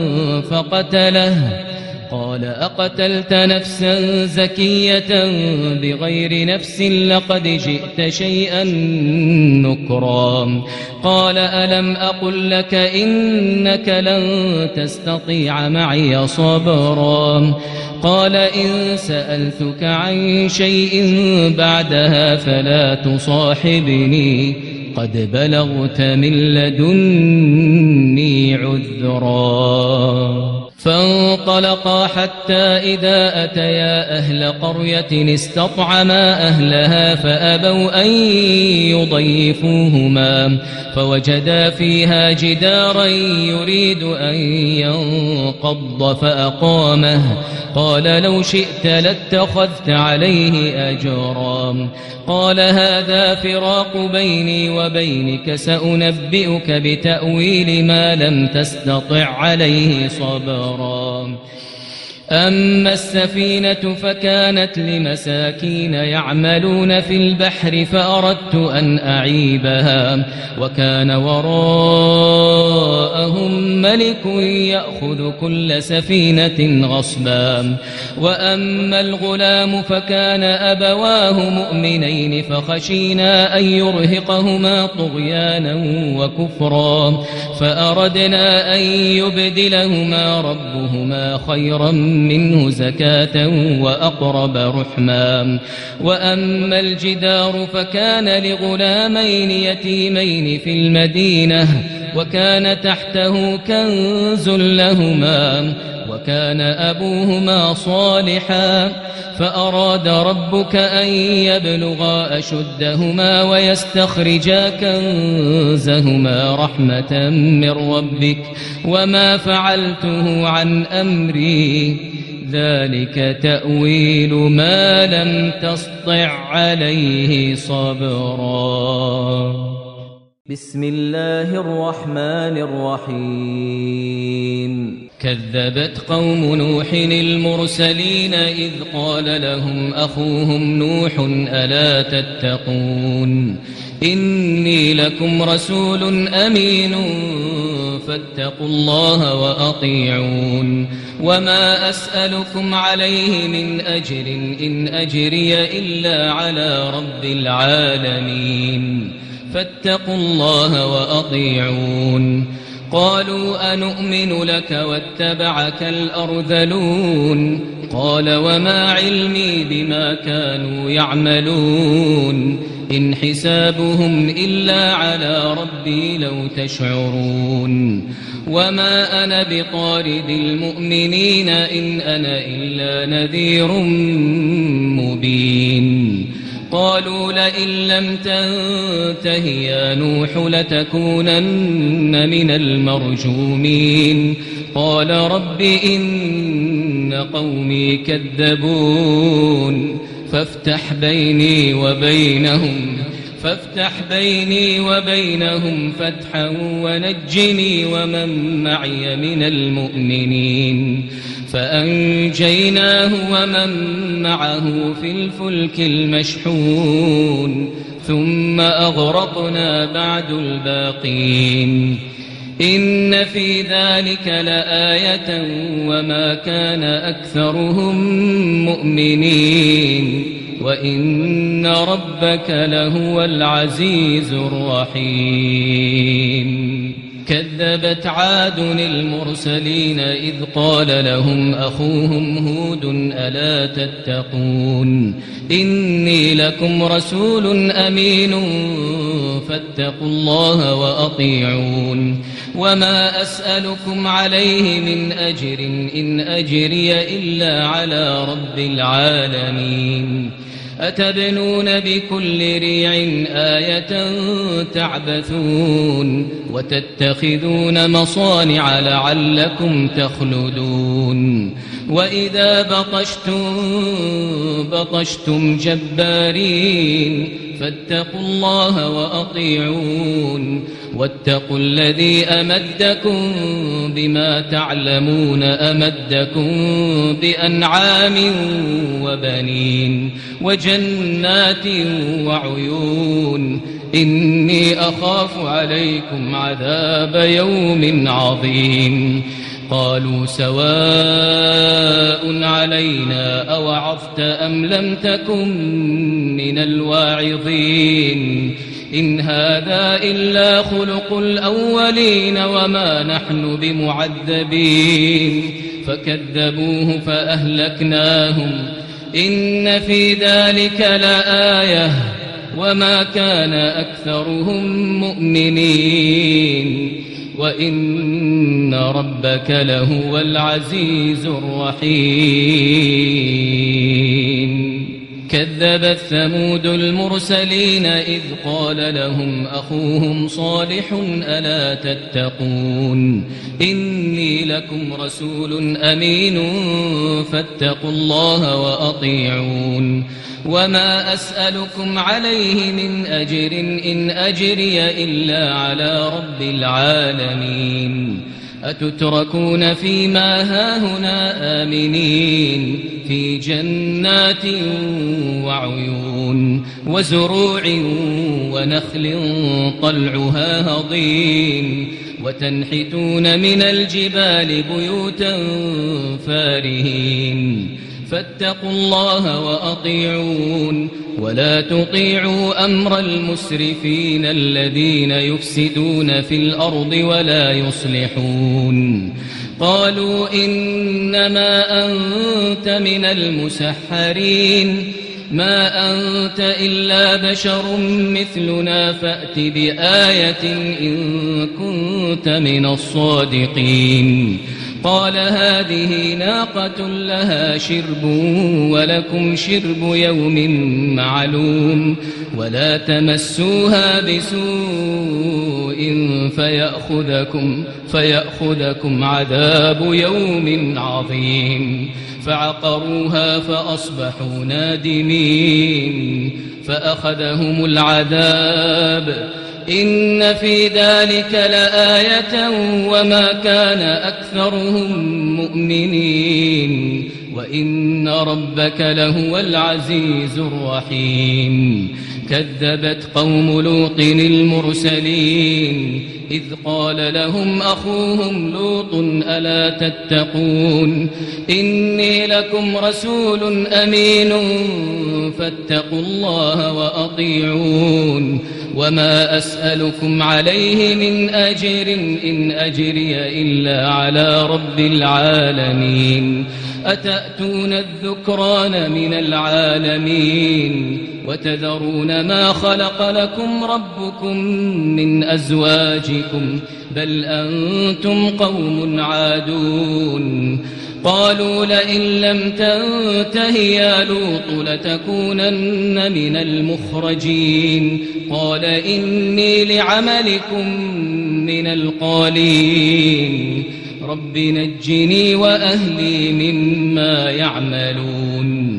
فقتله قال أقتلت نفسا زكية بغير نفس لقد جئت شيئا نكرا قال ألم أقل لك إنك لن تستطيع معي صبرا قال إن سألتك عن شيء بعدها فلا تصاحبني قد بلغت من لدني عذرا فانطلقا حتى إذا أتيا أهل قرية استطعما أهلها فأبوا أن يضيفوهما فوجدا فيها جدارا يريد أن ينقض فأقامه قال لو شئت لاتخذت عليه أجرا قال هذا فراق بيني وبينك سأنبئك بتأويل ما لم تستطع عليه صبرا أما السفينة فكانت لمساكين يعملون في البحر فأردت أن أعيبها وكان وراءهم ملك يأخذ كل سفينة غصبا. وأما الغلام فكان أبواه مؤمنين فخشينا أن يرهقهما طغيانا وكفرا فأردنا أن يبدلهما ربهما خيرا منه زكاة وأقرب رحما. وأما الجدار فكان لغلامين يتيمين في المدينة وكان تحته كنز لهما وكان أبوهما صالحا فأراد ربك أن يبلغا أشدهما ويستخرجا كنزهما رحمة من ربك وما فعلته عن أمري ذلك تأويل ما لم تسطع عليه صبرا. بسم الله الرحمن الرحيم. كذبت قوم نوح المرسلين إذ قال لهم أخوهم نوح ألا تتقون إني لكم رسول أمين فاتقوا الله وأطيعون وما أسألكم عليه من أجر إن أجري إلا على رب العالمين فاتقوا الله وأطيعون. قالوا أنؤمن لك واتبعك الأرذلون قال وما علمي بما كانوا يعملون إن حسابهم إلا على ربي لو تشعرون وما أنا بطارد المؤمنين إن أنا إلا نذير مبين. قالوا لئن لم تنته يا نوح لتكونن من المرجومين قال رب إن قومي كذبون فافتح بيني وبينهم فافتح بيني وبينهم فتحا ونجني ومن معي من المؤمنين فأنجيناه ومن معه في الفلك المشحون ثم أغرقنا بعد الباقين إن في ذلك لآية وما كان أكثرهم مؤمنين وإن ربك لهو العزيز الرحيم. كذبت عاد المرسلين إذ قال لهم أخوهم هود ألا تتقون إني لكم رسول أمين فاتقوا الله وأطيعون وما أسألكم عليه من أجر إن أجري إلا على رب العالمين. أتبنون بكل ريع آية تعبثون وتتخذون مصانع لعلكم تخلدون وإذا بطشتم بطشتم جبارين فاتقوا الله وأطيعون واتقوا الذي أمدكم بما تعلمون أمدكم بأنعام وبنين وجنات وعيون إني أخاف عليكم عذاب يوم عظيم. قالوا سواء علينا أوعظت أم لم تكن من الواعظين إن هذا إلا خلق الأولين وما نحن بمعذبين فكذبوه فأهلكناهم إن في ذلك لآية وما كان أكثرهم مؤمنين وإن ربك لهو العزيز الرحيم. كذبت ثمود المرسلين إذ قال لهم أخوهم صالح ألا تتقون إني لكم رسول أمين فاتقوا الله وأطيعون وما أسألكم عليه من أجر إن أجري إلا على رب العالمين. أتتركون فيما هاهنا آمنين في جنات وعيون وزروع ونخل طلعها هضيم وتنحتون من الجبال بيوتا فارهين فاتقوا الله وأطيعون ولا تطيعوا أمر المسرفين الذين يفسدون في الأرض ولا يصلحون قالوا إنما أنت من المسحرين ما أنت إلا بشر مثلنا فأت بآية إن كنت من الصادقين قال هذه ناقة لها شرب ولكم شرب يوم معلوم ولا تمسوها بسوء فيأخذكم, فيأخذكم عذاب يوم عظيم فعقروها فأصبحوا نادمين فأخذهم العذاب إن في ذلك لآية وما كان أكثرهم مؤمنين وإن ربك لهو العزيز الرحيم كذبت قوم لوط المرسلين إذ قال لهم أخوهم لوط ألا تتقون إني لكم رسول أمين فاتقوا الله وأطيعون وما أسألكم عليه من أجر إن أجري إلا على رب العالمين أتأتون الذكران من العالمين وتذرون ما خلق لكم ربكم من أزواجكم بل أنتم قوم عادون قالوا لئن لم تنته يا لوط لتكونن من المخرجين قال إني لعملكم من القالين رب نجني وأهلي مما يعملون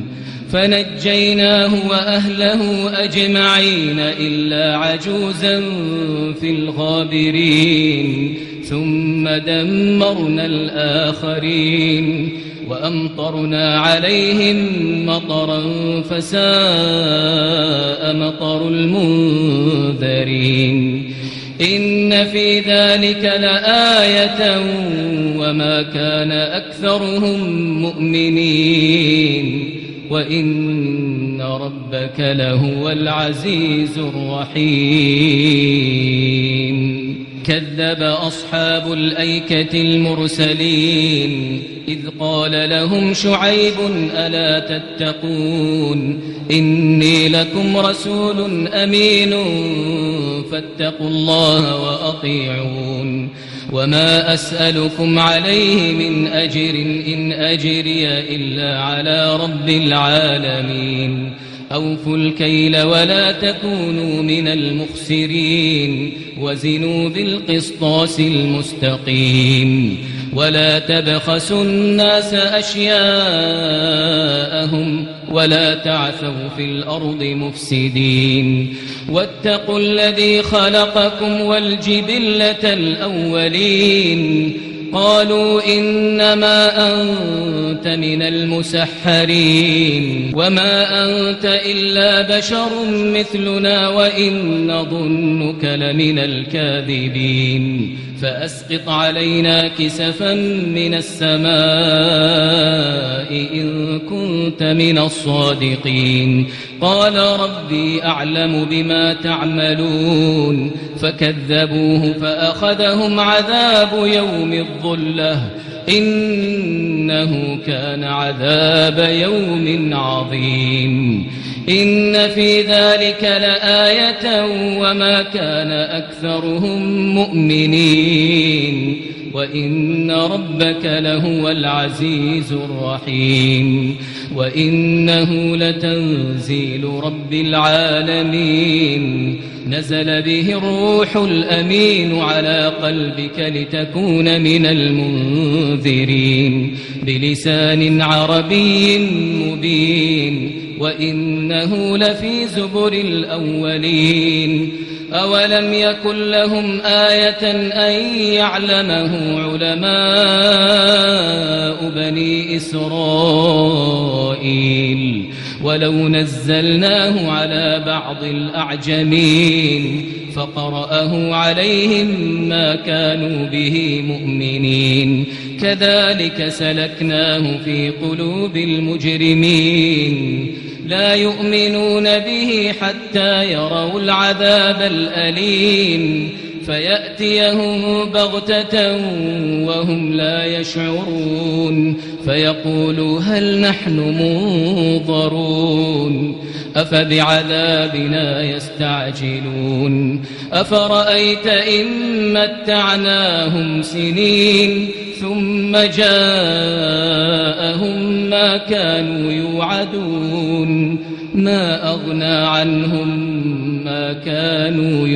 فنجيناه وأهله أجمعين إلا عجوزا في الغابرين ثم دمرنا الآخرين وأمطرنا عليهم مطرا فساء مطر المنذرين إن في ذلك لآية وما كان أكثرهم مؤمنين وإن ربك لهو العزيز الرحيم كذب أصحاب الأيكة المرسلين إذ قال لهم شعيب ألا تتقون إني لكم رسول أمين فاتقوا الله وأطيعون وما أسألكم عليه من أجر إن أجري إلا على رب العالمين أوفوا الكيل ولا تكونوا من المخسرين وزنوا بالقسطاس المستقيم ولا تبخسوا الناس أشياءهم ولا تعثوا في الأرض مفسدين واتقوا الذي خلقكم والجبلة الأولين قالوا إنما أنت من المسحرين وما أنت إلا بشر مثلنا وإن نظنك لمن الكاذبين فأسقط علينا كسفا من السماء إن كنت من الصادقين قال ربي أعلم بما تعملون فكذبوه فأخذهم عذاب يوم الظلة إنه كان عذاب يوم عظيم إن في ذلك لآية وما كان أكثرهم مؤمنين وإن ربك لهو العزيز الرحيم وإنه لتنزيل رب العالمين نزل به الروح الأمين على قلبك لتكون من المنذرين بلسان عربي مبين وإنه لفي زبر الأولين أولم يكن لهم آية أن يعلمه علماء بني إسرائيل ولو نزلناه على بعض الأعجمين فقرأه عليهم ما كانوا به مؤمنين كذلك سلكناه في قلوب المجرمين لا يؤمنون به حتى يروا العذاب الأليم فيأتيهم بغتة وهم لا يشعرون فيقولوا هل نحن منظرون أفبعذابنا يستعجلون أفرأيت إن متعناهم سنين ثم جاءهم ما كانوا يوعدون ما أغنى عنهم ما كانوا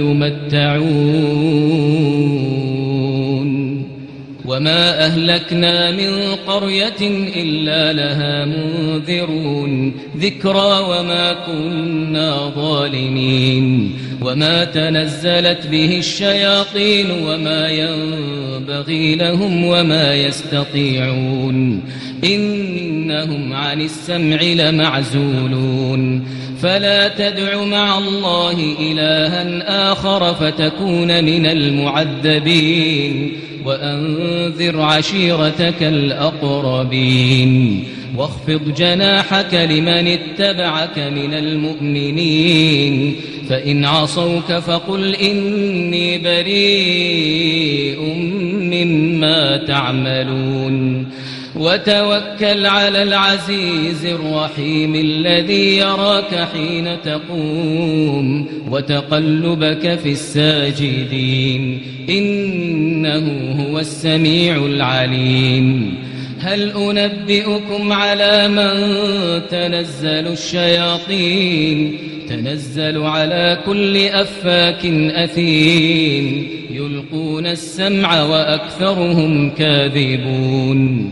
يمتعون وما أهلكنا من قرية إلا لها منذرون ذكرى وما كنا ظالمين وما تنزلت به الشياطين وما ينبغي لهم وما يستطيعون إنهم عن السمع لمعزولون فلا تدع مع الله إلها آخر فتكون من المعذبين وأنذر عشيرتك الأقربين واخفض جناحك لمن اتبعك من المؤمنين فإن عصوك فقل إني بريء مما تعملون وتوكل على العزيز الرحيم الذي يراك حين تقوم وتقلبك في الساجدين إنه هو السميع العليم هل أنبئكم على من تنزل الشياطين تنزل على كل أفاك أثيم يلقون السمع وأكثرهم كاذبون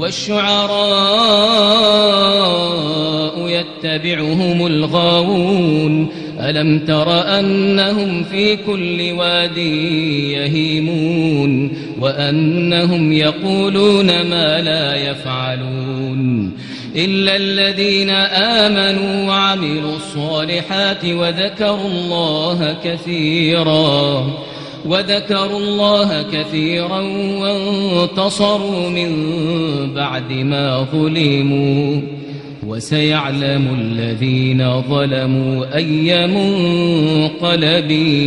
والشعراء يتبعهم الغاوون ألم تر أنهم في كل واد يهيمون وأنهم يقولون ما لا يفعلون إلا الذين آمنوا وعملوا الصالحات وذكروا الله كثيرا وذكروا الله كثيرا وانتصروا من بعد ما ظلموا وسيعلم الذين ظلموا أي منقلب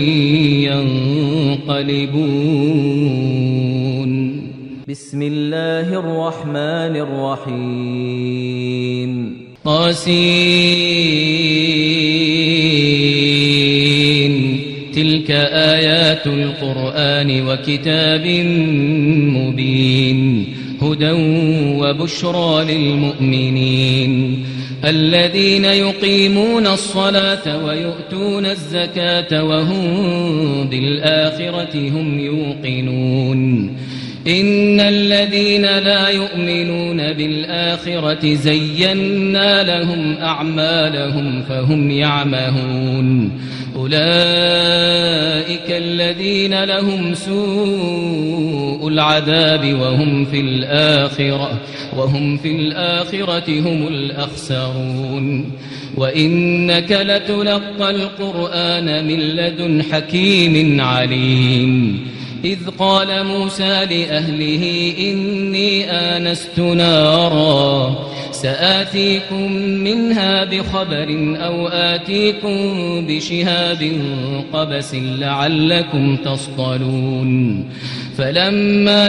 ينقلبون. بسم الله الرحمن الرحيم. طاسين تلك آيات القرآن وكتاب مبين هدى وبشرى للمؤمنين الذين يقيمون الصلاة ويؤتون الزكاة وهم بالآخرة هم يوقنون إن الذين لا يؤمنون بالآخرة زينا لهم أعمالهم فهم يعمهون أولئك الذين لهم سوء العذاب وهم في الآخرة وهم في الآخرة هم الأخسرون وإنك لتلقى القرآن من لدن حكيم عليم إذ قال موسى لأهله إني آنست نارا سآتيكم منها بخبر أو آتيكم بشهاب قبس لعلكم تصطلون فلما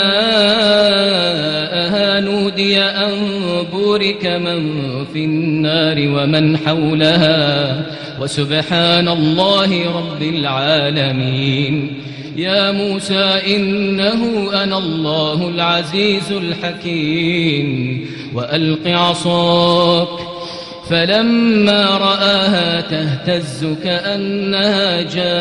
جاءها نودي أن بورك من في النار ومن حولها وسبحان الله رب العالمين يا موسى إنه أنا الله العزيز الحكيم وألق عصاك فلما رآها تهتز كأنها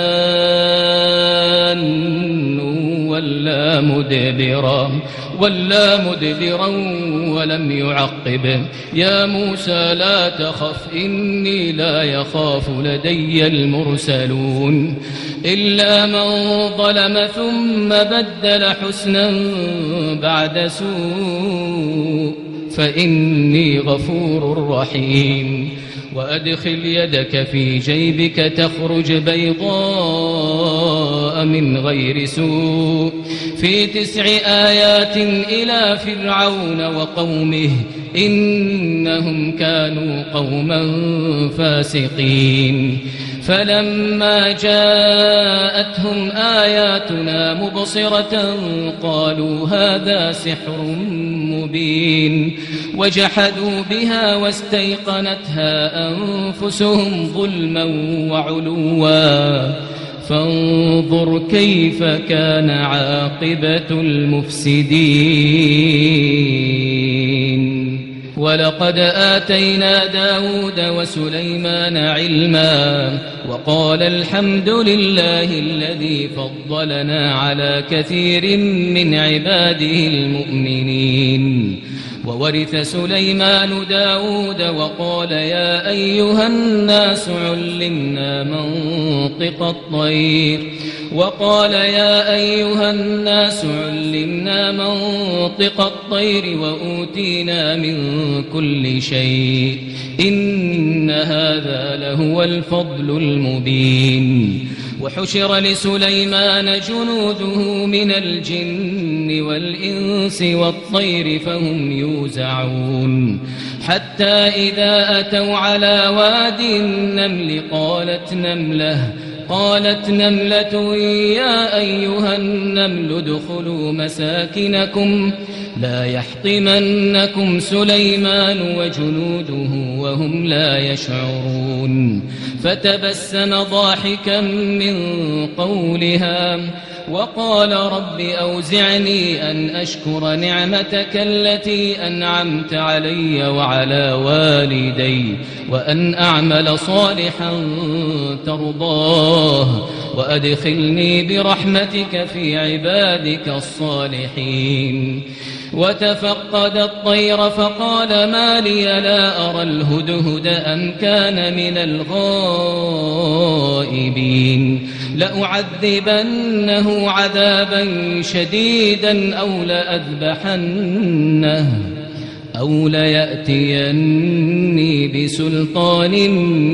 جان ولا مدبرا ولا مدبرا ولم يعقب. يا موسى لا تخف إني لا يخاف لدي المرسلون إلا من ظلم ثم بدل حسنا بعد سوء فإني غفور رحيم. وأدخل يدك في جيبك تخرج بيضاء من غير سوء في تسع آيات إلى فرعون وقومه إنهم كانوا قوما فاسقين. فلما جاءتهم آياتنا مبصرة قالوا هذا سحر مبين وجحدوا بها واستيقنتها أنفسهم ظلما وعلوا فانظر كيف كان عاقبة المفسدين. ولقد آتينا داود وسليمان علما وقال الحمد لله الذي فضلنا على كثير من عباده المؤمنين. وورث سليمان داود وقال يا أيها الناس علمنا منطق الطير وقال يا أيها الناس علمنا منطق الطير وأوتينا من كل شيء إن هذا لهو الفضل المبين. وحشر لسليمان جنوده من الجن والإنس والطير فهم يوزعون حتى إذا أتوا على واد النمل قالت نملة قالت نملة يا أيها النمل ادخلوا مساكنكم لا يحطمنكم سليمان وجنوده وهم لا يشعرون. فتبسم ضاحكا من قولها وقال رب أوزعني أن أشكر نعمتك التي أنعمت علي وعلى والدي وأن أعمل صالحا ترضاه وأدخلني برحمتك في عبادك الصالحين. وتفقد الطير فقال ما لي لا أرى الهدهد أم كان من الغائبين لأعذبنه عذابا شديدا أو لأذبحنه أو ليأتيني بسلطان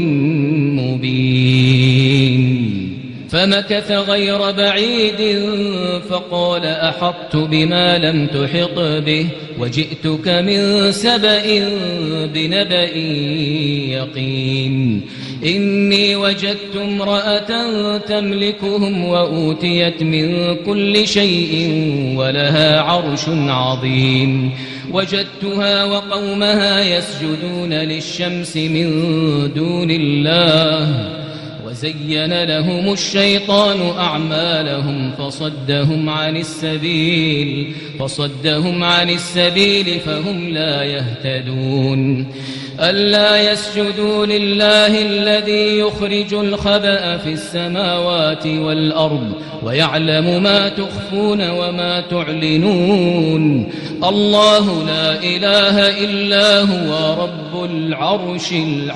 مبين. فمكث غير بعيد فقال أحطت بما لم تحط به وجئتك من سبأ بنبأ يقين. إني وجدت امرأة تملكهم وأوتيت من كل شيء ولها عرش عظيم. وجدتها وقومها يسجدون للشمس من دون الله وزين لهم الشيطان أعمالهم فصدهم عن السبيل فصدهم عن السبيل فهم لا يهتدون. ألا يسجدوا لله الذي يخرج الخبأ في السماوات والأرض ويعلم ما تخفون وما تعلنون. الله لا إله إلا هو رب العرش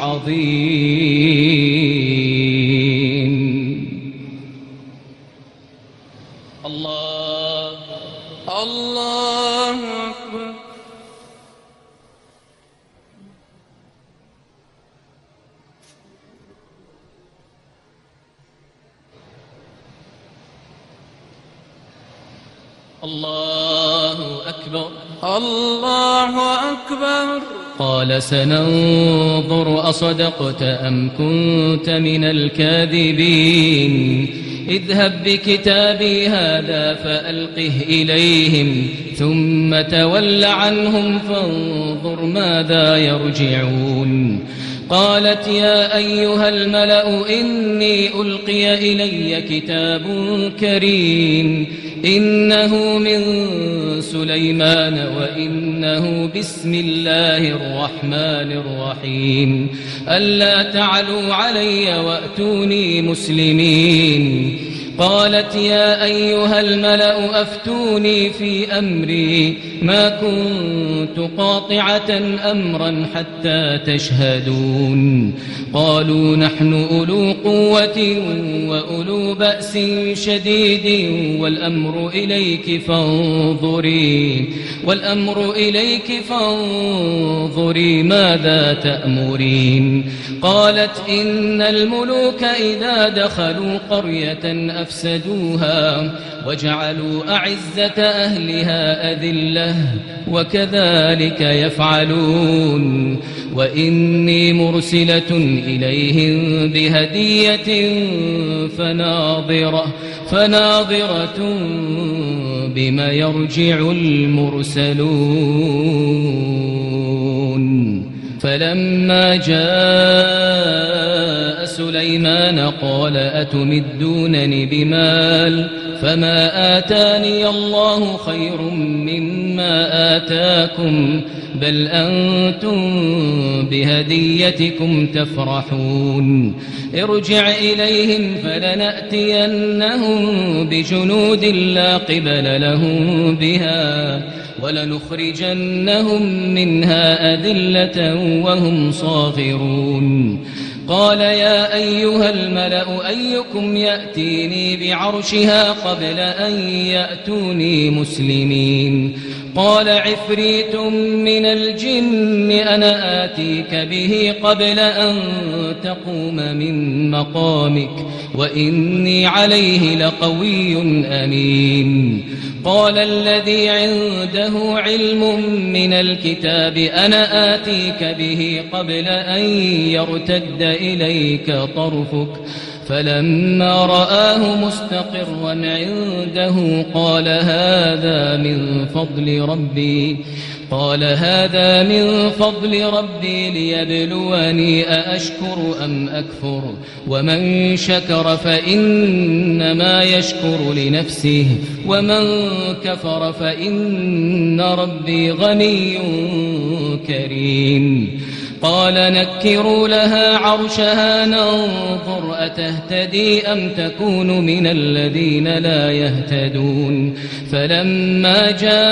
العظيم. الله الله أكبر. الله أكبر الله أكبر. قال سننظر أصدقت أم كنت من الكاذبين. اذهب بكتابي هذا فألقه إليهم ثم تول عنهم فانظر ماذا يرجعون. قالت يا أيها الملأ إني ألقي إلي كتاب كريم إنه من سليمان وإنه بسم الله الرحمن الرحيم ألا تعلوا علي وأتوني مسلمين قالت يا أيها الملأ أفتوني في أمري ما كنت قاطعة أمرا حتى تشهدون قالوا نحن أولو قوة وأولو بأس شديد والأمر إليك فانظري والأمر إليك فانظري ماذا تأمرين قالت إن الملوك إذا دخلوا قرية أفسدوها وجعلوا أعزة أهلها أذلة وكذلك يفعلون وإني مرسلة إليهم بهدية فناظرة فناظرة بما يرجع المرسلون فلما جاء سليمان قال أتمدونني بمال فما آتاني الله خير مما آتاكم بل أنتم بهديتكم تفرحون ارجع إليهم فلنأتينهم بجنود لا قبل لهم بها ولنخرجنهم منها أذلة وهم صاغرون قال يا أيها الملأ أيكم يأتيني بعرشها قبل أن يأتوني مسلمين قال عفريت من الجن أنا آتيك به قبل أن تقوم من مقامك وإني عليه لقوي أمين قال الذي عنده علم من الكتاب أنا آتيك به قبل أن يرتد إليك طرفك فلما رآه مستقرا عنده قال هذا من فضل ربي قال هذا من فضل ربي ليبلوني أأشكر أم أكفر ومن شكر فإنما يشكر لنفسه ومن كفر فإن ربي غني كريم قال نكروا لها عرشها ننظر أتهتدي أم تكون من الذين لا يهتدون فلما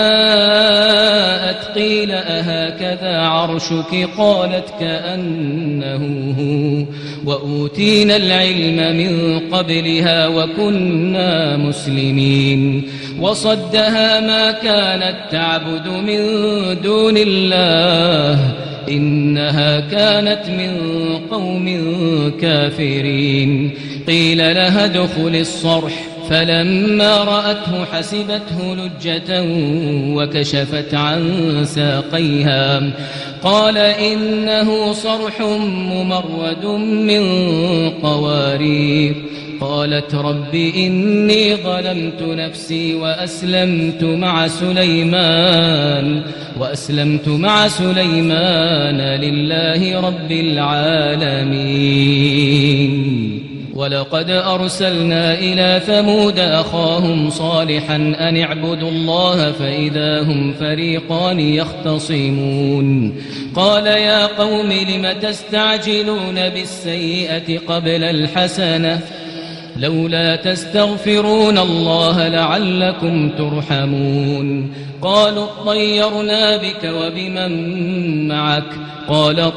جاءت قيل أهكذا عرشك قالت كأنه هو وأوتينا العلم من قبلها وكنا مسلمين وصدها ما كانت تعبد من دون الله إنها كانت من قوم كافرين قيل لها ادخل الصرح فلما رأته حسبته لجة وكشفت عن ساقيها قال إنه صرح ممرد من قوارير قالت رب إني ظلمت نفسي وأسلمت مع سليمان وأسلمت مع سليمان لله رب العالمين ولقد أرسلنا إلى ثمود أخاهم صالحا أن اعبدوا الله فإذا هم فريقان يختصمون قال يا قوم لم تستعجلون بالسيئة قبل الحسنة لولا تستغفرون الله لعلكم ترحمون قالوا اطيرنا بك وبمن معك قال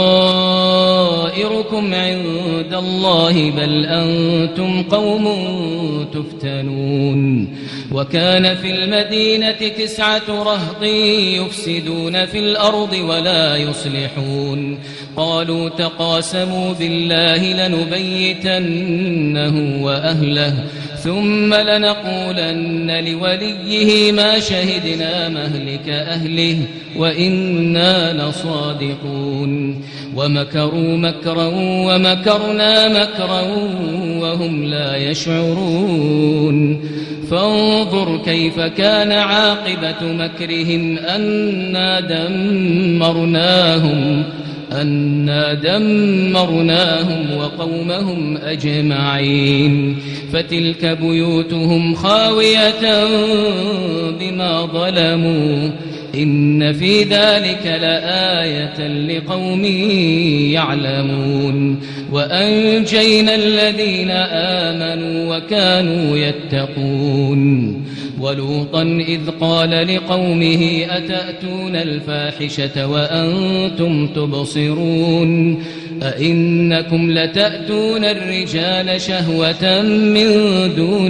طائركم عند الله بل أنتم قوم تفتنون وكان في المدينة تسعة رهط يفسدون في الأرض ولا يصلحون قالوا تقاسموا بالله لنبيتنه وأهله ثم لنقولن لوليه ما شهدنا مهلك أهله وإنا لصادقون ومكروا مكرا ومكرنا مكرا وهم لا يشعرون فانظر كيف كان عاقبة مكرهم أنا دمرناهم أنا دمرناهم وقومهم أجمعين فتلك بيوتهم خاوية بما ظلموا إن في ذلك لآية لقوم يعلمون وأنجينا الذين آمنوا وكانوا يتقون ولوطا إذ قال لقومه أتأتون الفاحشة وأنتم تبصرون أئنكم لتأتون الرجال شهوة من دون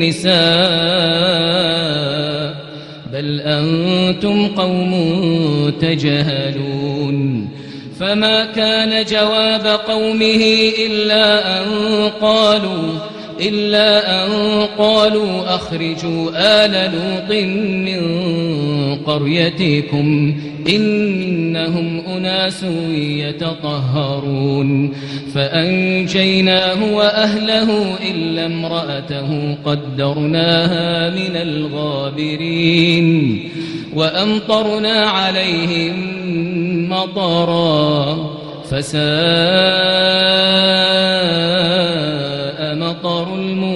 النساء بل أنتم قوم تجهلون فما كان جواب قومه إلا أن قالوا إلا أن قالوا أخرجوا آل لوط من قريتكم إنهم أناس يتطهرون فأنجيناه وأهله إلا امرأته قدرناها من الغابرين وأمطرنا عليهم مطرا فساء مطر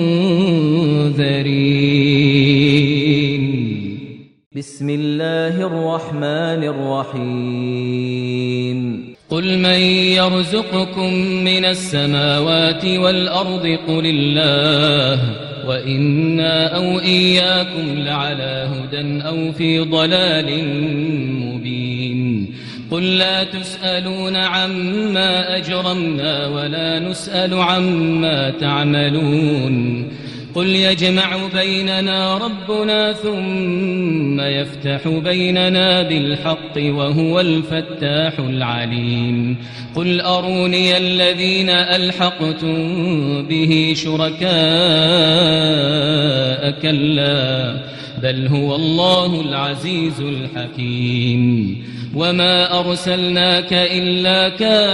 المنذرين بسم الله الرحمن الرحيم قل من يرزقكم من السماوات والأرض قل الله وإنا أو إياكم لعلى هدى أو في ضلال مبين قل لا تسألون عما أجرمنا ولا نسأل عما تعملون قل يجمع بيننا ربنا ثم يفتح بيننا بالحق وهو الفتاح العليم قل أروني الذين ألحقتم به شركاء كلا بل هو الله العزيز الحكيم وما أرسلناك إلا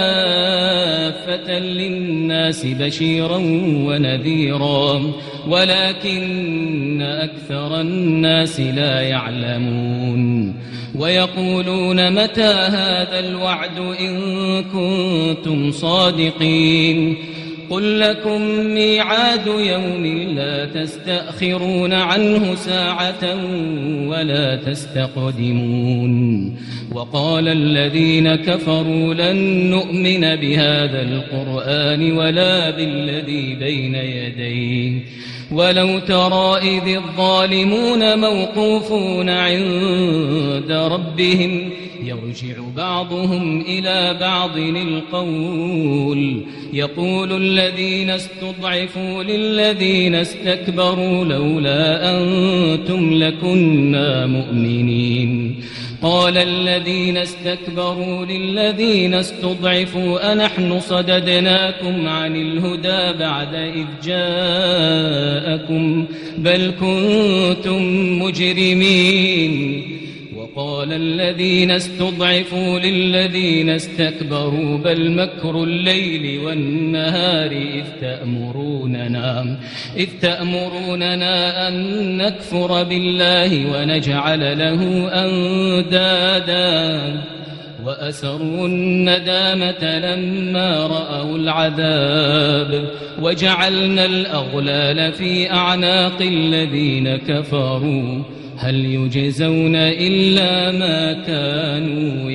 كافة للناس بشيرا ونذيرا ولكن أكثر الناس لا يعلمون ويقولون متى هذا الوعد إن كنتم صادقين قل لكم ميعاد يوم لا تستأخرون عنه ساعة ولا تستقدمون وقال الذين كفروا لن نؤمن بهذا القرآن ولا بالذي بين يديه ولو ترى إذ الظالمون موقوفون عند ربهم يرجع بعضهم إلى بعض القول يقول الذين استضعفوا للذين استكبروا لولا أنتم لكنا مؤمنين قال الذين استكبروا للذين استضعفوا أنحن صددناكم عن الهدى بعد إذ جاءكم بل كنتم مجرمين وقال الذين استضعفوا للذين استكبروا بل مكر الليل والنهار إذ تأمروننا, إذ تأمروننا أن نكفر بالله ونجعل له أندادا وأسروا الندامة لما رأوا العذاب وجعلنا الأغلال في أعناق الذين كفروا هل يجزون إلا ما كانوا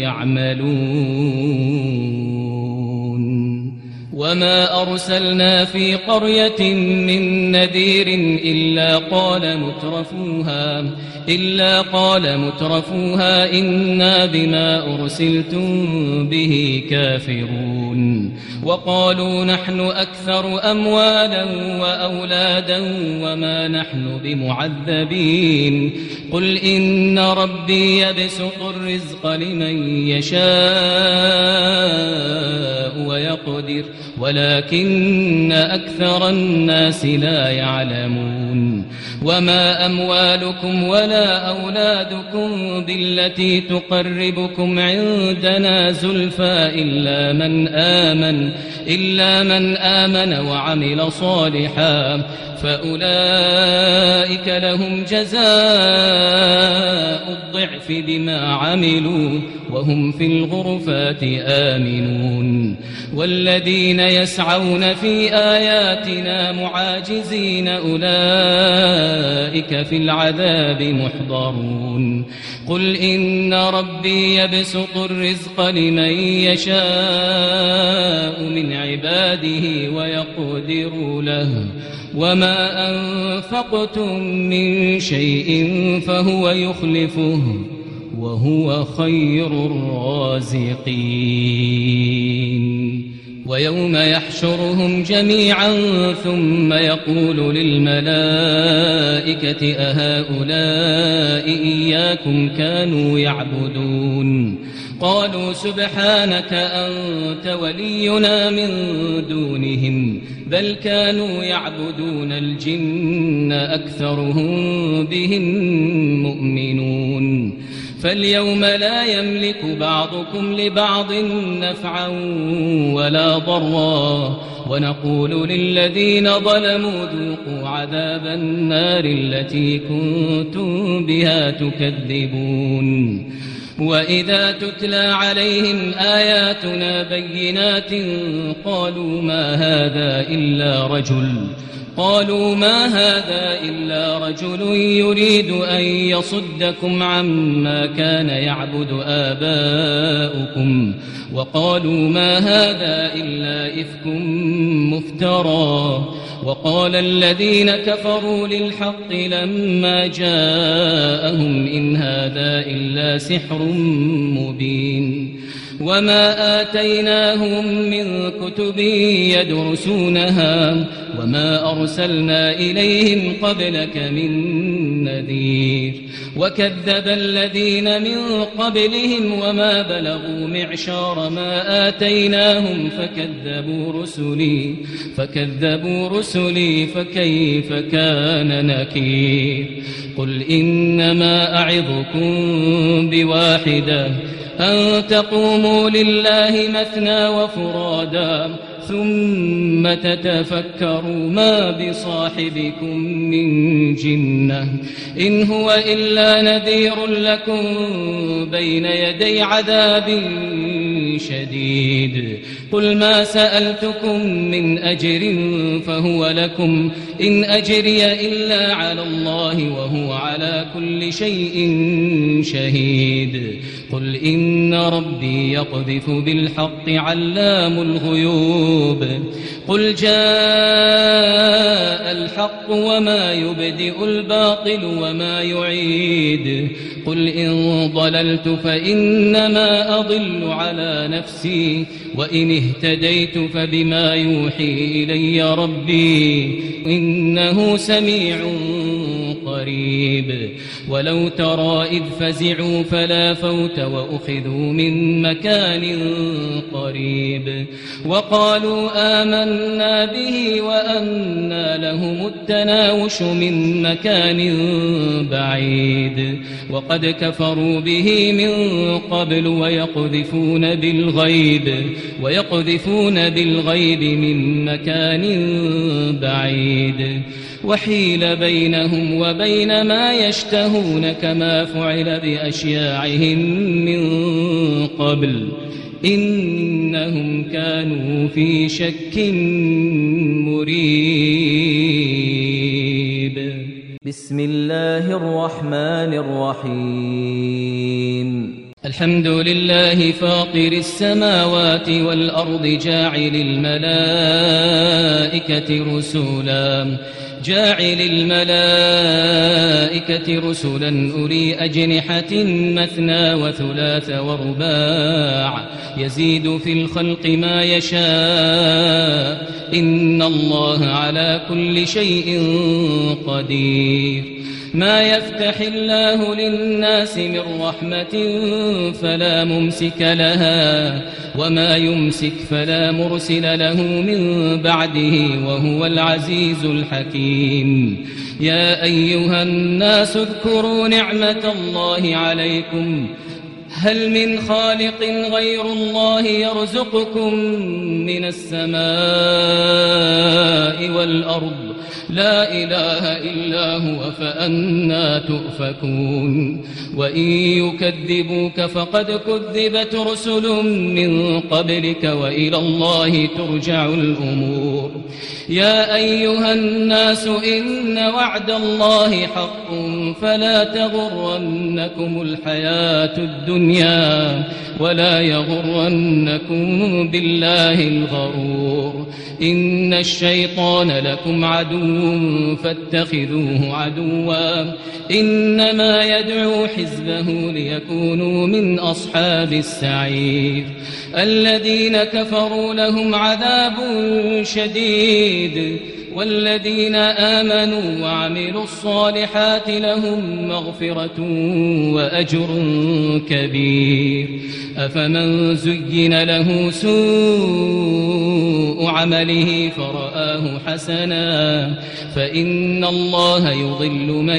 يعملون وما أرسلنا في قرية من نذير إلا قال مترفوها إلا قال مترفوها إنا بما أرسلتم به كافرون وقالوا نحن أكثر أموالا وأولادا وما نحن بمعذبين قل إن ربي يبسط الرزق لمن يشاء ويقدر ولكن أكثر الناس لا يعلمون وما أموالكم ولا أولادكم بالتي تقربكم عندنا زلفى إلا من آمن إلا من آمن وعمل صالحا فأولئك لهم جزاء الضعف بما عملوا وهم في الغرفات آمنون والذين يسعون في آياتنا معاجزين أولئك في العذاب محضرون قل إن ربي يبسط الرزق لمن يشاء من عباده ويقدر له وما أنفقتم من شيء فهو يخلفه وهو خير الرازقين ويوم يحشرهم جميعا ثم يقول للملائكة أهؤلاء إياكم كانوا يعبدون قالوا سبحانك أنت ولينا من دونهم بل كانوا يعبدون الجن أكثرهم بهم مؤمنون فاليوم لا يملك بعضكم لبعض نفعا ولا ضرا ونقول للذين ظلموا ذوقوا عذاب النار التي كنتم بها تكذبون وإذا تتلى عليهم آياتنا بينات قالوا ما هذا إلا رجل قالوا ما هذا إلا رجل يريد أن يصدكم عما كان يعبد آباؤكم وقالوا ما هذا إلا إفك مفترى وقال الذين كفروا للحق لما جاءهم إن هذا إلا سحر مبين وما آتيناهم من كتب يدرسونها وما أرسلنا إليهم قبلك من نذير وكذب الذين من قبلهم وما بلغوا معشار ما آتيناهم فكذبوا رسلي فكذبوا رسلي فكيف كان نكير قل إنما أعظكم بواحدة أن تقوموا لله مثنى وفرادا ثم تتفكروا ما بصاحبكم من جنة إن هو إلا نذير لكم بين يدي عذاب شديد قل ما سألتكم من أجر فهو لكم إن أجري إلا على الله وهو على كل شيء شهيد قل إن ربي يقذف بالحق علام الغيوب قل جاء الحق وما يبدئ الباطل وما يعيد قل إن ضللت فإنما أضل على نفسي وإن اهتديت فبما يوحي إلي ربي إنه سميع قريب ولو ترى إذ فزعوا فلا فوت وأخذوا من مكان قريب وقالوا آمنا به وأنى لهم التناوش من مكان بعيد وقد كفروا به من قبل ويقذفون بالغيب ويقذفون بالغيب من مكان بعيد وحيل بينهم وبين ما يشتهون كما فعل بأشياعهم من قبل إنهم كانوا في شك مريب بسم الله الرحمن الرحيم الحمد لله فاطر السماوات والأرض جاعل الملائكة رسولا جاعل الملائكة رسلا أولي أجنحة مثنى وثلاث ورباع يزيد في الخلق ما يشاء إن الله على كل شيء قدير ما يفتح الله للناس من رحمة فلا ممسك لها وما يمسك فلا مرسل له من بعده وهو العزيز الحكيم يا أيها الناس اذكروا نعمة الله عليكم هل من خالق غير الله يرزقكم من السماء والأرض لا إله إلا هو فأنى تؤفكون وإن يكذبوك فقد كذبت رسل من قبلك وإلى الله ترجع الأمور يا أيها الناس إن وعد الله حق فلا تغرنكم الحياة الدنيا ولا يغرنكم بالله الغرور إن الشيطان لكم عدو فاتخذوه عدوا إنما يدعو حزبه ليكونوا من أصحاب السعير الذين كفروا لهم عذاب شديد والذين آمنوا وعملوا الصالحات لهم مغفرة وأجر كبير أفمن زين له سوء عمله فرآه حسنا فإن الله يضل من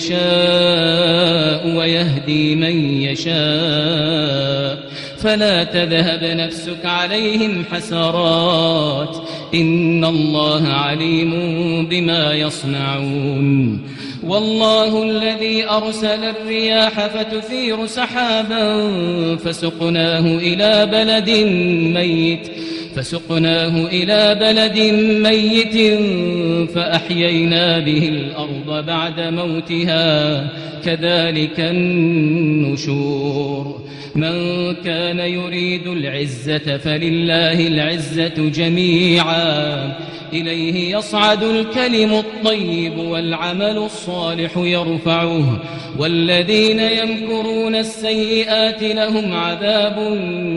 يشاء ويهدي من يشاء فلا تذهب نفسك عليهم حسرات إن الله عليم بما يصنعون والله الذي أرسل الرياح فتثير سحابا فسقناه إلى بلد ميت فسقناه إلى بلد ميت فأحيينا به الأرض بعد موتها كذلك النشور من كان يريد العزة فلله العزة جميعا إليه يصعد الكلم الطيب والعمل الصالح يرفعه والذين يمكرون السيئات لهم عذاب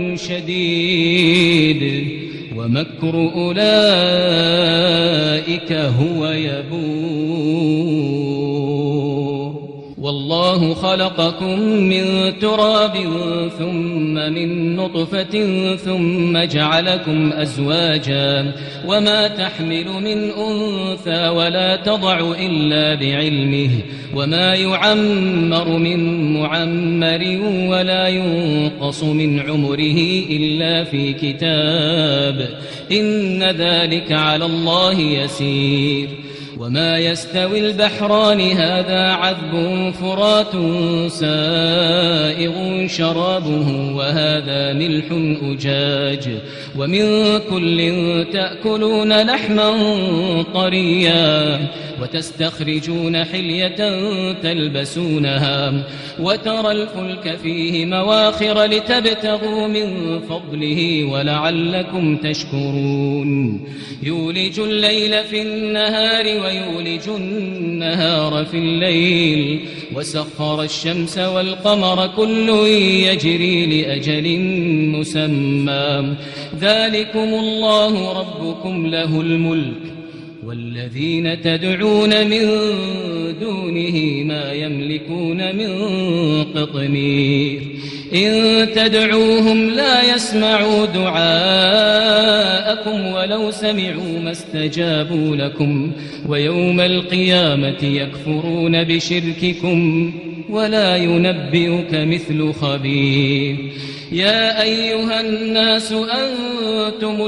شديد ومكر أولئك هو يبور والله خلقكم من تراب ثم من نطفة ثم جعلكم أزواجا وما تحمل من أنثى ولا تضع إلا بعلمه وما يعمر من معمر ولا ينقص من عمره إلا في كتاب إن ذلك على الله يسير وما يستوي البحران هذا عذب فرات سائغ شرابه وهذا ملح أجاج ومن كل تأكلون لحما طريا وتستخرجون حلية تلبسونها وترى الفلك فيه مواخر لتبتغوا من فضله ولعلكم تشكرون يولج الليل في النهار ويولج النهار في الليل وسخر الشمس والقمر كل يجري لأجل مسمى ذلكم الله ربكم له الملك والذين تدعون من دونه ما يملكون من قطمير إن تدعوهم لا يسمعوا دعاءكم ولو سمعوا ما استجابوا لكم ويوم القيامة يكفرون بشرككم ولا ينبئك مثل خبير يا أيها الناس أنتم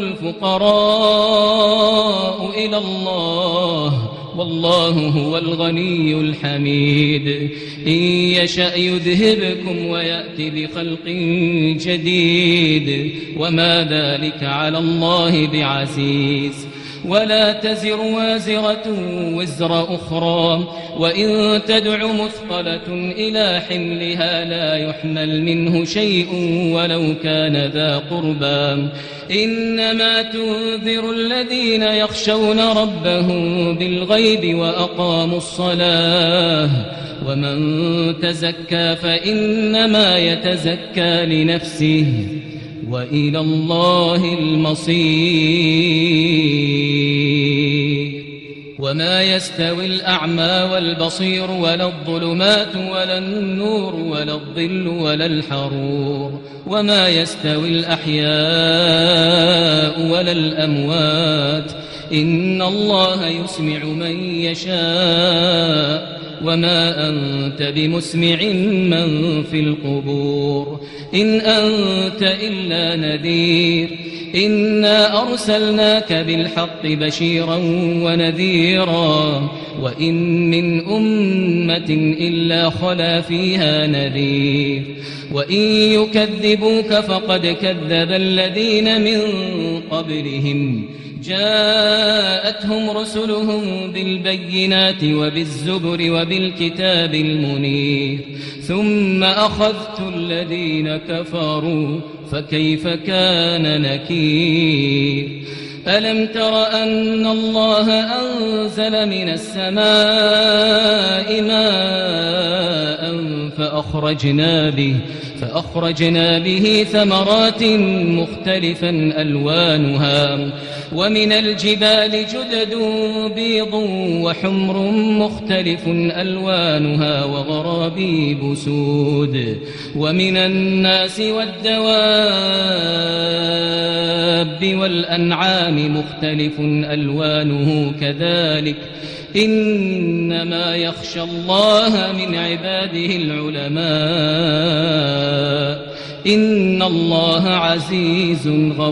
الفقراء إلى الله والله هو الغني الحميد إن يشأ يذهبكم ويأتي بخلق جديد وما ذلك على الله بعزيز ولا تزر وازرة وزر أخرى وإن تدع مثقلة إلى حملها لا يحمل منه شيء ولو كان ذا قربى إنما تنذر الذين يخشون ربهم بالغيب وأقاموا الصلاة ومن تزكى فإنما يتزكى لنفسه وإلى الله المصير وما يستوي الأعمى والبصير ولا الظلمات ولا النور ولا الظل ولا الحرور وما يستوي الأحياء ولا الأموات إن الله يسمع من يشاء وما أنت بمسمع من في القبور إن أنت إلا نذير إنا أرسلناك بالحق بشيرا ونذيرا وإن من أمة إلا خلا فيها نذير وإن يكذبوك فقد كذب الذين من قبلهم جاءتهم رسلهم بالبينات وبالزبر وبالكتاب المنير ثم أخذت الذين كفروا فكيف كان نكير ألم تر أن الله أنزل من السماء ماء فأخرجنا به فأخرجنا به ثمرات مختلفا ألوانها ومن الجبال جدد بيض وحمر مختلف ألوانها وغرابيب سود ومن الناس والدواب والأنعام مختلف ألوانه كذلك إنما يخشى الله من عباده العلماء إن الله عزيز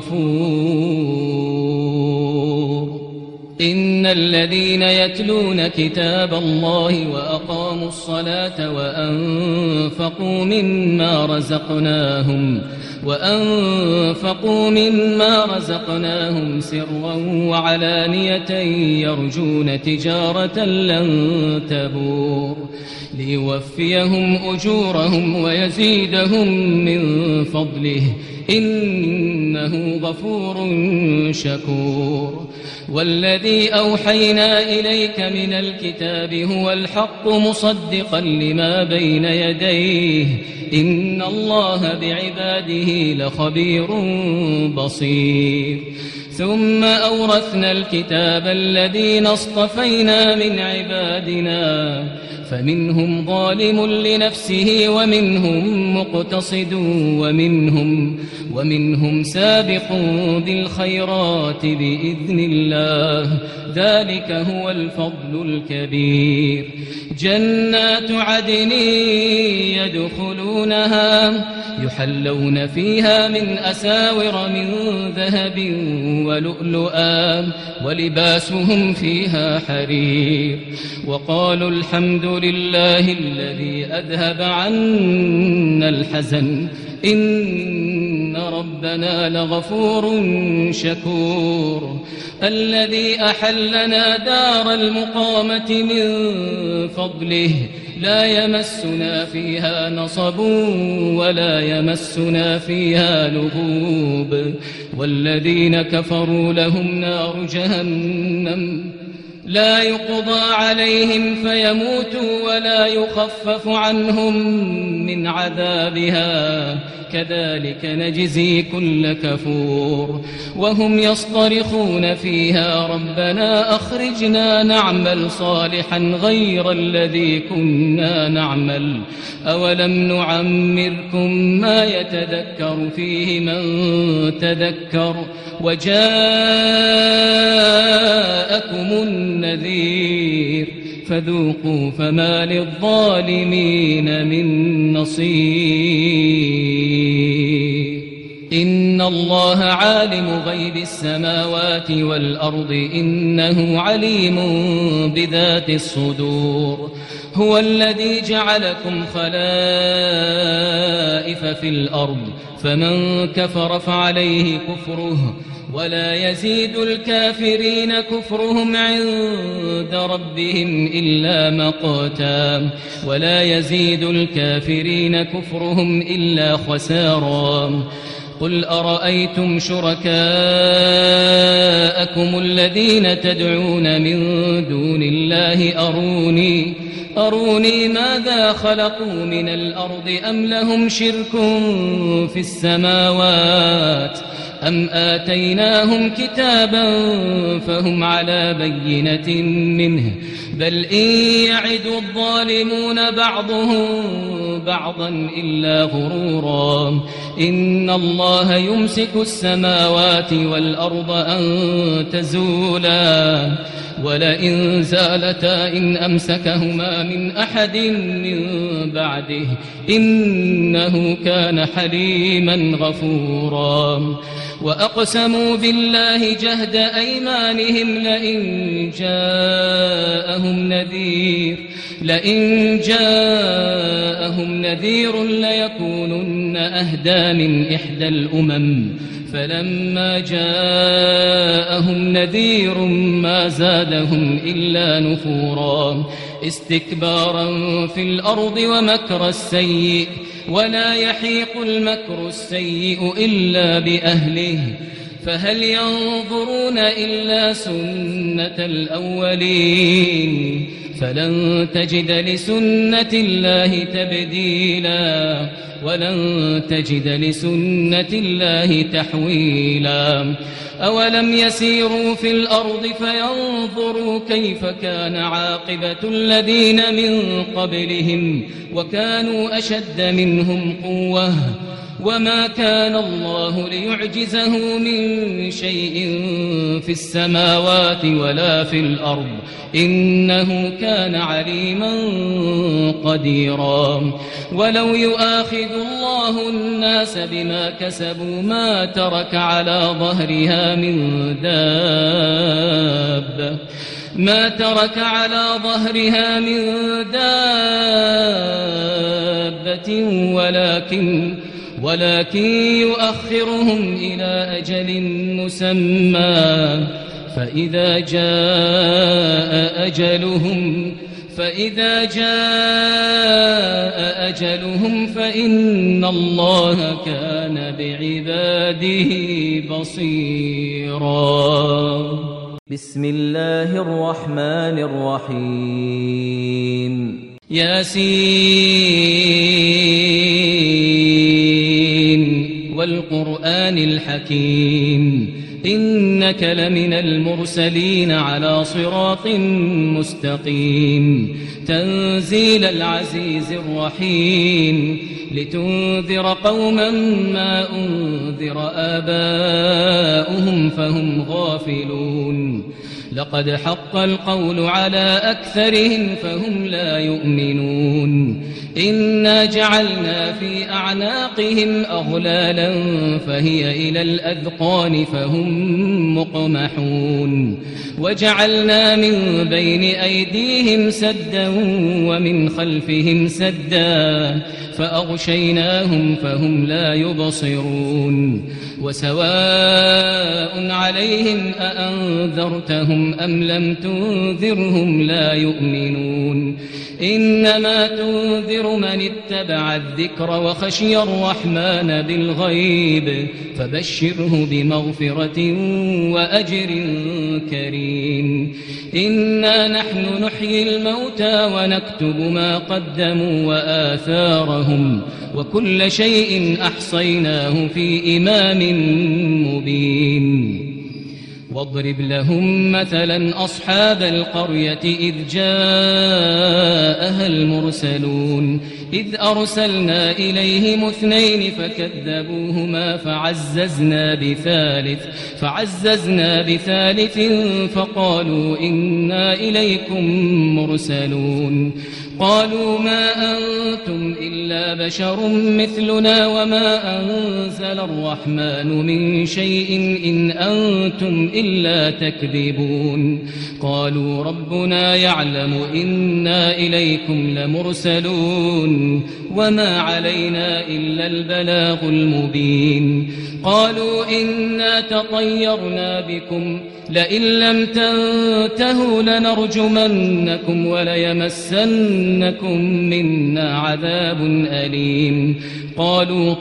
غفور إن الذين يتلون كتاب الله وأقاموا الصلاة وأنفقوا مما رزقناهم وأنفقوا مما رزقناهم سرا وعلانية يرجون تجارة لن تبور ليوفيهم أجورهم ويزيدهم من فضله إنه غفور شكور والذي أوحينا إليك من الكتاب هو الحق مصدقا لما بين يديه إن الله بعباده لخبير بصير ثم أورثنا الكتاب الذين اصطفينا من عبادنا فمنهم ظالم لنفسه ومنهم مقتصد ومنهم ومنهم سابق بالخيرات بإذن الله ذلك هو الفضل الكبير جنات عدن يدخلونها يحلون فيها من أساور من ذهب ولؤلؤا ولباسهم فيها حرير وقالوا الحمد لله الذي أذهب عنا الحزن إن ربنا لغفور شكور الذي أحلنا دار المقامة من فضله لا يمسنا فيها نصب ولا يمسنا فيها لغوب والذين كفروا لهم نار جهنم لا يقضى عليهم فيموتوا ولا يخفف عنهم من عذابها كذلك نجزي كل كفور وهم يصطرخون فيها ربنا أخرجنا نعمل صالحا غير الذي كنا نعمل أولم نعمركم ما يتذكر فيه من تذكر وجاءكم النذير فذوقوا فما للظالمين من نصير إن الله عالم غيب السماوات والأرض إنه عليم بذات الصدور هو الذي جعلكم خلائف في الأرض فمن كفر فعليه كفره ولا يزيد الكافرين كفرهم عند ربهم إلا مقتا ولا يزيد الكافرين كفرهم إلا خسارا قل أرأيتم شركاءكم الذين تدعون من دون الله أروني أروني ماذا خلقوا من الأرض أم لهم شرك في السماوات أم آتيناهم كتابا فهم على بينة منه بل إن يعد الظالمون بعضهم بعضا إلا غرورا إن الله يمسك السماوات والأرض أن تزولا ولئن زالتا إن أمسكهما من أحد من بعده إنه كان حليما غفورا وأقسموا بالله جهد أيمانهم لئن جاءهم نذير لئن جاءهم نذير ليكونن أهدى من إحدى الأمم فلما جاءهم نذير ما زادهم إلا نفورا استكبارا في الأرض ومكر السيء ولا يحيق المكر السيء إلا بأهله فهل ينظرون إلا سنة الأولين فلن تجد لسنة الله تبديلا ولن تجد لسنة الله تحويلا أولم يسيروا في الأرض فينظروا كيف كان عاقبة الذين من قبلهم وكانوا أشد منهم قوة وما كان الله ليعجزه من شيء في السماوات ولا في الأرض إنه كان عليما قديرا ولو يؤاخذ الله الناس بما كسبوا ما ترك على ظهرها من دابة ما ترك على ظهرها من دابة ولكن ولكن يؤخرهم إلى أجل مسمى فإذا جاء أجلهم فإذا جاء أجلهم فإن الله كان بعباده بصيرا. بسم الله الرحمن الرحيم. ياسين والقرآن الحكيم إنك لمن المرسلين على صراط مستقيم تنزيل العزيز الرحيم لتنذر قوما ما أنذر آباؤهم فهم غافلون لقد حق القول على أكثرهم فهم لا يؤمنون إنا جعلنا في أعناقهم أغلالا فهي إلى الأذقان فهم مقمحون وجعلنا من بين أيديهم سدا ومن خلفهم سدا فأغشيناهم فهم لا يبصرون وسواء عليهم أأنذرتهم أم لم تنذرهم لا يؤمنون إنما تنذر من اتبع الذكر وخشي الرحمن بالغيب فبشره بمغفرة وأجر كريم إنا نحن نحيي الموتى ونكتب ما قدموا وآثارهم وكل شيء أحصيناه في إمام مبين واضرب لهم مثلا أصحاب القرية إذ جاءها المرسلون إذ أرسلنا إليهم اثنين فكذبوهما فعززنا بثالث فعززنا بثالث فقالوا إنا إليكم مرسلون قالوا ما أنتم إلا بشر مثلنا وما أنزل الرحمن من شيء إن أنتم إلا تكذبون قالوا ربنا يعلم إنا إليكم لمرسلون وما علينا إلا البلاغ المبين قالوا إنا تطيرنا بكم لئن لم تنتهوا لنرجمنكم وليمسنكم منا عذاب أليم قالوا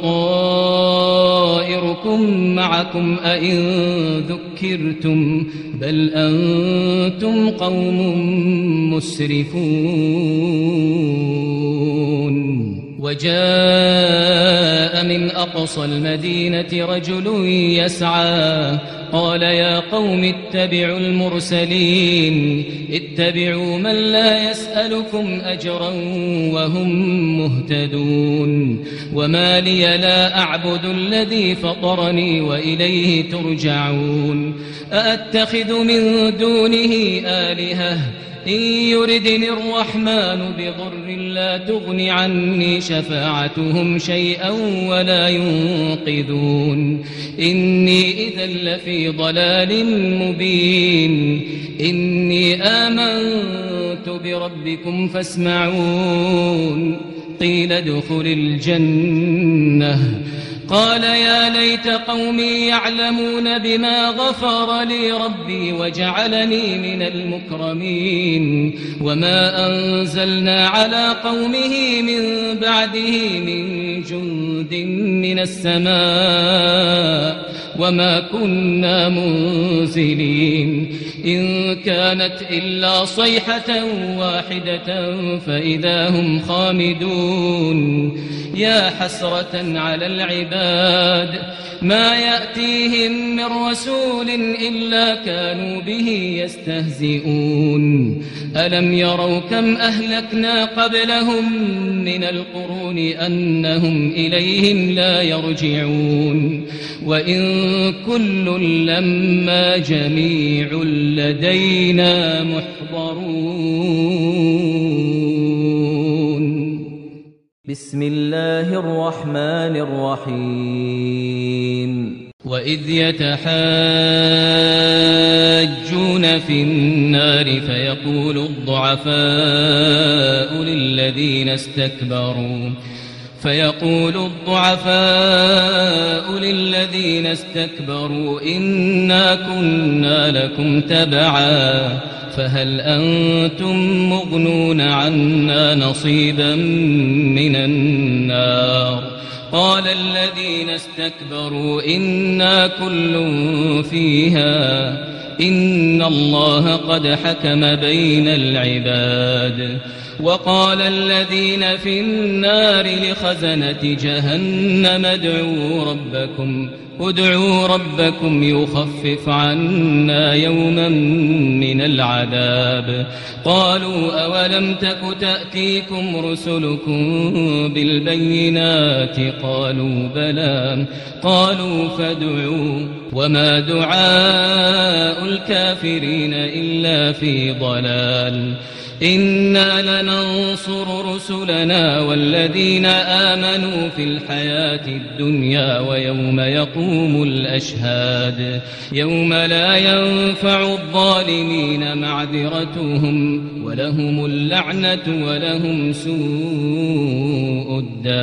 طائركم معكم أئن ذكرتم بل أنتم قوم مسرفون وجاء من أقصى المدينة رجل يسعى قال يا قوم اتبعوا المرسلين اتبعوا من لا يسألكم أجرا وهم مهتدون وما لي لا أعبد الذي فطرني وإليه ترجعون أأتخذ من دونه آلهة إن يردني الرحمن بضر لا تغن عني شفاعتهم شيئا ولا ينقذون إني إذا لفي ضلال مبين إني آمنت بربكم فاسمعون قيل ادخل الجنة قال يا ليت قومي يعلمون بما غفر لي ربي وجعلني من المكرمين وما أنزلنا على قومه من بعده من جند من السماء وما كنا منزلين إن كانت إلا صيحة واحدة فإذا هم خامدون يا حسرة على العباد ما يأتيهم من رسول إلا كانوا به يستهزئون ألم يروا كم أهلكنا قبلهم من القرون أنهم إليهم لا يرجعون وإن كل لما جميع لدينا محضرون. بسم الله الرحمن الرحيم. وإذ يتحاجون في النار فيقول الضعفاء للذين استكبروا فيقول الضعفاء للذين استكبروا إنا كنا لكم تبعا فهل أنتم مغنون عنا نصيبا من النار قال الذين استكبروا إنا كل فيها إن الله قد حكم بين العباد وقال الذين في النار لخزنة جهنم ادعوا ربكم ادعوا ربكم يخفف عنا يوما من العذاب قالوا أولم تك تأتيكم رسلكم بالبينات قالوا بلى قالوا فادعوا وما دعاء الكافرين إلا في ضلال إنا لننصر رسلنا والذين آمنوا في الحياة الدنيا ويوم يقوم الأشهاد يوم لا ينفع الظالمين معذرتهم ولهم اللعنة ولهم سوء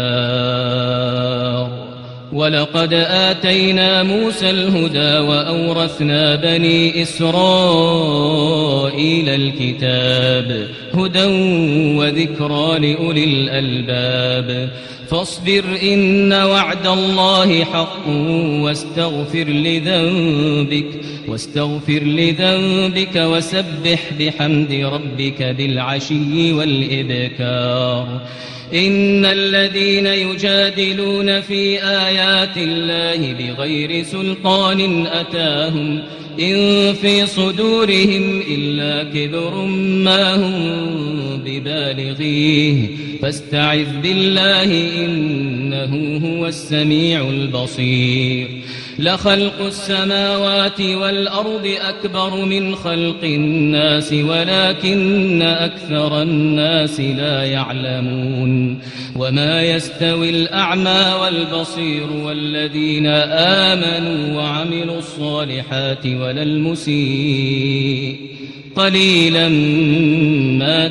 الدار. ولقد آتينا موسى الهدى وأورثنا بني إسرائيل الكتاب هدى وذكرى لأولي الألباب فاصبر إن وعد الله حق واستغفر لذنبك واستغفر لذنبك وسبح بحمد ربك بالعشي والإبكار إن الذين يجادلون في آيات الله بغير سلطان أتاهم إن في صدورهم إلا كبر ما هم ببالغيه فاستعذ بالله إنه هو السميع البصير. لخلق السماوات والأرض أكبر من خلق الناس ولكن أكثر الناس لا يعلمون وما يستوي الأعمى والبصير والذين آمنوا وعملوا الصالحات ولا المسيء قليلا ما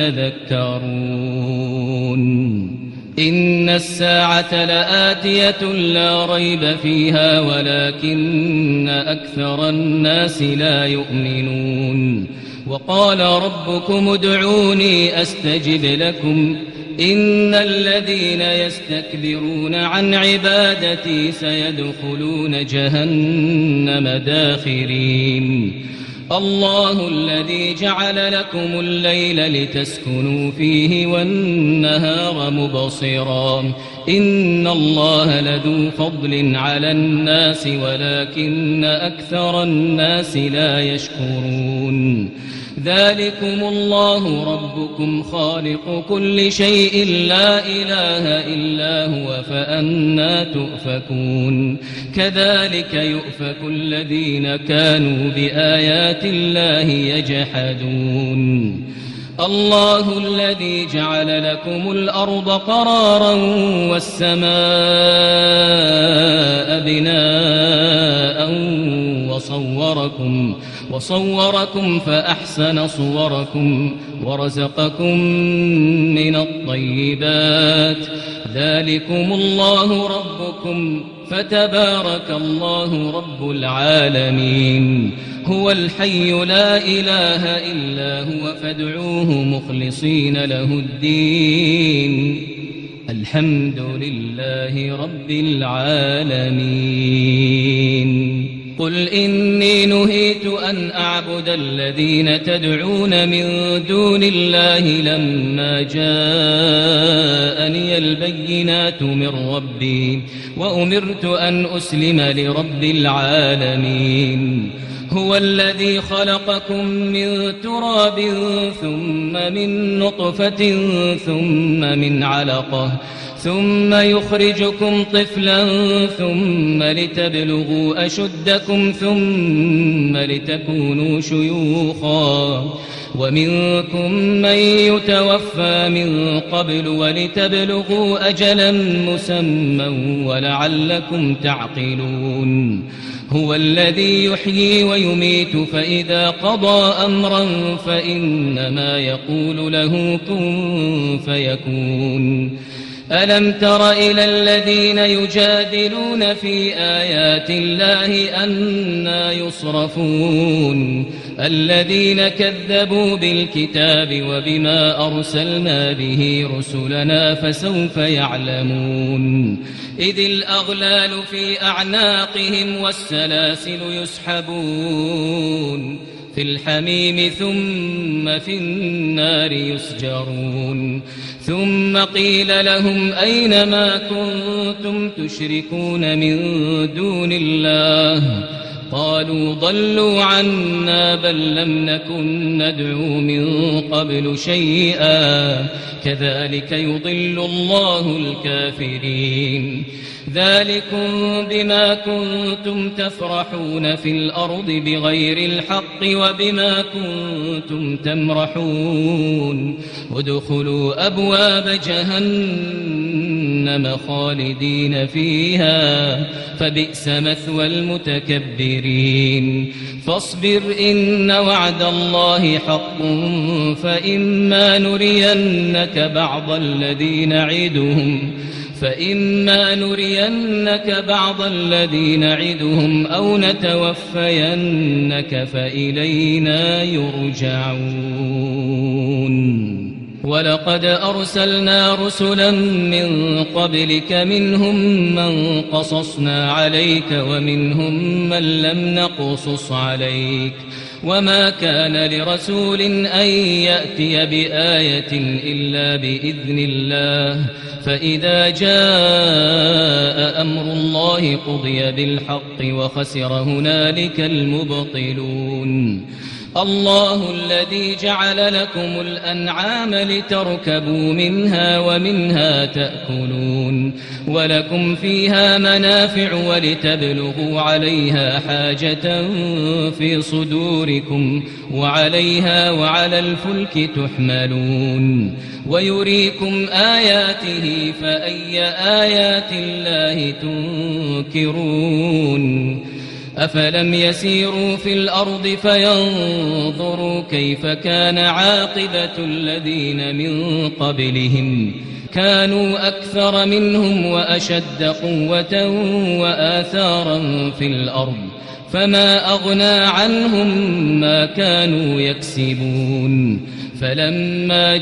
تتذكرون. إن الساعة لآتية لا ريب فيها ولكن أكثر الناس لا يؤمنون. وقال ربكم ادعوني أستجب لكم إن الذين يستكبرون عن عبادتي سيدخلون جهنم داخرين. الله الذي جعل لكم الليل لتسكنوا فيه والنهار مبصرا إن الله لذو فضل على الناس ولكن أكثر الناس لا يشكرون ذلكم الله ربكم خالق كل شيء لا إله إلا هو فأنى تؤفكون كذلك يؤفك الذين كانوا بآيات الله يجحدون الله الذي جعل لكم الأرض قرارا والسماء بناء وصوركم وصوركم فأحسن صوركم ورزقكم من الطيبات ذلكم الله ربكم فتبارك الله رب العالمين هو الحي لا إله إلا هو فادعوه مخلصين له الدين الحمد لله رب العالمين قل إني نهيت أن أعبد الذين تدعون من دون الله لما جاءني البينات من ربي وأمرت أن أسلم لرب العالمين هو الذي خلقكم من تراب ثم من نطفة ثم من علقة ثم يخرجكم طفلا ثم لتبلغوا أشدكم ثم لتكونوا شيوخا ومنكم من يتوفى من قبل ولتبلغوا أجلا مسمى ولعلكم تعقلون هو الذي يحيي ويميت فإذا قضى أمرا فإنما يقول له كن فيكون ألم تر إلى الذين يجادلون في آيات الله أنى يصرفون الذين كذبوا بالكتاب وبما أرسلنا به رسلنا فسوف يعلمون إذ الأغلال في أعناقهم والسلاسل يسحبون في الحميم ثم في النار يسجرون ثم قيل لهم أين ما كنتم تشركون من دون الله قالوا ضلوا عنا بل لم نكن ندعو من قبل شيئا كذلك يضل الله الكافرين ذلكم بما كنتم تفرحون في الأرض بغير الحق وبما كنتم تمرحون ادخلوا أبواب جهنم خالدين فيها فبئس مثوى المتكبرين فاصبر إن وعد الله حق فإما نرينك بعض الذي نعدهم فإما نرينك بعض الذي نعدهم أو نتوفينك فإلينا يرجعون ولقد أرسلنا رسلا من قبلك منهم من قصصنا عليك ومنهم من لم نقصص عليك وما كان لرسول أن يأتي بآية إلا بإذن الله فإذا جاء أمر الله قضي بالحق وخسر هنالك المبطلون الله الذي جعل لكم الأنعام لتركبوا منها ومنها تأكلون ولكم فيها منافع ولتبلغوا عليها حاجة في صدوركم وعليها وعلى الفلك تحملون ويريكم آياته فأي آيات الله تنكرون أفلم يسيروا في الأرض فينظروا كيف كان عاقبة الذين من قبلهم كانوا أكثر منهم وأشد قوة وآثارا في الأرض فما أغنى عنهم ما كانوا يكسبون فلما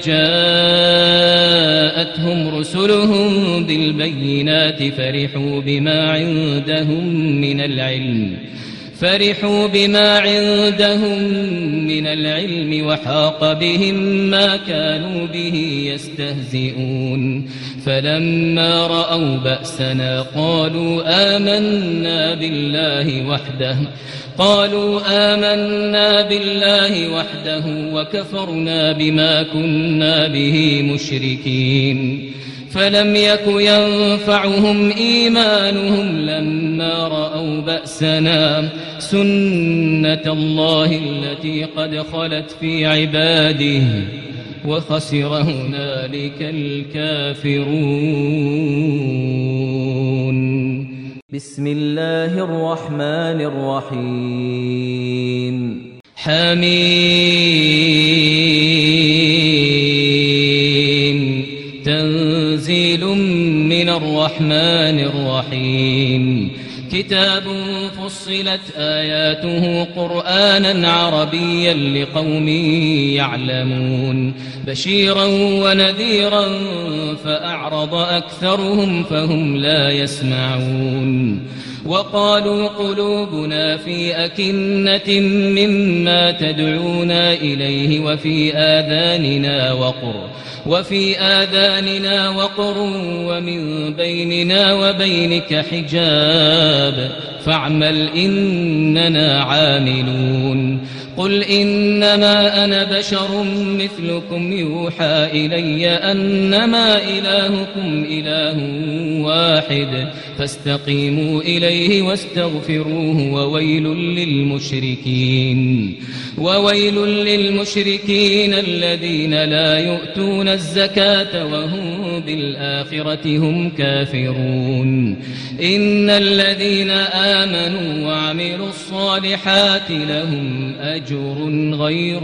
جاءتهم رسلهم بالبينات فرحوا بما عندهم من العلم فرحوا بما عندهم من العلم وحاق بهم ما كانوا به يستهزئون فلما رأوا بأسنا قالوا آمنا بالله وحده قالوا آمنا بالله وحده وكفرنا بما كنا به مشركين فلم يك ينفعهم إيمانهم لما رأوا بأسنا سنة الله التي قد خلت في عباده وخسر هنالك الكافرون. بسم الله الرحمن الرحيم. حميم تنزيل من الرحمن الرحيم. كتاب فصلت آياته قرآنا عربيا لقوم يعلمون بشيرا ونذيرا فأعرض أكثرهم فهم لا يسمعون وقالوا قلوبنا في أكنة مما تدعونا إليه وفي آذاننا وقر وفي آذاننا وقر ومن بيننا وبينك حجاب فاعمل إننا عاملون. قل إنما أنا بشر مثلكم يوحى إلي أنما إلهكم إله واحد فاستقيموا إليه واستغفروه وويل للمشركين وويل للمشركين الذين لا يؤتون الزكاة وهم بالآخرة هم كافرون. إن الذين آمنوا وعملوا الصالحات لهم أجر غير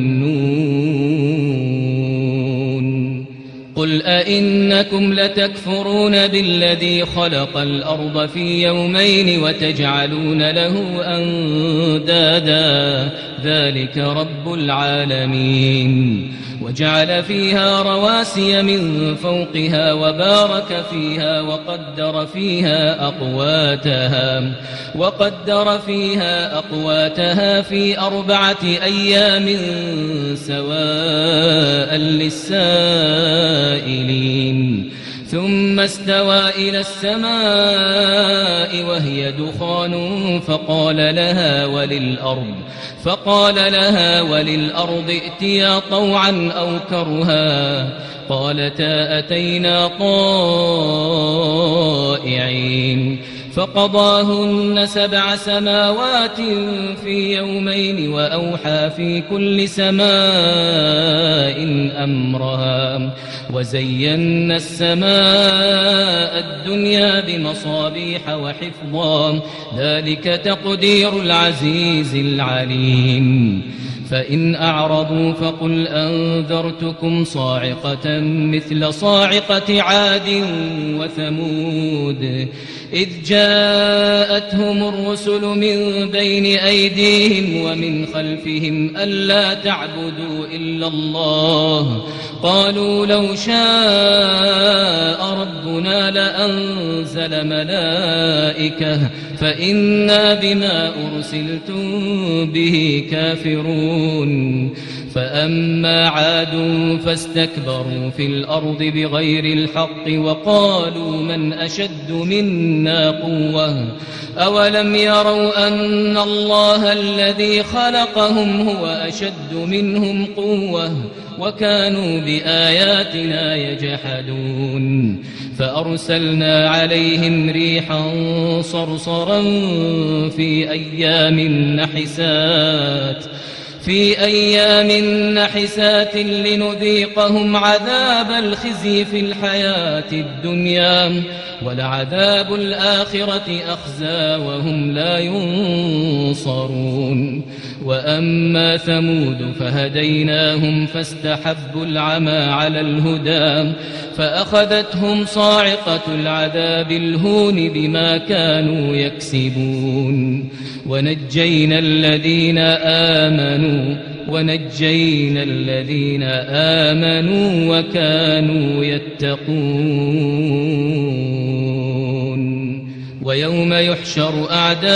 ممنون. قل أئنكم لتكفرون بالذي خلق الأرض في يومين وتجعلون له أندادا ذلك رب العالمين. وجعل فيها رواسي من فوقها وبارك فيها وقدر فيها أقواتها وقدر فيها أقواتها في أربعة أيام سواء للسائلين ثم استوى إلى السماء وهي دخان فقال لها وللأرض فقال لها وللأرض ائتيا طوعا أو كرها قالتا أتينا طائعين فقضاهن سبع سماوات في يومين وأوحى في كل سماء أمرها وزينا السماء الدنيا بمصابيح وحفظا ذلك تقدير العزيز العليم. فإن أعرضوا فقل أنذرتكم صاعقة مثل صاعقة عاد وثمود إذ جاءتهم الرسل من بين أيديهم ومن خلفهم ألا تعبدوا إلا الله قالوا لو شاء ربنا لأنزل ملائكة فإنا بما أرسلتم به كافرون. فأما عاد فاستكبروا في الأرض بغير الحق وقالوا من أشد منا قوة أولم يروا أن الله الذي خلقهم هو أشد منهم قوة وكانوا بآياتنا يجحدون. فأرسلنا عليهم ريحا صرصرا في أيام نحسات في أيام نحسات لنذيقهم عذاب الخزي في الحياة الدنيا ولعذاب الآخرة أخزى وهم لا ينصرون. وأما ثمود فهديناهم فاستحبوا العمى على الهدى فأخذتهم صاعقة العذاب الهون بما كانوا يكسبون. ونجينا الذين آمنوا ونجينا الذين آمنوا وكانوا يتقون. ويوم يحشر أعداء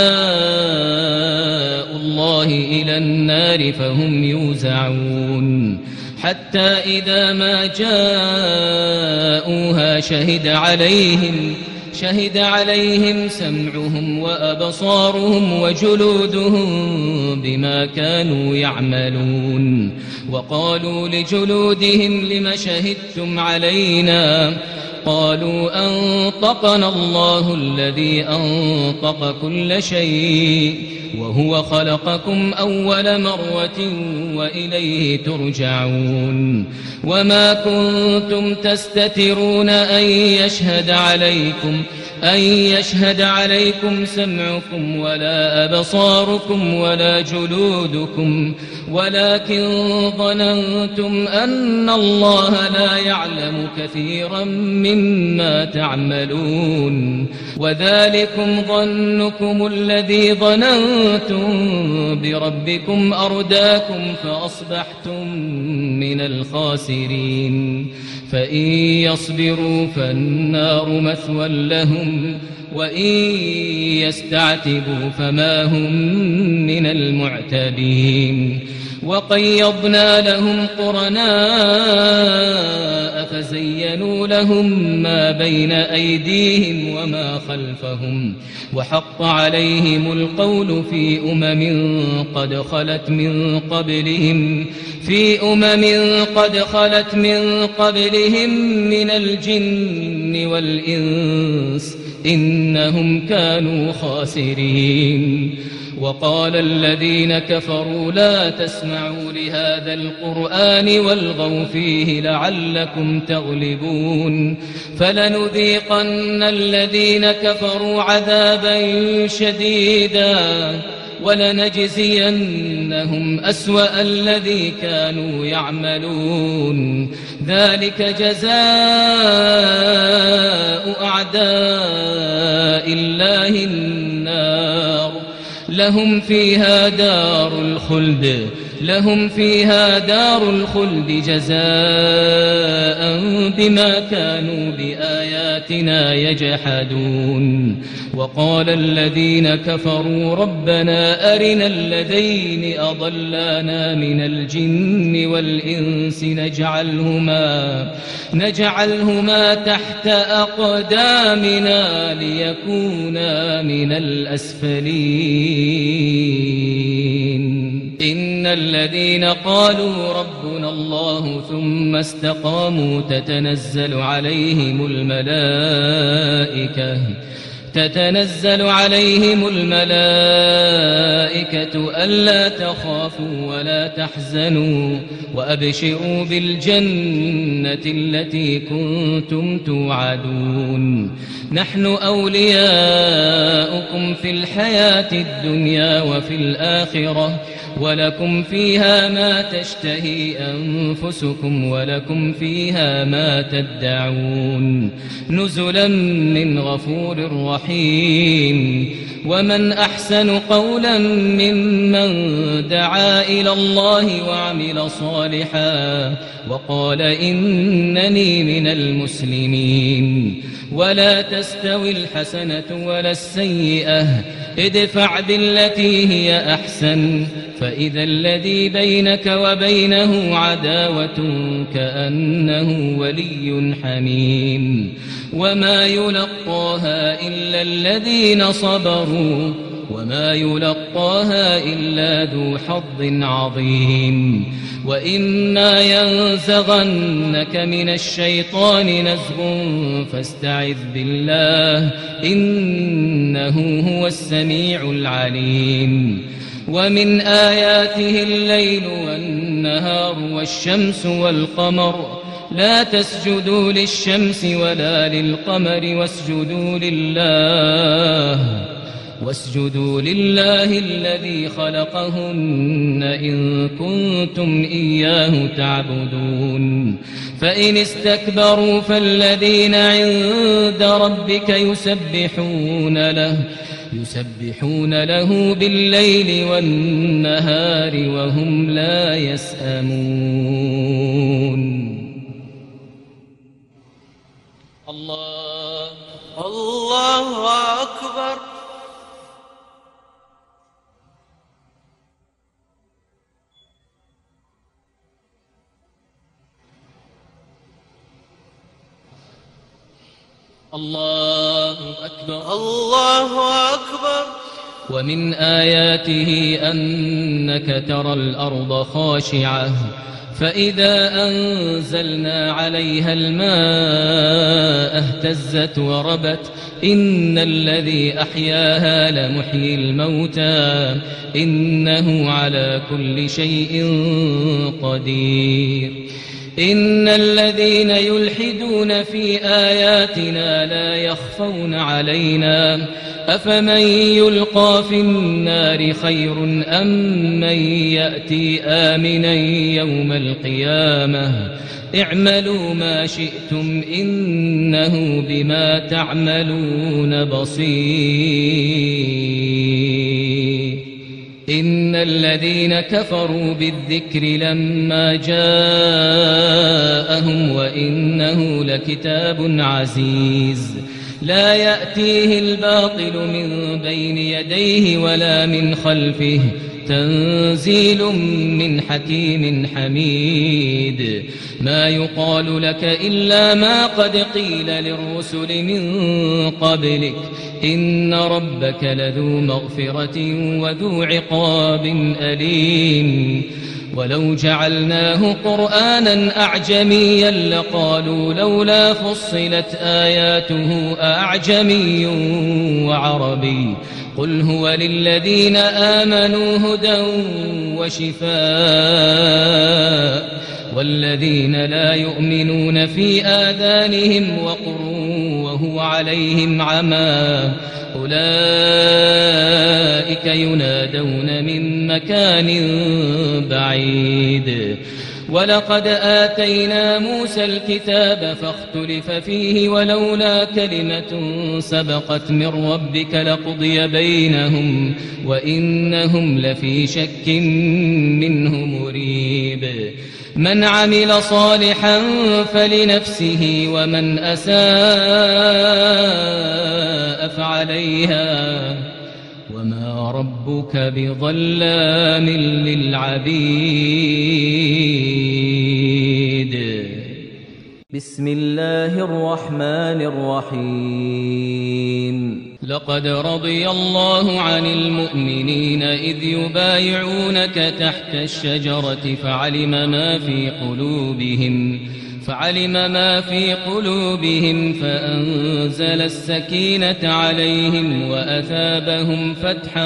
الله إلى النار فهم يوزعون حتى إذا ما جاءوها شهد عليهم شهد عليهم سمعهم وأبصارهم وجلودهم بما كانوا يعملون وقالوا لجلودهم لم شهدتم علينا قالوا أنطقنا الله الذي أنطق كل شيء وهو خلقكم أول مرة وإليه ترجعون وما كنتم تستترون أن يشهد عليكم أن يشهد عليكم سمعكم ولا أبصاركم ولا جلودكم ولكن ظننتم أن الله لا يعلم كثيرا مما تعملون وذلكم ظنكم الذي ظننتم بربكم أرداكم فأصبحتم من الخاسرين فإن يصبروا فالنار مثوى لهم وإن يستعتبوا فما هم من المعتبين وقيضنا لهم قرناء فزينوا لهم ما بين أيديهم وما خلفهم وحق عليهم القول في أمم قد خلت من قبلهم في أمم قد خلت من قبلهم من الجن والإنس إنهم كانوا خاسرين وقال الذين كفروا لا تسمعوا لهذا القرآن والغوا فيه لعلكم تغلبون فلنذيقن الذين كفروا عذابا شديدا ولنجزينهم أسوأ الذي كانوا يعملون ذلك جزاء أعداء الله النار لهم فيها دار الخلد لهم فيها دار الخلد جزاء بما كانوا بآياتنا يجحدون وقال الذين كفروا ربنا أرنا الذين أضلانا من الجن والإنس نجعلهما نجعلهما تحت أقدامنا ليكونا من الأسفلين إن الذين قالوا ربنا الله ثم استقاموا تتنزل عليهم الملائكة تتنزل عليهم الملائكة ألا تخافوا ولا تحزنوا وأبشروا بالجنة التي كنتم توعدون نحن أولياؤكم في الحياة الدنيا وفي الآخرة ولكم فيها ما تشتهي أنفسكم ولكم فيها ما تدعون نزلا من غفور رحيم ومن أحسن قولا ممن دعا إلى الله وعمل صالحا وقال إنني من المسلمين ولا تستوي الحسنة ولا السيئة ادفع بالتي هي أحسن فإذا الذي بينك وبينه عداوة كأنه ولي حميم وما يلقاها إلا الذين صبروا وما يلقاها إلا ذو حظ عظيم وإما ينزغنك من الشيطان نزغ فاستعذ بالله إنه هو السميع العليم ومن آياته الليل والنهار والشمس والقمر لا تسجدوا للشمس ولا للقمر واسجدوا لله واسجدوا لله الذي خلقهن إن كنتم إياه تعبدون فإن استكبروا فالذين عند ربك يسبحون له يسبحون له بالليل والنهار وهم لا يسأمون الله الله أكبر الله أكبر الله أكبر. ومن آياته أنك ترى الأرض خاشعة فإذا أنزلنا عليها الماء اهتزت وربت إن الذي أحياها لمحيي الموتى إنه على كل شيء قدير. إن الذين يلحدون في آياتنا لا يخفون علينا أفمن يلقى في النار خير أم من يأتي آمنا يوم القيامة اعملوا ما شئتم إنه بما تعملون بصير. إن الذين كفروا بالذكر لما جاءهم وإنه لكتاب عزيز لا يأتيه الباطل من بين يديه ولا من خلفه تنزيل من حكيم حميد. ما يقال لك إلا ما قد قيل للرسل من قبلك إن ربك لذو مغفرة وذو عقاب أليم. ولو جعلناه قرآنا أعجميا لقالوا لولا فصلت آياته أعجمي وعربي قل هو للذين آمنوا هدى وشفاء والذين لا يؤمنون في آذانهم وقر وهو عليهم عمى أولئك ينادون من مكان بعيد. ولقد آتينا موسى الكتاب فاختلف فيه ولولا كلمة سبقت من ربك لقضي بينهم وإنهم لفي شك منه مريب. من عمل صالحا فلنفسه ومن أساء فعليها وما ربك بظلام للعبيد. بسم الله الرحمن الرحيم. لقد رضي الله عن المؤمنين إذ يبايعونك تحت الشجرة فعلم ما في قلوبهم فعلم ما في قلوبهم فأنزل السكينة عليهم وأثابهم فتحا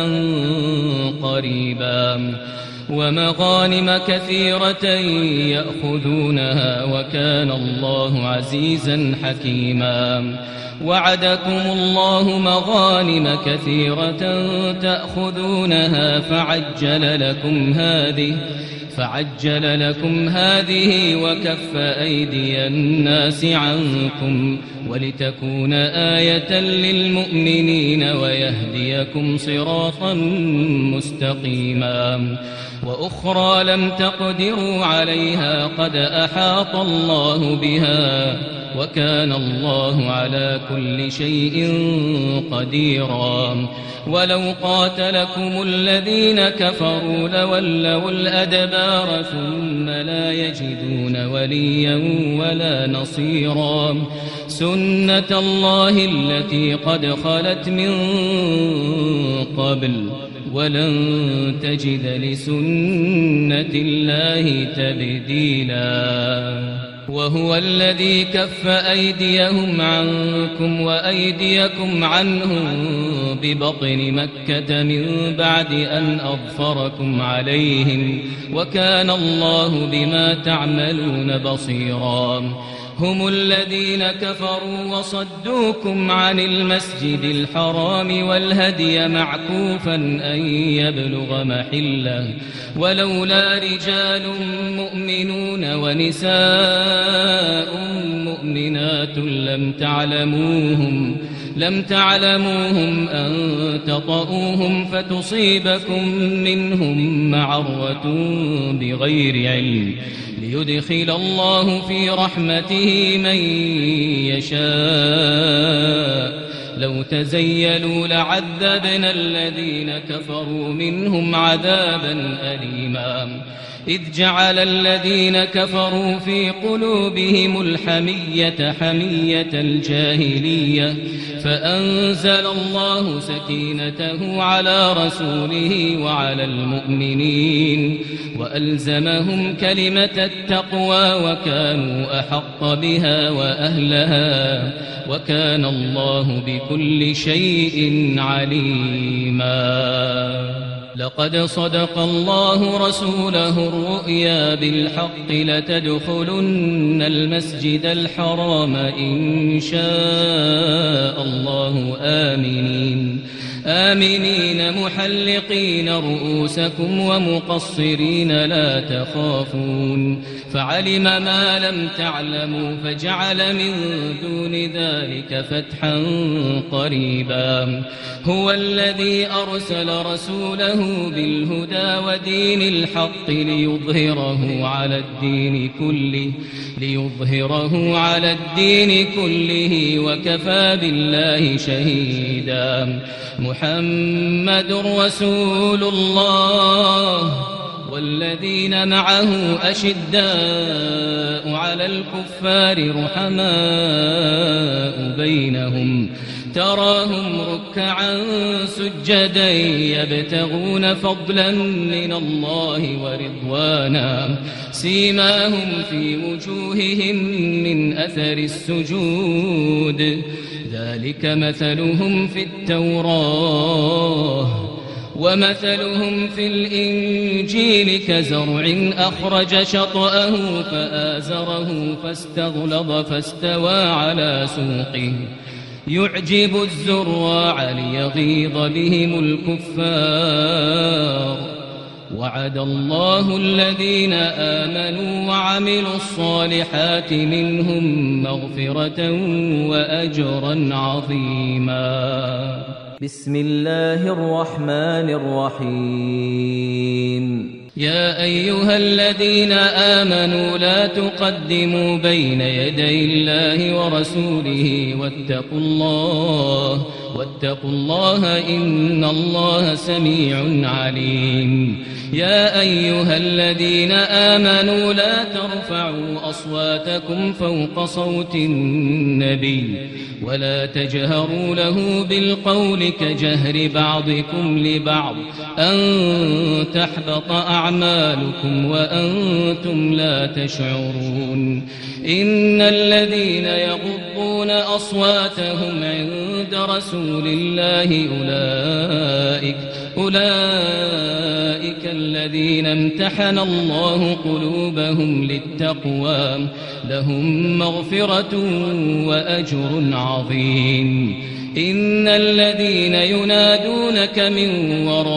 قريبا ومغانم كثيرة يأخذونها وكان الله عزيزا حكيما. وعدكم الله مغانم كثيرة تأخذونها فعجل لكم هذه فعجل لكم هذه وكف أيدي الناس عنكم ولتكون آية للمؤمنين ويهديكم صراطا مستقيما. وأخرى لم تقدروا عليها قد أحاط الله بها وكان الله على كل شيء قديرا. ولو قاتلكم الذين كفروا لولوا الأدبار ثم لا يجدون وليا ولا نصيرا. سنة الله التي قد خلت من قبل ولن تجد لسنة الله تبديلا. وهو الذي كف أيديهم عنكم وأيديكم عنهم ببطن مكة من بعد أن أظفركم عليهم وكان الله بما تعملون بصيرا. هم الذين كفروا وصدوكم عن المسجد الحرام والهدي معكوفا أن يبلغ محله ولولا رجال مؤمنون ونساء مؤمنات لم تعلموهم لم تعلموهم أن تطؤوهم فتصيبكم منهم معرة بغير علم ليدخل الله في رحمته من يشاء. لو تزيلوا لعذبنا الذين كفروا منهم عذابا أليما. إذ جعل الذين كفروا في قلوبهم الحمية حمية الجاهلية فأنزل الله سكينته على رسوله وعلى المؤمنين وألزمهم كلمة التقوى وكانوا أحق بها وأهلها وكان الله بكل شيء عليما. لقد صدق الله رسوله الرؤيا بالحق لتدخلن المسجد الحرام إن شاء الله آمنين آمنين محلقين رؤوسكم ومقصرين لا تخافون فعلم ما لم تعلموا فجعل من دون ذلك فتحا قريبا. هو الذي أرسل رسوله بالهدى ودين الحق ليظهره على الدين كله ليظهره على الدين كله وكفى بالله شهيدا. محمد رسول الله والذين معه أشداء على الكفار رحماء بينهم تراهم ركعا سجدا يبتغون فضلا من الله ورضوانا سيماهم في وجوههم من أثر السجود ذلك مثلهم في التوراة ومثلهم في الإنجيل كزرع أخرج شطأه فآزره فاستغلظ فاستوى على سوقه يعجب الزراع ليغيظ بهم الكفار. وعد الله الذين آمنوا وعملوا الصالحات منهم مغفرة وأجرا عظيما. بسم الله الرحمن الرحيم. يا أيها الذين آمنوا لا تقدموا بين يدي الله ورسوله واتقوا الله واتقوا الله إن الله سميع عليم. يا أيها الذين آمنوا لا ترفعوا أصواتكم فوق صوت النبي ولا تجهروا له بالقول كجهر بعضكم لبعض أن تحبط أعمالكم وأنتم لا تشعرون. إن الذين يغضون أصواتهم عند رسول الله أولئك أولئك الذين امتحن الله قلوبهم للتقوى لهم مغفرة وأجر عظيم. إن الذين ينادونك من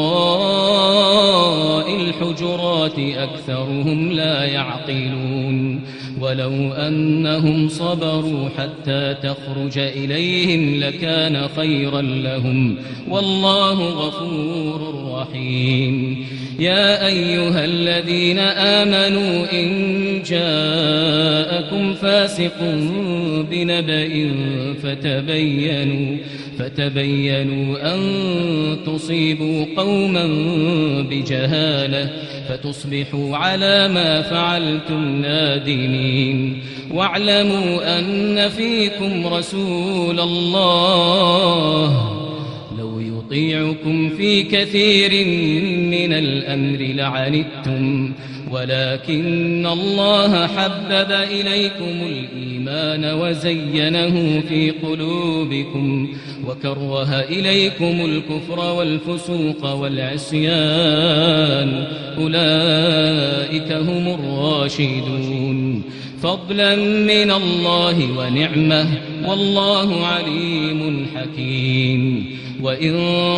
وراء الحجرات أكثرهم لا يعقلون ولو أنهم صبروا حتى تخرج إليهم لكان خيرا لهم والله غفور رحيم. يا أيها الذين آمنوا إن جاءكم فاسق بنبأ فتبينوا فتبينوا أن تصيبوا قوما بجهالة فتصبحوا على ما فعلتم نادمين. واعلموا أن فيكم رسول الله لو يطيعكم في كثير من الأمر لعنتم ولكن الله حبب إليكم الإيمان وزينه في قلوبكم وكره إليكم الكفر والفسوق والعصيان أولئك هم الراشدون فضلا من الله ونعمة والله عليم حكيم. وإن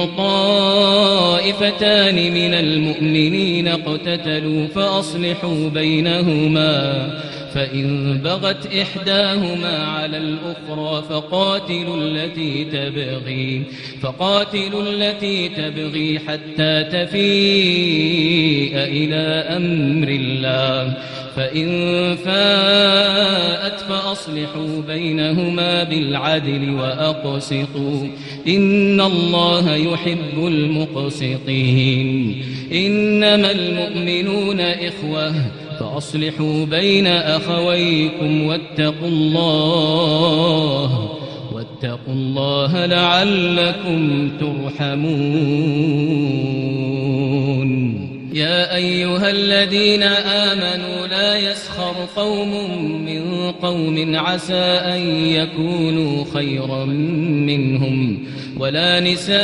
طائفتان من المؤمنين اقتتلوا فأصلحوا بينهما فإن بغت إحداهما على الأخرى فقاتلوا التي تبغي فقاتلوا التي تبغي حتى تفيء إلى أمر الله فإن فاءت فأصلحوا بينهما بالعدل وأقسطوا إن الله يحب المقسطين إنما المؤمنون إخوة فأصلحوا بين أخويكم واتقوا الله واتقوا الله لعلكم ترحمون يا أيها الذين آمنوا لا يسخر قوم من قوم عسى أن يكونوا خيرا منهم ولا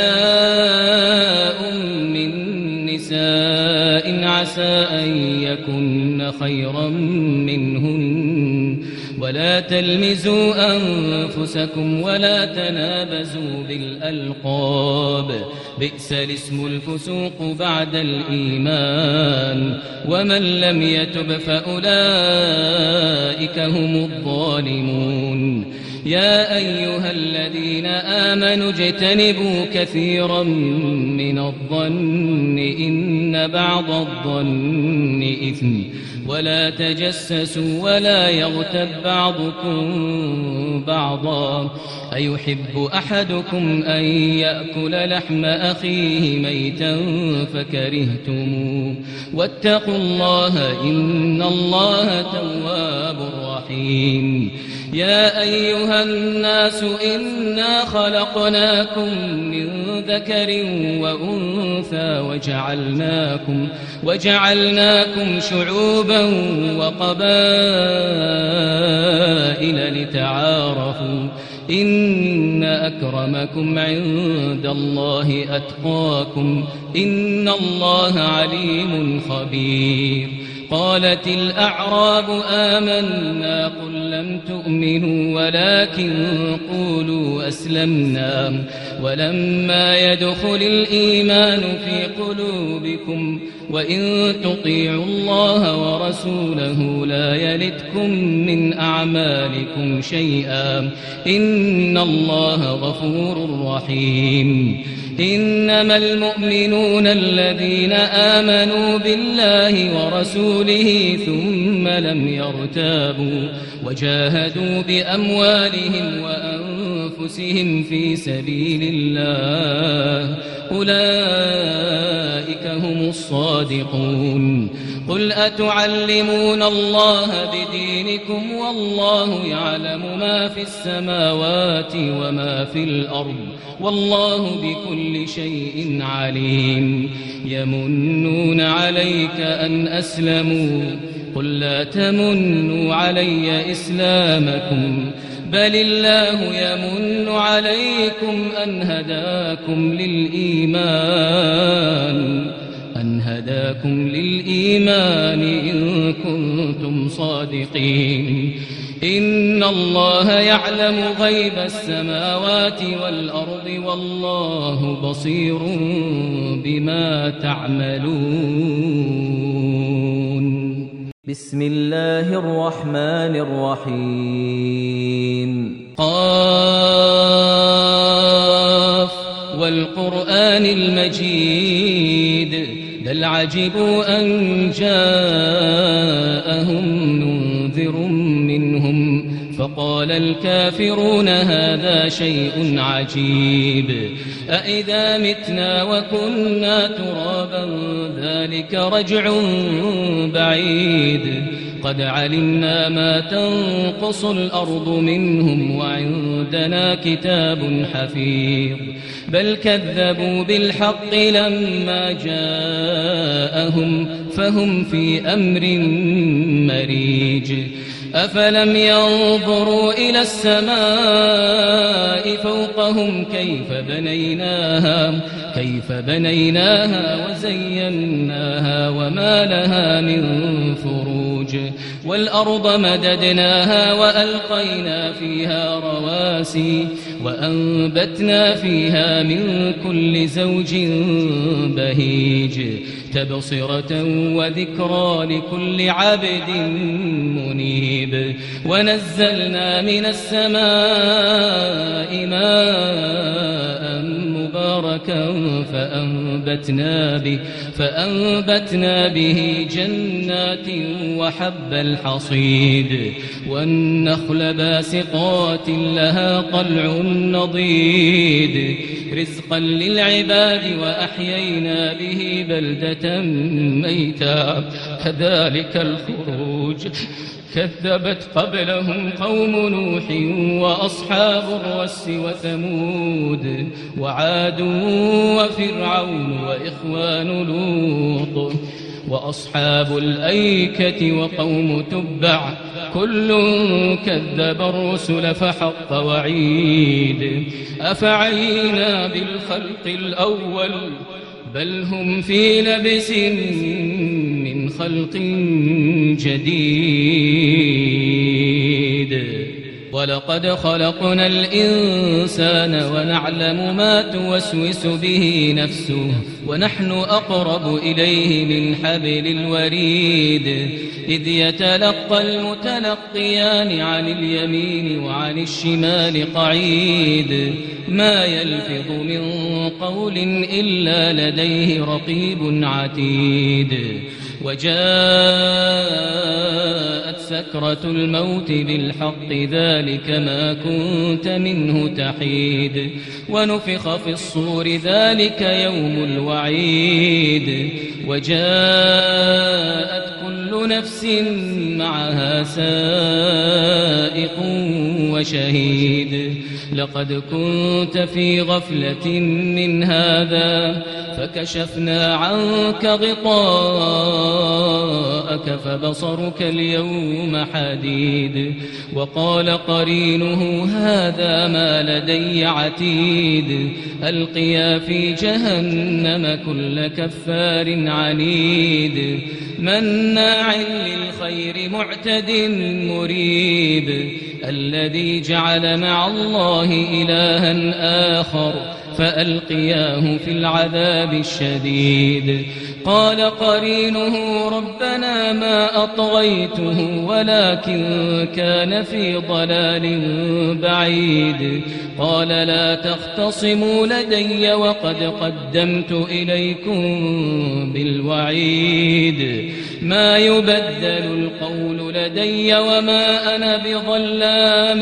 نساء من نساء عسى أن يكن خيرا منهن ولا تلمزوا أنفسكم ولا تنابزوا بالألقاب بئس الاسم الفسوق بعد الإيمان ومن لم يتب فأولئك هم الظالمون يا أيها الذين آمنوا اجتنبوا كثيرا من الظن إن بعض الظن إثم ولا تجسسوا ولا يغتب بعضكم بعضا أيحب أحدكم أن يأكل لحم أخيه ميتا فكرهتموه واتقوا الله إن الله تواب رحيم يا أيها الناس إنا خلقناكم من ذكر وأنثى وجعلناكم وجعلناكم شعوبا وقبائل لتعارفوا إن أكرمكم عند الله أتقاكم إن الله عليم خبير قالت الأعراب آمنا قل لم تؤمنوا ولكن قولوا أسلمنا ولما يدخل الإيمان في قلوبكم وإن تطيعوا الله ورسوله لا يلتكم من أعمالكم شيئا إن الله غفور رحيم إنما المؤمنون الذين آمنوا بالله ورسوله ثم لم يرتابوا وجاهدوا بأموالهم وأنفسهم في سبيل الله أولئك هم الصادقون قل أتعلمون الله بدينكم والله يعلم ما في السماوات وما في الأرض والله بكل شيء عليم يمنون عليك أن أسلموا قل لا تمنوا علي إسلامكم بل الله يمن عليكم أن هداكم للإيمان أن هداكم للإيمان إن كنتم صادقين إن الله يعلم غيب السماوات والأرض والله بصير بما تعملون بسم الله الرحمن الرحيم قاف والقرآن المجيد بل عجبوا أن جاءهم منذر منهم فقال الكافرون هذا شيء عجيب أإذا متنا وكنا ترابا ذلك رجع بعيد قد علمنا ما تنقص الأرض منهم وعندنا كتاب حفيظ بل كذبوا بالحق لما جاءهم فهم في أمر مريج أفلم ينظروا إلى السماء فوقهم كيف بنيناها كيف بنيناها وزيناها وما لها من فروج والأرض مددناها وألقينا فيها رواسي وأنبتنا فيها من كل زوج بهيج تبصرة وذكرى لكل عبد منيب ونزلنا من السماء ماء مباركا فأنبتنا به, فأنبتنا به جنات وحب الحصيد والنخل باسقات لها طلع نضيد رزقا للعباد وأحيينا به بلدة ميتا كذلك الخروج كذبت قبلهم قوم نوح وأصحاب الرس وثمود وعاد وفرعون وإخوان لوط وأصحاب الأيكة وقوم تبع كل كذب الرسل فحق وعيد أفعينا بالخلق الأول بل هم في لبس من خلق جديد ولقد خلقنا الإنسان ونعلم ما توسوس به نفسه ونحن أقرب إليه من حبل الوريد إذ يتلقى المتلقيان عن اليمين وعن الشمال قعيد ما يلفظ من قول إلا لديه رقيب عتيد وجاءت سكرة الموت بالحق ذلك ما كنت منه تحيد ونفخ في الصور ذلك يوم الوعيد وجاءت كل نفس معها سائق وشهيد لقد كنت في غفلة من هذا فكشفنا عنك غطاءك فبصرك اليوم حديد وقال قرينه هذا ما لدي عتيد ألقيا في جهنم كل كفار عنيد مناع للخير معتد مريب الذي جعل مع الله إلها آخر فألقياه في العذاب الشديد قال قرينه ربنا ما أطغيته ولكن كان في ضلال بعيد قال لا تختصموا لدي وقد قدمت إليكم بالوعيد ما يبدل القول لدي وما أنا بظلام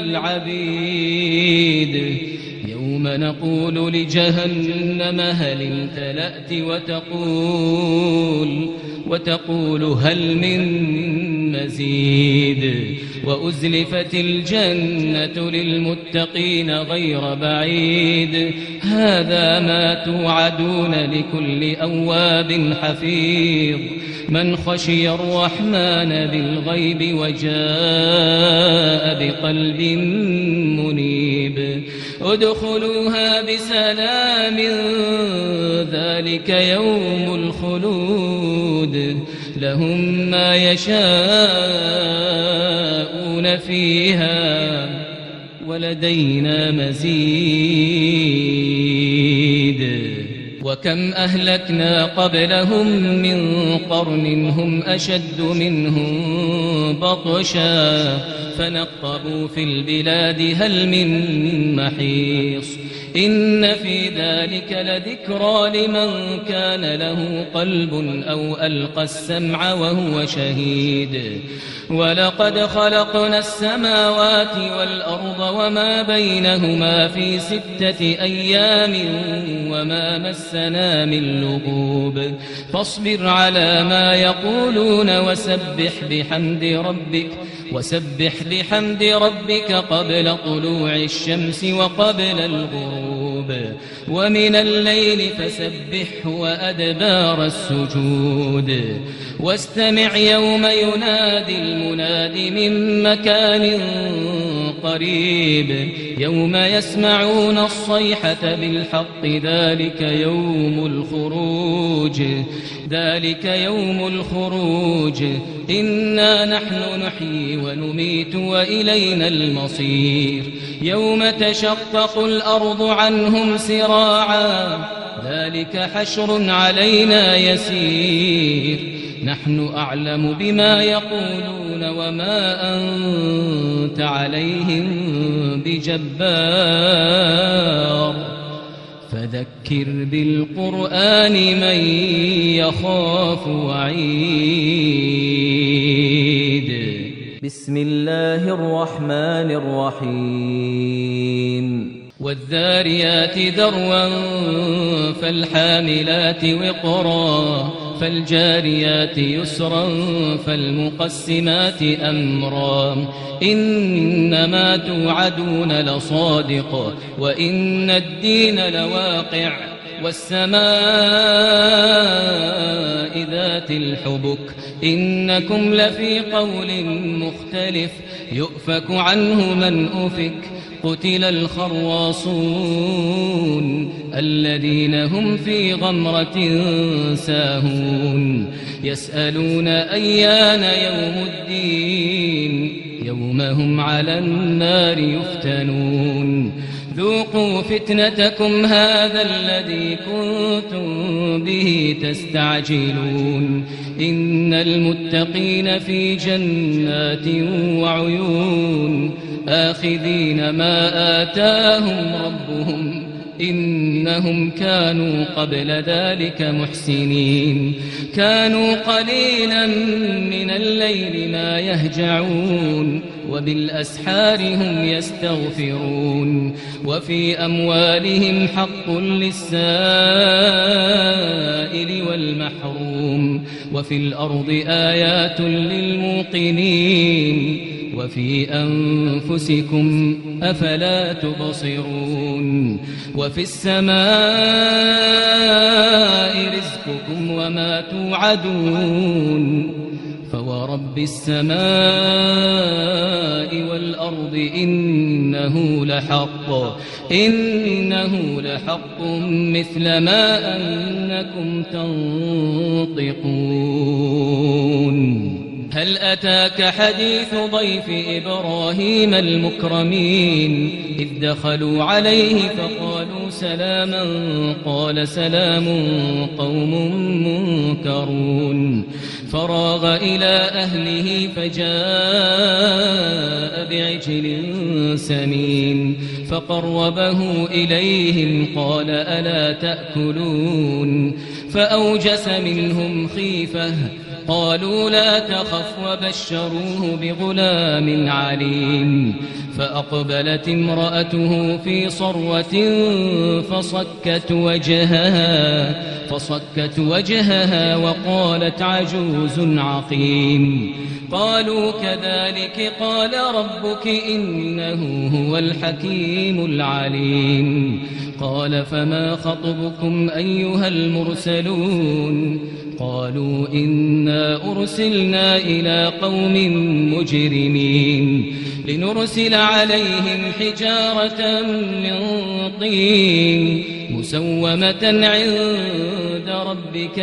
للعبيد يوم نقول لجهنم هل امتلأت وتقول وتقول هل من مزيد وأزلفت الجنة للمتقين غير بعيد هذا ما توعدون لكل أواب حفيظ من خشي الرحمن بالغيب وجاء بقلب منيب ادخلوها بسلام ذلك يوم الخلود لهم ما يشاءون فيها ولدينا مزيد وكم أهلكنا قبلهم من قرن هم أشد منهم بطشا فنقبوا في البلاد هل من محيص إن في ذلك لذكرى لمن كان له قلب أو ألقى السمع وهو شهيد ولقد خلقنا السماوات والأرض وما بينهما في ستة أيام وما مسنا من لغوب فاصبر على ما يقولون وسبح بحمد ربك وسبح بحمد ربك قبل طلوع الشمس وقبل الغروب ومن الليل فسبحه وأدبار السجود واستمع يوم ينادي المناد من مكان قريب يوم يسمعون الصيحة بالحق ذلك يوم الخروج ذلك يوم الخروج إنا نحن نحيي ونميت وإلينا المصير يوم تشقق الأرض عنهم سراعا ذلك حشر علينا يسير نحن أعلم بما يقولون وما أنت عليهم بجبار فذكر بالقرآن من يخاف وعيد. بسم الله الرحمن الرحيم. والذاريات ذروا فالحاملات وقرا فالجاريات يسرا فالمقسمات أمرا إنما توعدون لصادق وإن الدين لواقع والسماء ذات الحبك إنكم لفي قول مختلف يؤفك عنه من أفك قتل الخراصون الذين هم في غمرة ساهون يسألون أيان يوم الدين يوم هم على النار يفتنون ذوقوا فتنتكم هذا الذي كنتم به تستعجلون إن المتقين في جنات وعيون آخذين ما آتاهم ربهم إنهم كانوا قبل ذلك محسنين كانوا قليلا من الليل ما يهجعون وبالأسحار هم يستغفرون وفي أموالهم حق للسائل والمحروم وفي الأرض آيات للموقنين وفي أنفسكم أفلا تبصرون وفي السماء رزقكم وما توعدون فورب السماء والأرض إنه لحق إنه لحق مثل ما أنكم تنطقون هل أتاك حديث ضيف إبراهيم المكرمين إذ دخلوا عليه فقالوا سلاما قال سلام قوم منكرون فراغ إلى أهله فجاء بعجل سمين فقربه إليهم قال ألا تأكلون فأوجس منهم خيفة قالوا لا تخف وبشروه بغلام عليم فأقبلت امرأته في صرة فصكت وجهها فصكت وجهها وقالت عجوز عقيم قالوا كذلك قال ربك إنه هو الحكيم العليم قال فما خطبكم أيها المرسلون قالوا إنا أرسلنا إلى قوم مجرمين لنرسل عليهم حجارة من طين مسومة عند ربك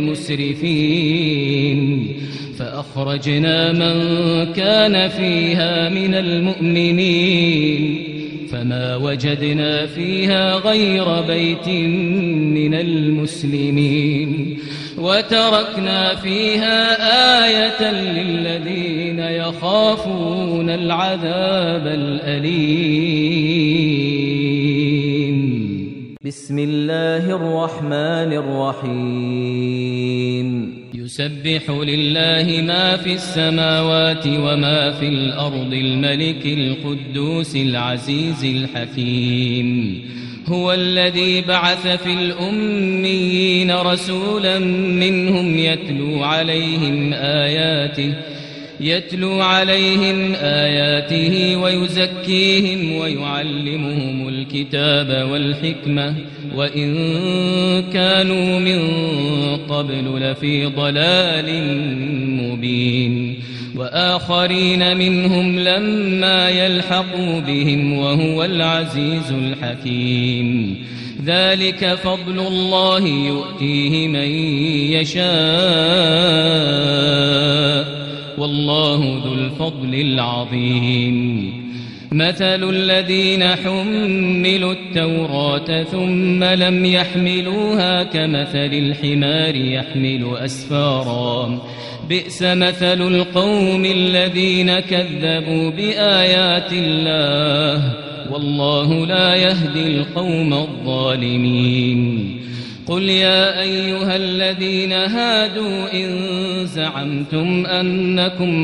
للمسرفين فأخرجنا من كان فيها من المؤمنين فما وجدنا فيها غير بيت من المسلمين وتركنا فيها آية للذين يخافون العذاب الأليم. بسم الله الرحمن الرحيم. يسبح لله ما في السماوات وما في الأرض الملك القدوس العزيز الحكيم هو الذي بعث في الأميين رسولا منهم يتلو عليهم آياته يتلو عليهم آياته ويزكيهم ويعلمهم الكتاب والحكمة وإن كانوا من قبل لفي ضلال مبين وآخرين منهم لما يلحقوا بهم وهو العزيز الحكيم ذلك فضل الله يؤتيه من يشاء والله ذو الفضل العظيم مثل الذين حملوا التوراة ثم لم يحملوها كمثل الحمار يحمل أسفارا بئس مثل القوم الذين كذبوا بآيات الله والله لا يهدي القوم الظالمين قل يا أيها الذين هادوا إن زعمتم أنكم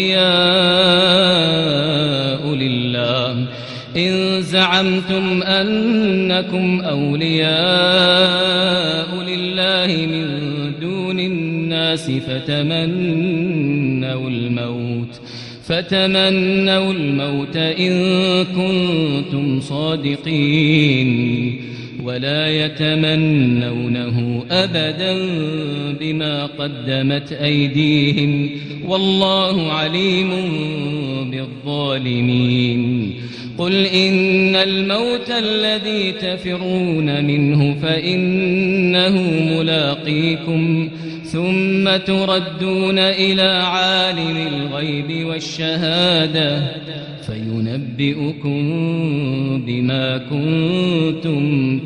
أولياء لله إن زعمتم أنكم أولياء لله من دون الناس فتمنوا الموت فتمنوا الموت إن كنتم صادقين ولا يتمنونه أبدا بما قدمت أيديهم والله عليم بالظالمين قل إن الموت الذي تفرون منه فإنه ملاقيكم ثم تردون إلى عالم الغيب والشهادة فينبئكم بما كنتم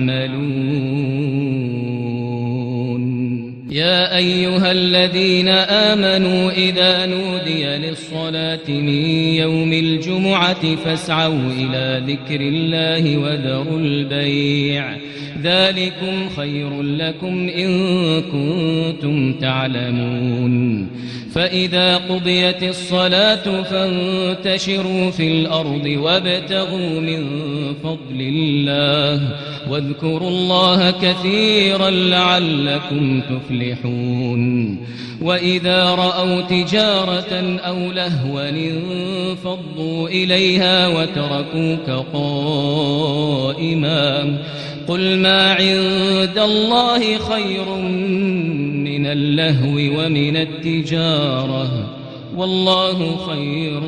تعملون يا أيها الذين آمنوا إذا نودي للصلاة من يوم الجمعة فاسعوا إلى ذكر الله وذروا البيع ذلكم خير لكم إن كنتم تعلمون فإذا قضيت الصلاة فانتشروا في الأرض وابتغوا من فضل الله واذكروا الله كثيرا لعلكم تفلحون وإذا رأوا تجارة أو لهوا انفضوا إليها وتركوك قائما قل ما عند الله خير من اللهو ومن التجارة والله خير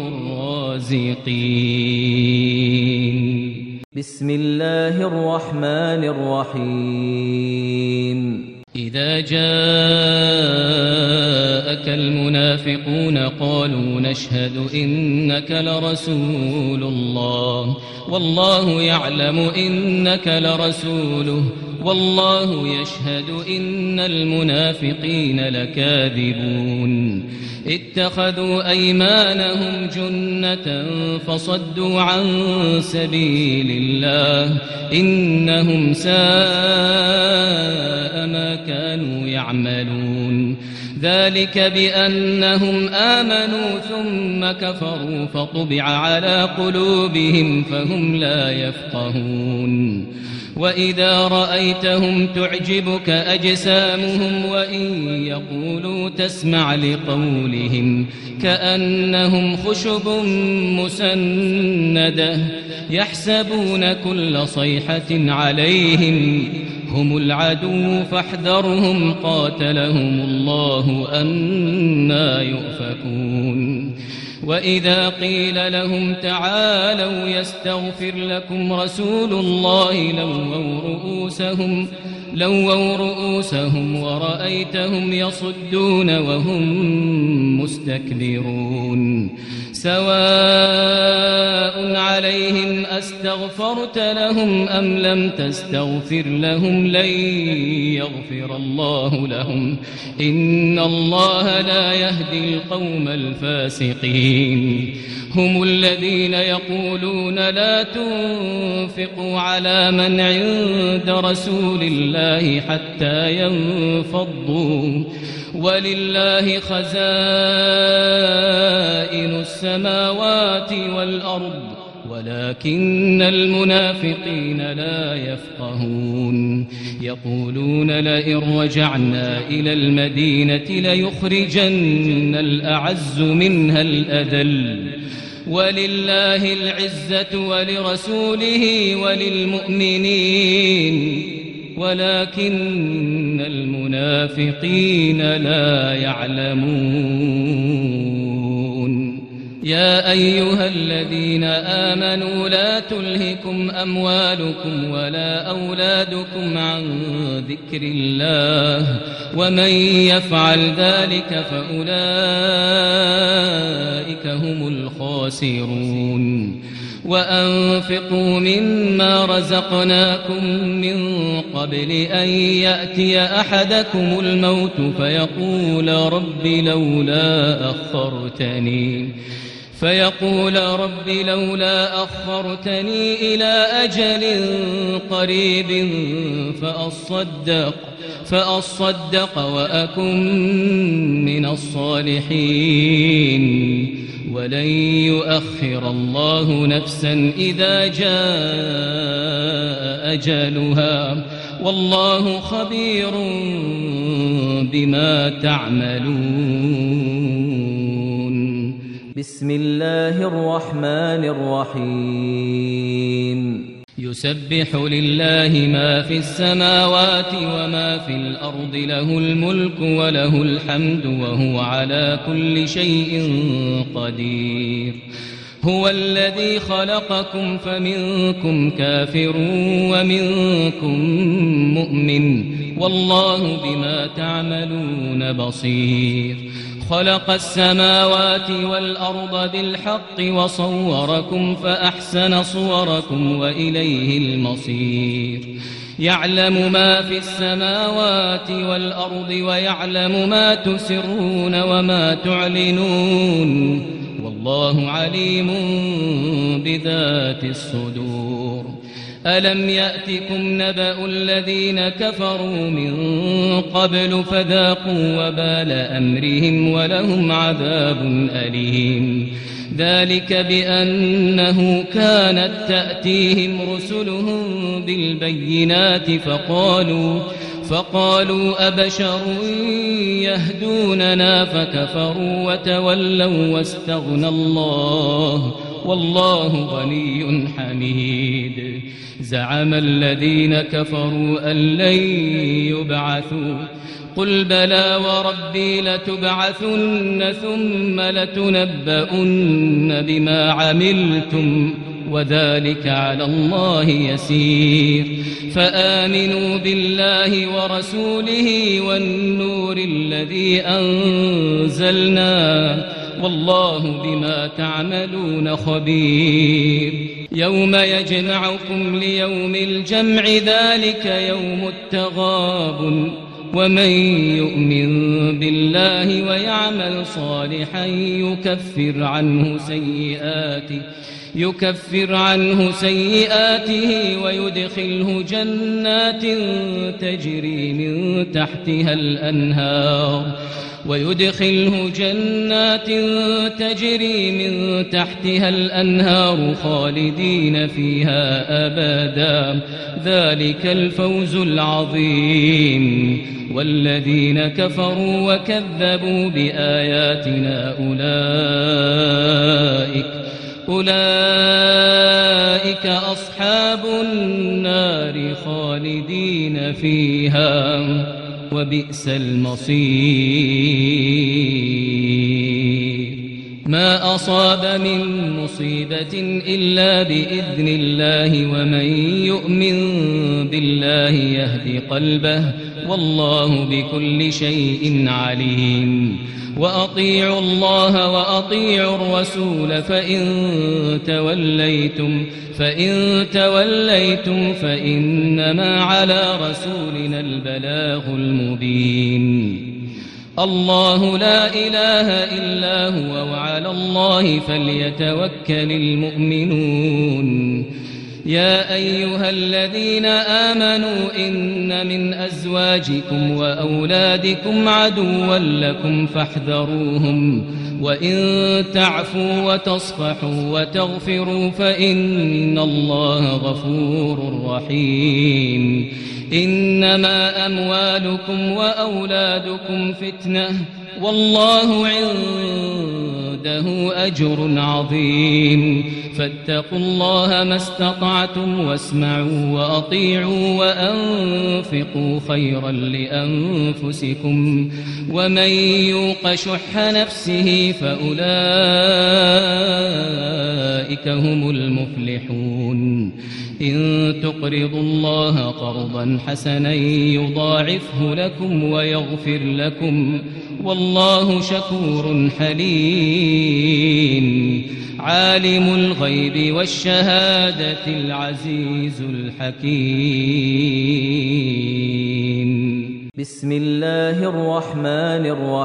الرازقين بسم الله الرحمن الرحيم إذا جاءك المنافقون قالوا نشهد إنك لرسول الله والله يعلم إنك لرسوله والله يشهد إن المنافقين لكاذبون اتخذوا أيمانهم جنة فصدوا عن سبيل الله إنهم ساء ما كانوا يعملون ذلك بأنهم آمنوا ثم كفروا فطبع على قلوبهم فهم لا يفقهون وإذا رأيتهم تعجبك أجسامهم وإن يقولوا تسمع لقولهم كأنهم خشب مسندة يحسبون كل صيحة عليهم هم العدو فاحذرهم قاتلهم الله أنى يؤفكون وإذا قيل لهم تعالوا يستغفر لكم رسول الله لووا رؤوسهم لووا رؤوسهم ورأيتهم يصدون وهم مستكبرون سواء عليهم أستغفرت لهم أم لم تستغفر لهم لن يغفر الله لهم إن الله لا يهدي القوم الفاسقين هم الذين يقولون لا تنفقوا على من عند رسول الله حتى ينفضوا ولله خزائن السماوات والأرض ولكن المنافقين لا يفقهون يقولون لئن رجعنا إلى المدينة ليخرجن الأعز منها الأذل ولله العزة ولرسوله وللمؤمنين ولكن المنافقين لا يعلمون يا أيها الذين آمنوا لا تلهكم أموالكم ولا أولادكم عن ذكر الله ومن يفعل ذلك فأولئك هم الخاسرون وأنفقوا مما رزقناكم من قبل أن يأتي أحدكم الموت فيقول رب لولا أخرتني فيقول رب لولا أخرتني إلى أجل قريب فأصدق فأصدق وأكن من الصالحين ولن يؤخر الله نفسا إذا جاء أجلها والله خبير بما تعملون. بسم الله الرحمن الرحيم. يسبح لله ما في السماوات وما في الأرض له الملك وله الحمد وهو على كل شيء قدير. هو الذي خلقكم فمنكم كافر ومنكم مؤمن والله بما تعملون بصير. خلق السماوات والأرض بالحق وصوركم فأحسن صوركم وإليه المصير. يعلم ما في السماوات والأرض ويعلم ما تسرون وما تعلنون والله عليم بذات الصدور. ألم يأتكم نبأ الذين كفروا من قبل فذاقوا وبال أمرهم ولهم عذاب أليم. ذلك بأنه كانت تأتيهم رسلهم بالبينات فقالوا فقالوا أبشر يهدوننا فكفروا وتولوا واستغنى الله والله غني حميد. زعم الذين كفروا أن لن يبعثوا قل بلى وربي لتبعثن ثم لتنبؤن بما عملتم وذلك على الله يسير. فآمنوا بالله ورسوله والنور الذي أنزلنا والله بما تعملون خبير. يوم يجمعكم ليوم الجمع ذلك يوم التغابن ومن يؤمن بالله ويعمل صالحا يكفر عنه سيئاته يكفر عنه سيئاته ويدخله جنات تجري من تحتها الأنهار ويدخله جنات تجري من تحتها الأنهار خالدين فيها أبدا ذلك الفوز العظيم. والذين كفروا وكذبوا بآياتنا أولئك أولئك أصحاب النار خالدين فيها وبئس المصير. ما أصاب من مصيبة إلا بإذن الله ومن يؤمن بالله يهد قلبه والله بكل شيء عليم. وأطيعوا الله وأطيعوا الرسول فإن توليتم فإن توليتم فإنما على رسولنا البلاغ المبين. الله لا إله إلا هو وعلى الله فليتوكل المؤمنون. يا أيها الذين آمنوا إن من أزواجكم وأولادكم عدوا لكم فاحذروهم وإن تعفوا وتصفحوا وتغفروا فإن الله غفور رحيم. إنما أموالكم وأولادكم فتنة والله عنده أجر عظيم. فاتقوا الله ما استطعتم واسمعوا وأطيعوا وأنفقوا خيرا لأنفسكم ومن يوق شح نفسه فأولئك هم المفلحون. إن تقرضوا الله قرضا حسنا يضاعفه لكم ويغفر لكم والله شكور حليم. عالم الغيب والشهادة العزيز الحكيم. بسم الله الرحمن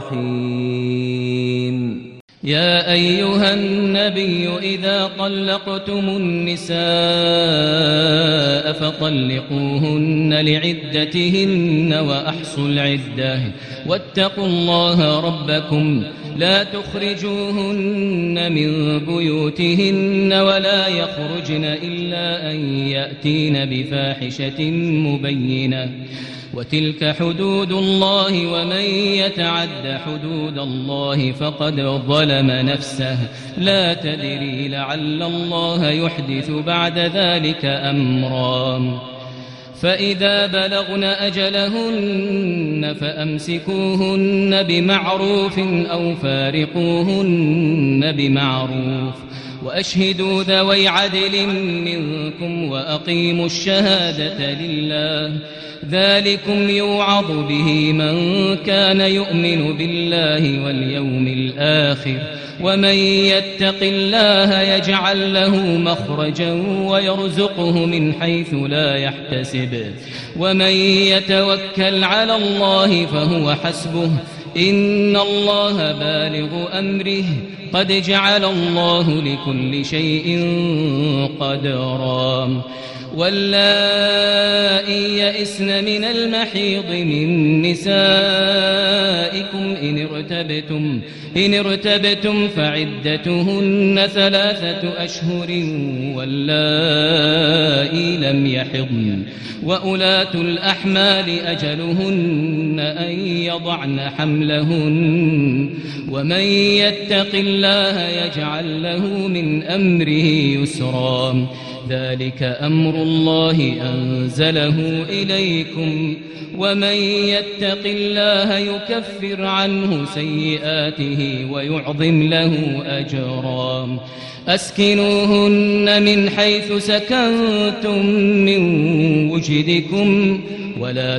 الرحيم. يا أيها النبي إذا طلقتم النساء فطلقوهن لعدتهن وأحصوا العدة واتقوا الله ربكم لا تخرجوهن من بيوتهن ولا يخرجن إلا أن يأتين بفاحشة مبينة وتلك حدود الله ومن يتعد حدود الله فقد ظلم نفسه لا تدري لعل الله يحدث بعد ذلك أمرا. فإذا بلغن أجلهن فأمسكوهن بمعروف أو فارقوهن بمعروف وأشهدوا ذوي عدل منكم وأقيموا الشهادة لله ذلكم يوعظ به من كان يؤمن بالله واليوم الآخر ومن يتق الله يجعل له مخرجا ويرزقه من حيث لا يحتسب ومن يتوكل على الله فهو حسبه إن الله بالغ أمره قد جعل الله لكل شيء قدرا. واللائي يئسن من المحيض من نسائكم إن ارتبتم, إن ارتبتم فعدتهن ثلاثة أشهر واللائي لم يحضن وأولاة الأحمال أجلهن أن يضعن حملهن ومن يتق الله يجعل له من أمره يسرا ذلك أمر الله أنزله إليكم ومن يتق الله يكفر عنه سيئاته ويعظم له أجرا. أسكنوهن من حيث سكنتم من وجدكم ولا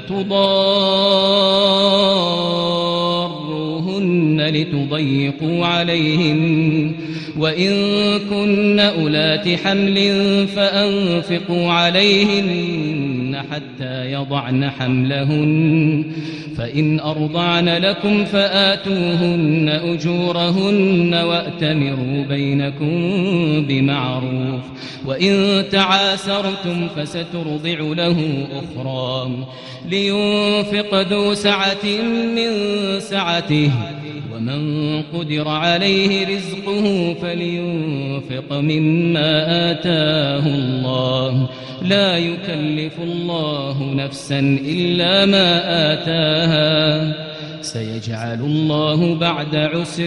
تضاروهن لتضيقوا عليهن وإن كن أولات حمل فأنفقوا عليهن حتى يضعن حملهن فإن أرضعن لكم فآتوهن أجورهن وأتمروا بينكم بمعروف وإن تعاسرتم فسترضع له أخرى لينفق ذو سعة من سعته ومن قدر عليه رزقه فلينفق مما آتاه الله لا يكلف الله نفسا إلا ما آتاها سيجعل الله بعد عسر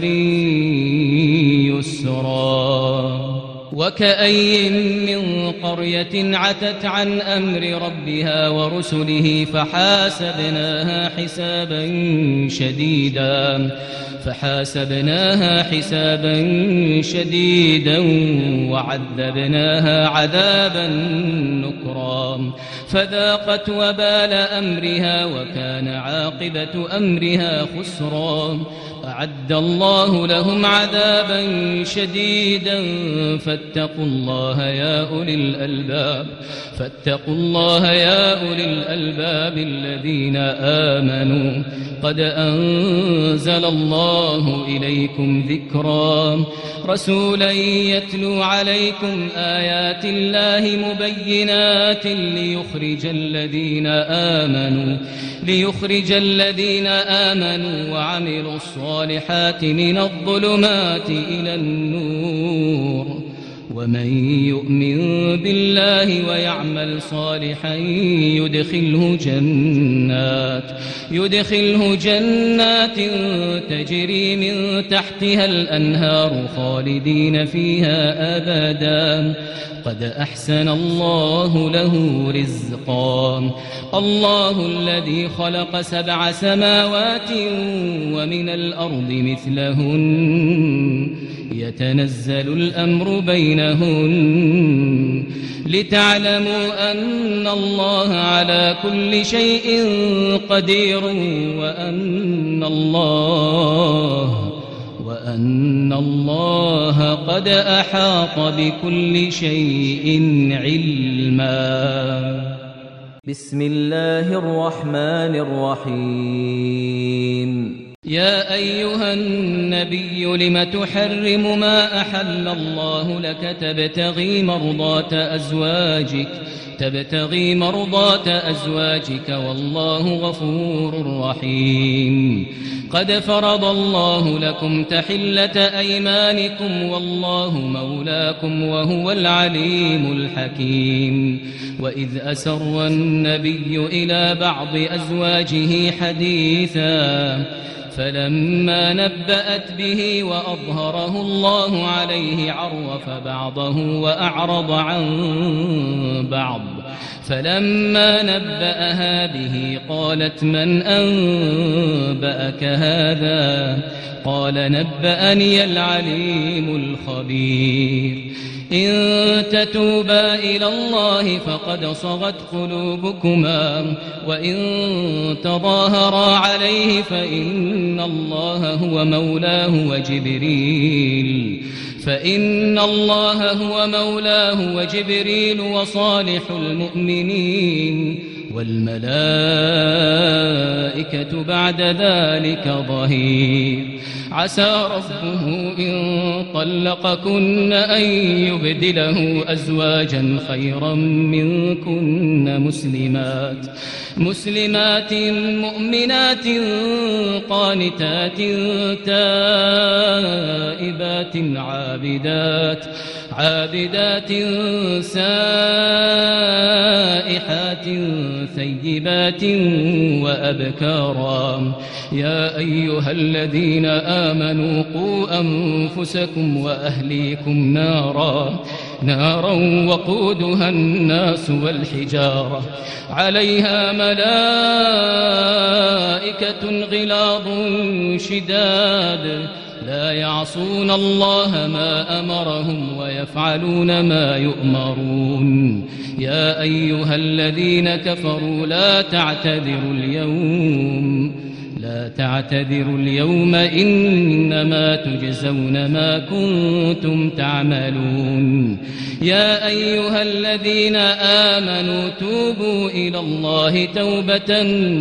يسرا. وكأي من قرية عتت عن أمر ربها ورسله فحاسبناها حسابا شديدا فحاسبناها حسابا شديدا وعذبناها عذابا نكرا فذاقت وبال أمرها وكان عاقبة أمرها خسرا. أعد الله لهم عذابا شديدا فاتقوا الله يا أولي الألباب فاتقوا الله يا أولي الألباب الذين آمنوا قد أنزل الله إليكم ذكرا رسولا يتلو عليكم آيات الله مبينات ليخرج الذين آمنوا ليخرج الذين آمنوا وعملوا الصالحات من الظلمات إلى النور ومن يؤمن بالله ويعمل صالحا يدخله جنات يدخله جنات تجري من تحتها الأنهار خالدين فيها أبدا قد أحسن الله له رزقا. الله الذي خلق سبع سماوات ومن الأرض مثلهن يتنزل الأمر بينهن لتعلموا أن الله على كل شيء قدير وأن الله وأن الله قد أحاط بكل شيء علما. بسم الله الرحمن الرحيم. يا أيها النبي لم تحرم ما أحل الله لك تبتغي مرضات أزواجك تبتغي مرضات أزواجك والله غفور رحيم. قد فرض الله لكم تحلة أيمانكم والله مولاكم وهو العليم الحكيم. وإذ أسر النبي إلى بعض أزواجه حديثا فلما نبأت به وأظهره الله عليه عرف بعضه وأعرض عن بعض فلما نبأها به قالت من أنبأك هذا قال نبأني العليم الخبير. إن تتوبا إلى الله فقد صغت قلوبكما وإن تظاهرا عليه فإن الله هو مولاه وجبريل فإن الله هو مولاه وجبريل وصالح المؤمنين والملائكة بعد ذلك ظهير. عسى ربه إن طلقكن أن يبدله أزواجا خيرا منكن مسلمات مسلمات مؤمنات قانتات تائبات عابدات عابدات سائحات ثيبات وأبكارا. يا أيها الذين آمنوا قوا أنفسكم وأهليكم نارا نارا وقودها الناس والحجارة عليها ملائكة غلاظ شداد لا يعصون الله ما أمرهم ويفعلون ما يؤمرون. يا أيها الذين كفروا لا تعتذروا اليوم لا تعتذروا اليوم إنما تجزون ما كنتم تعملون. يا أيها الذين آمنوا توبوا إلى الله توبة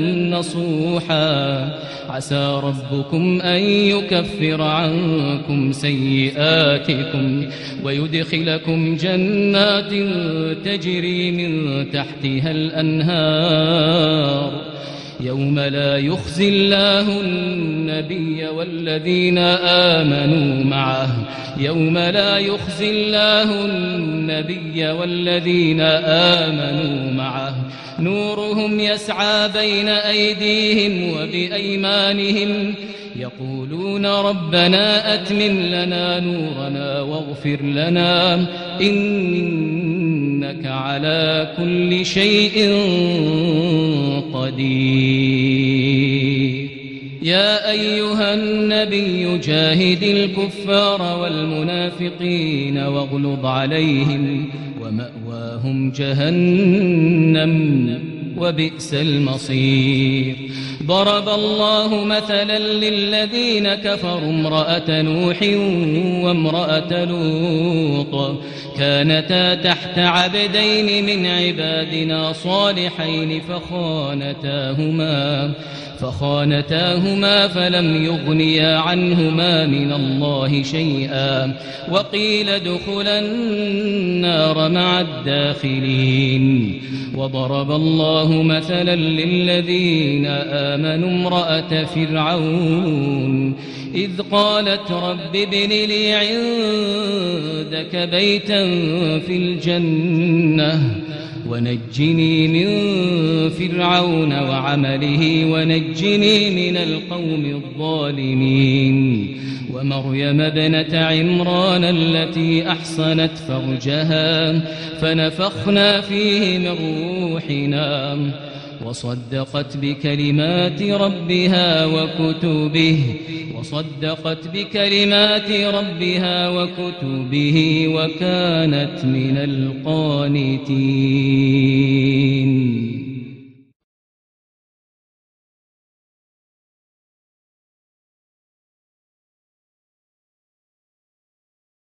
نصوحا عسى ربكم أن يكفر عنكم سيئاتكم ويدخلكم جنات تجري من تحتها الأنهار يوم لا يخزي الله النبي والذين آمنوا معه يوم لا يخزي الله النبي والذين آمنوا معه نورهم يسعى بين أيديهم وبأيمانهم يقولون ربنا أتمم لنا نورنا واغفر لنا إنك على كل شيء قدير. يا أيها النبي جاهد الكفار والمنافقين واغلظ عليهم ومأواهم جهنم وبئس المصير. ضرب الله مثلا للذين كفروا امرأة نوح وامرأة لوط كانتا تحت عبدين من عبادنا صالحين فخانتاهما فخانتاهما فلم يغنيا عنهما من الله شيئا وقيل ادخلا النار مع الداخلين. وضرب الله مثلا للذين آمنوا امرأة فرعون إذ قالت رب ابن لي عندك بيتا في الجنة ونجني من فرعون وعمله ونجني من القوم الظالمين. ومريم ابنة عمران التي أحصنت فرجها فنفخنا فيه من روحنا وصدقت بكلمات ربها وكتبه وصدقت بكلمات ربها وكتبه وكانت من القانتين.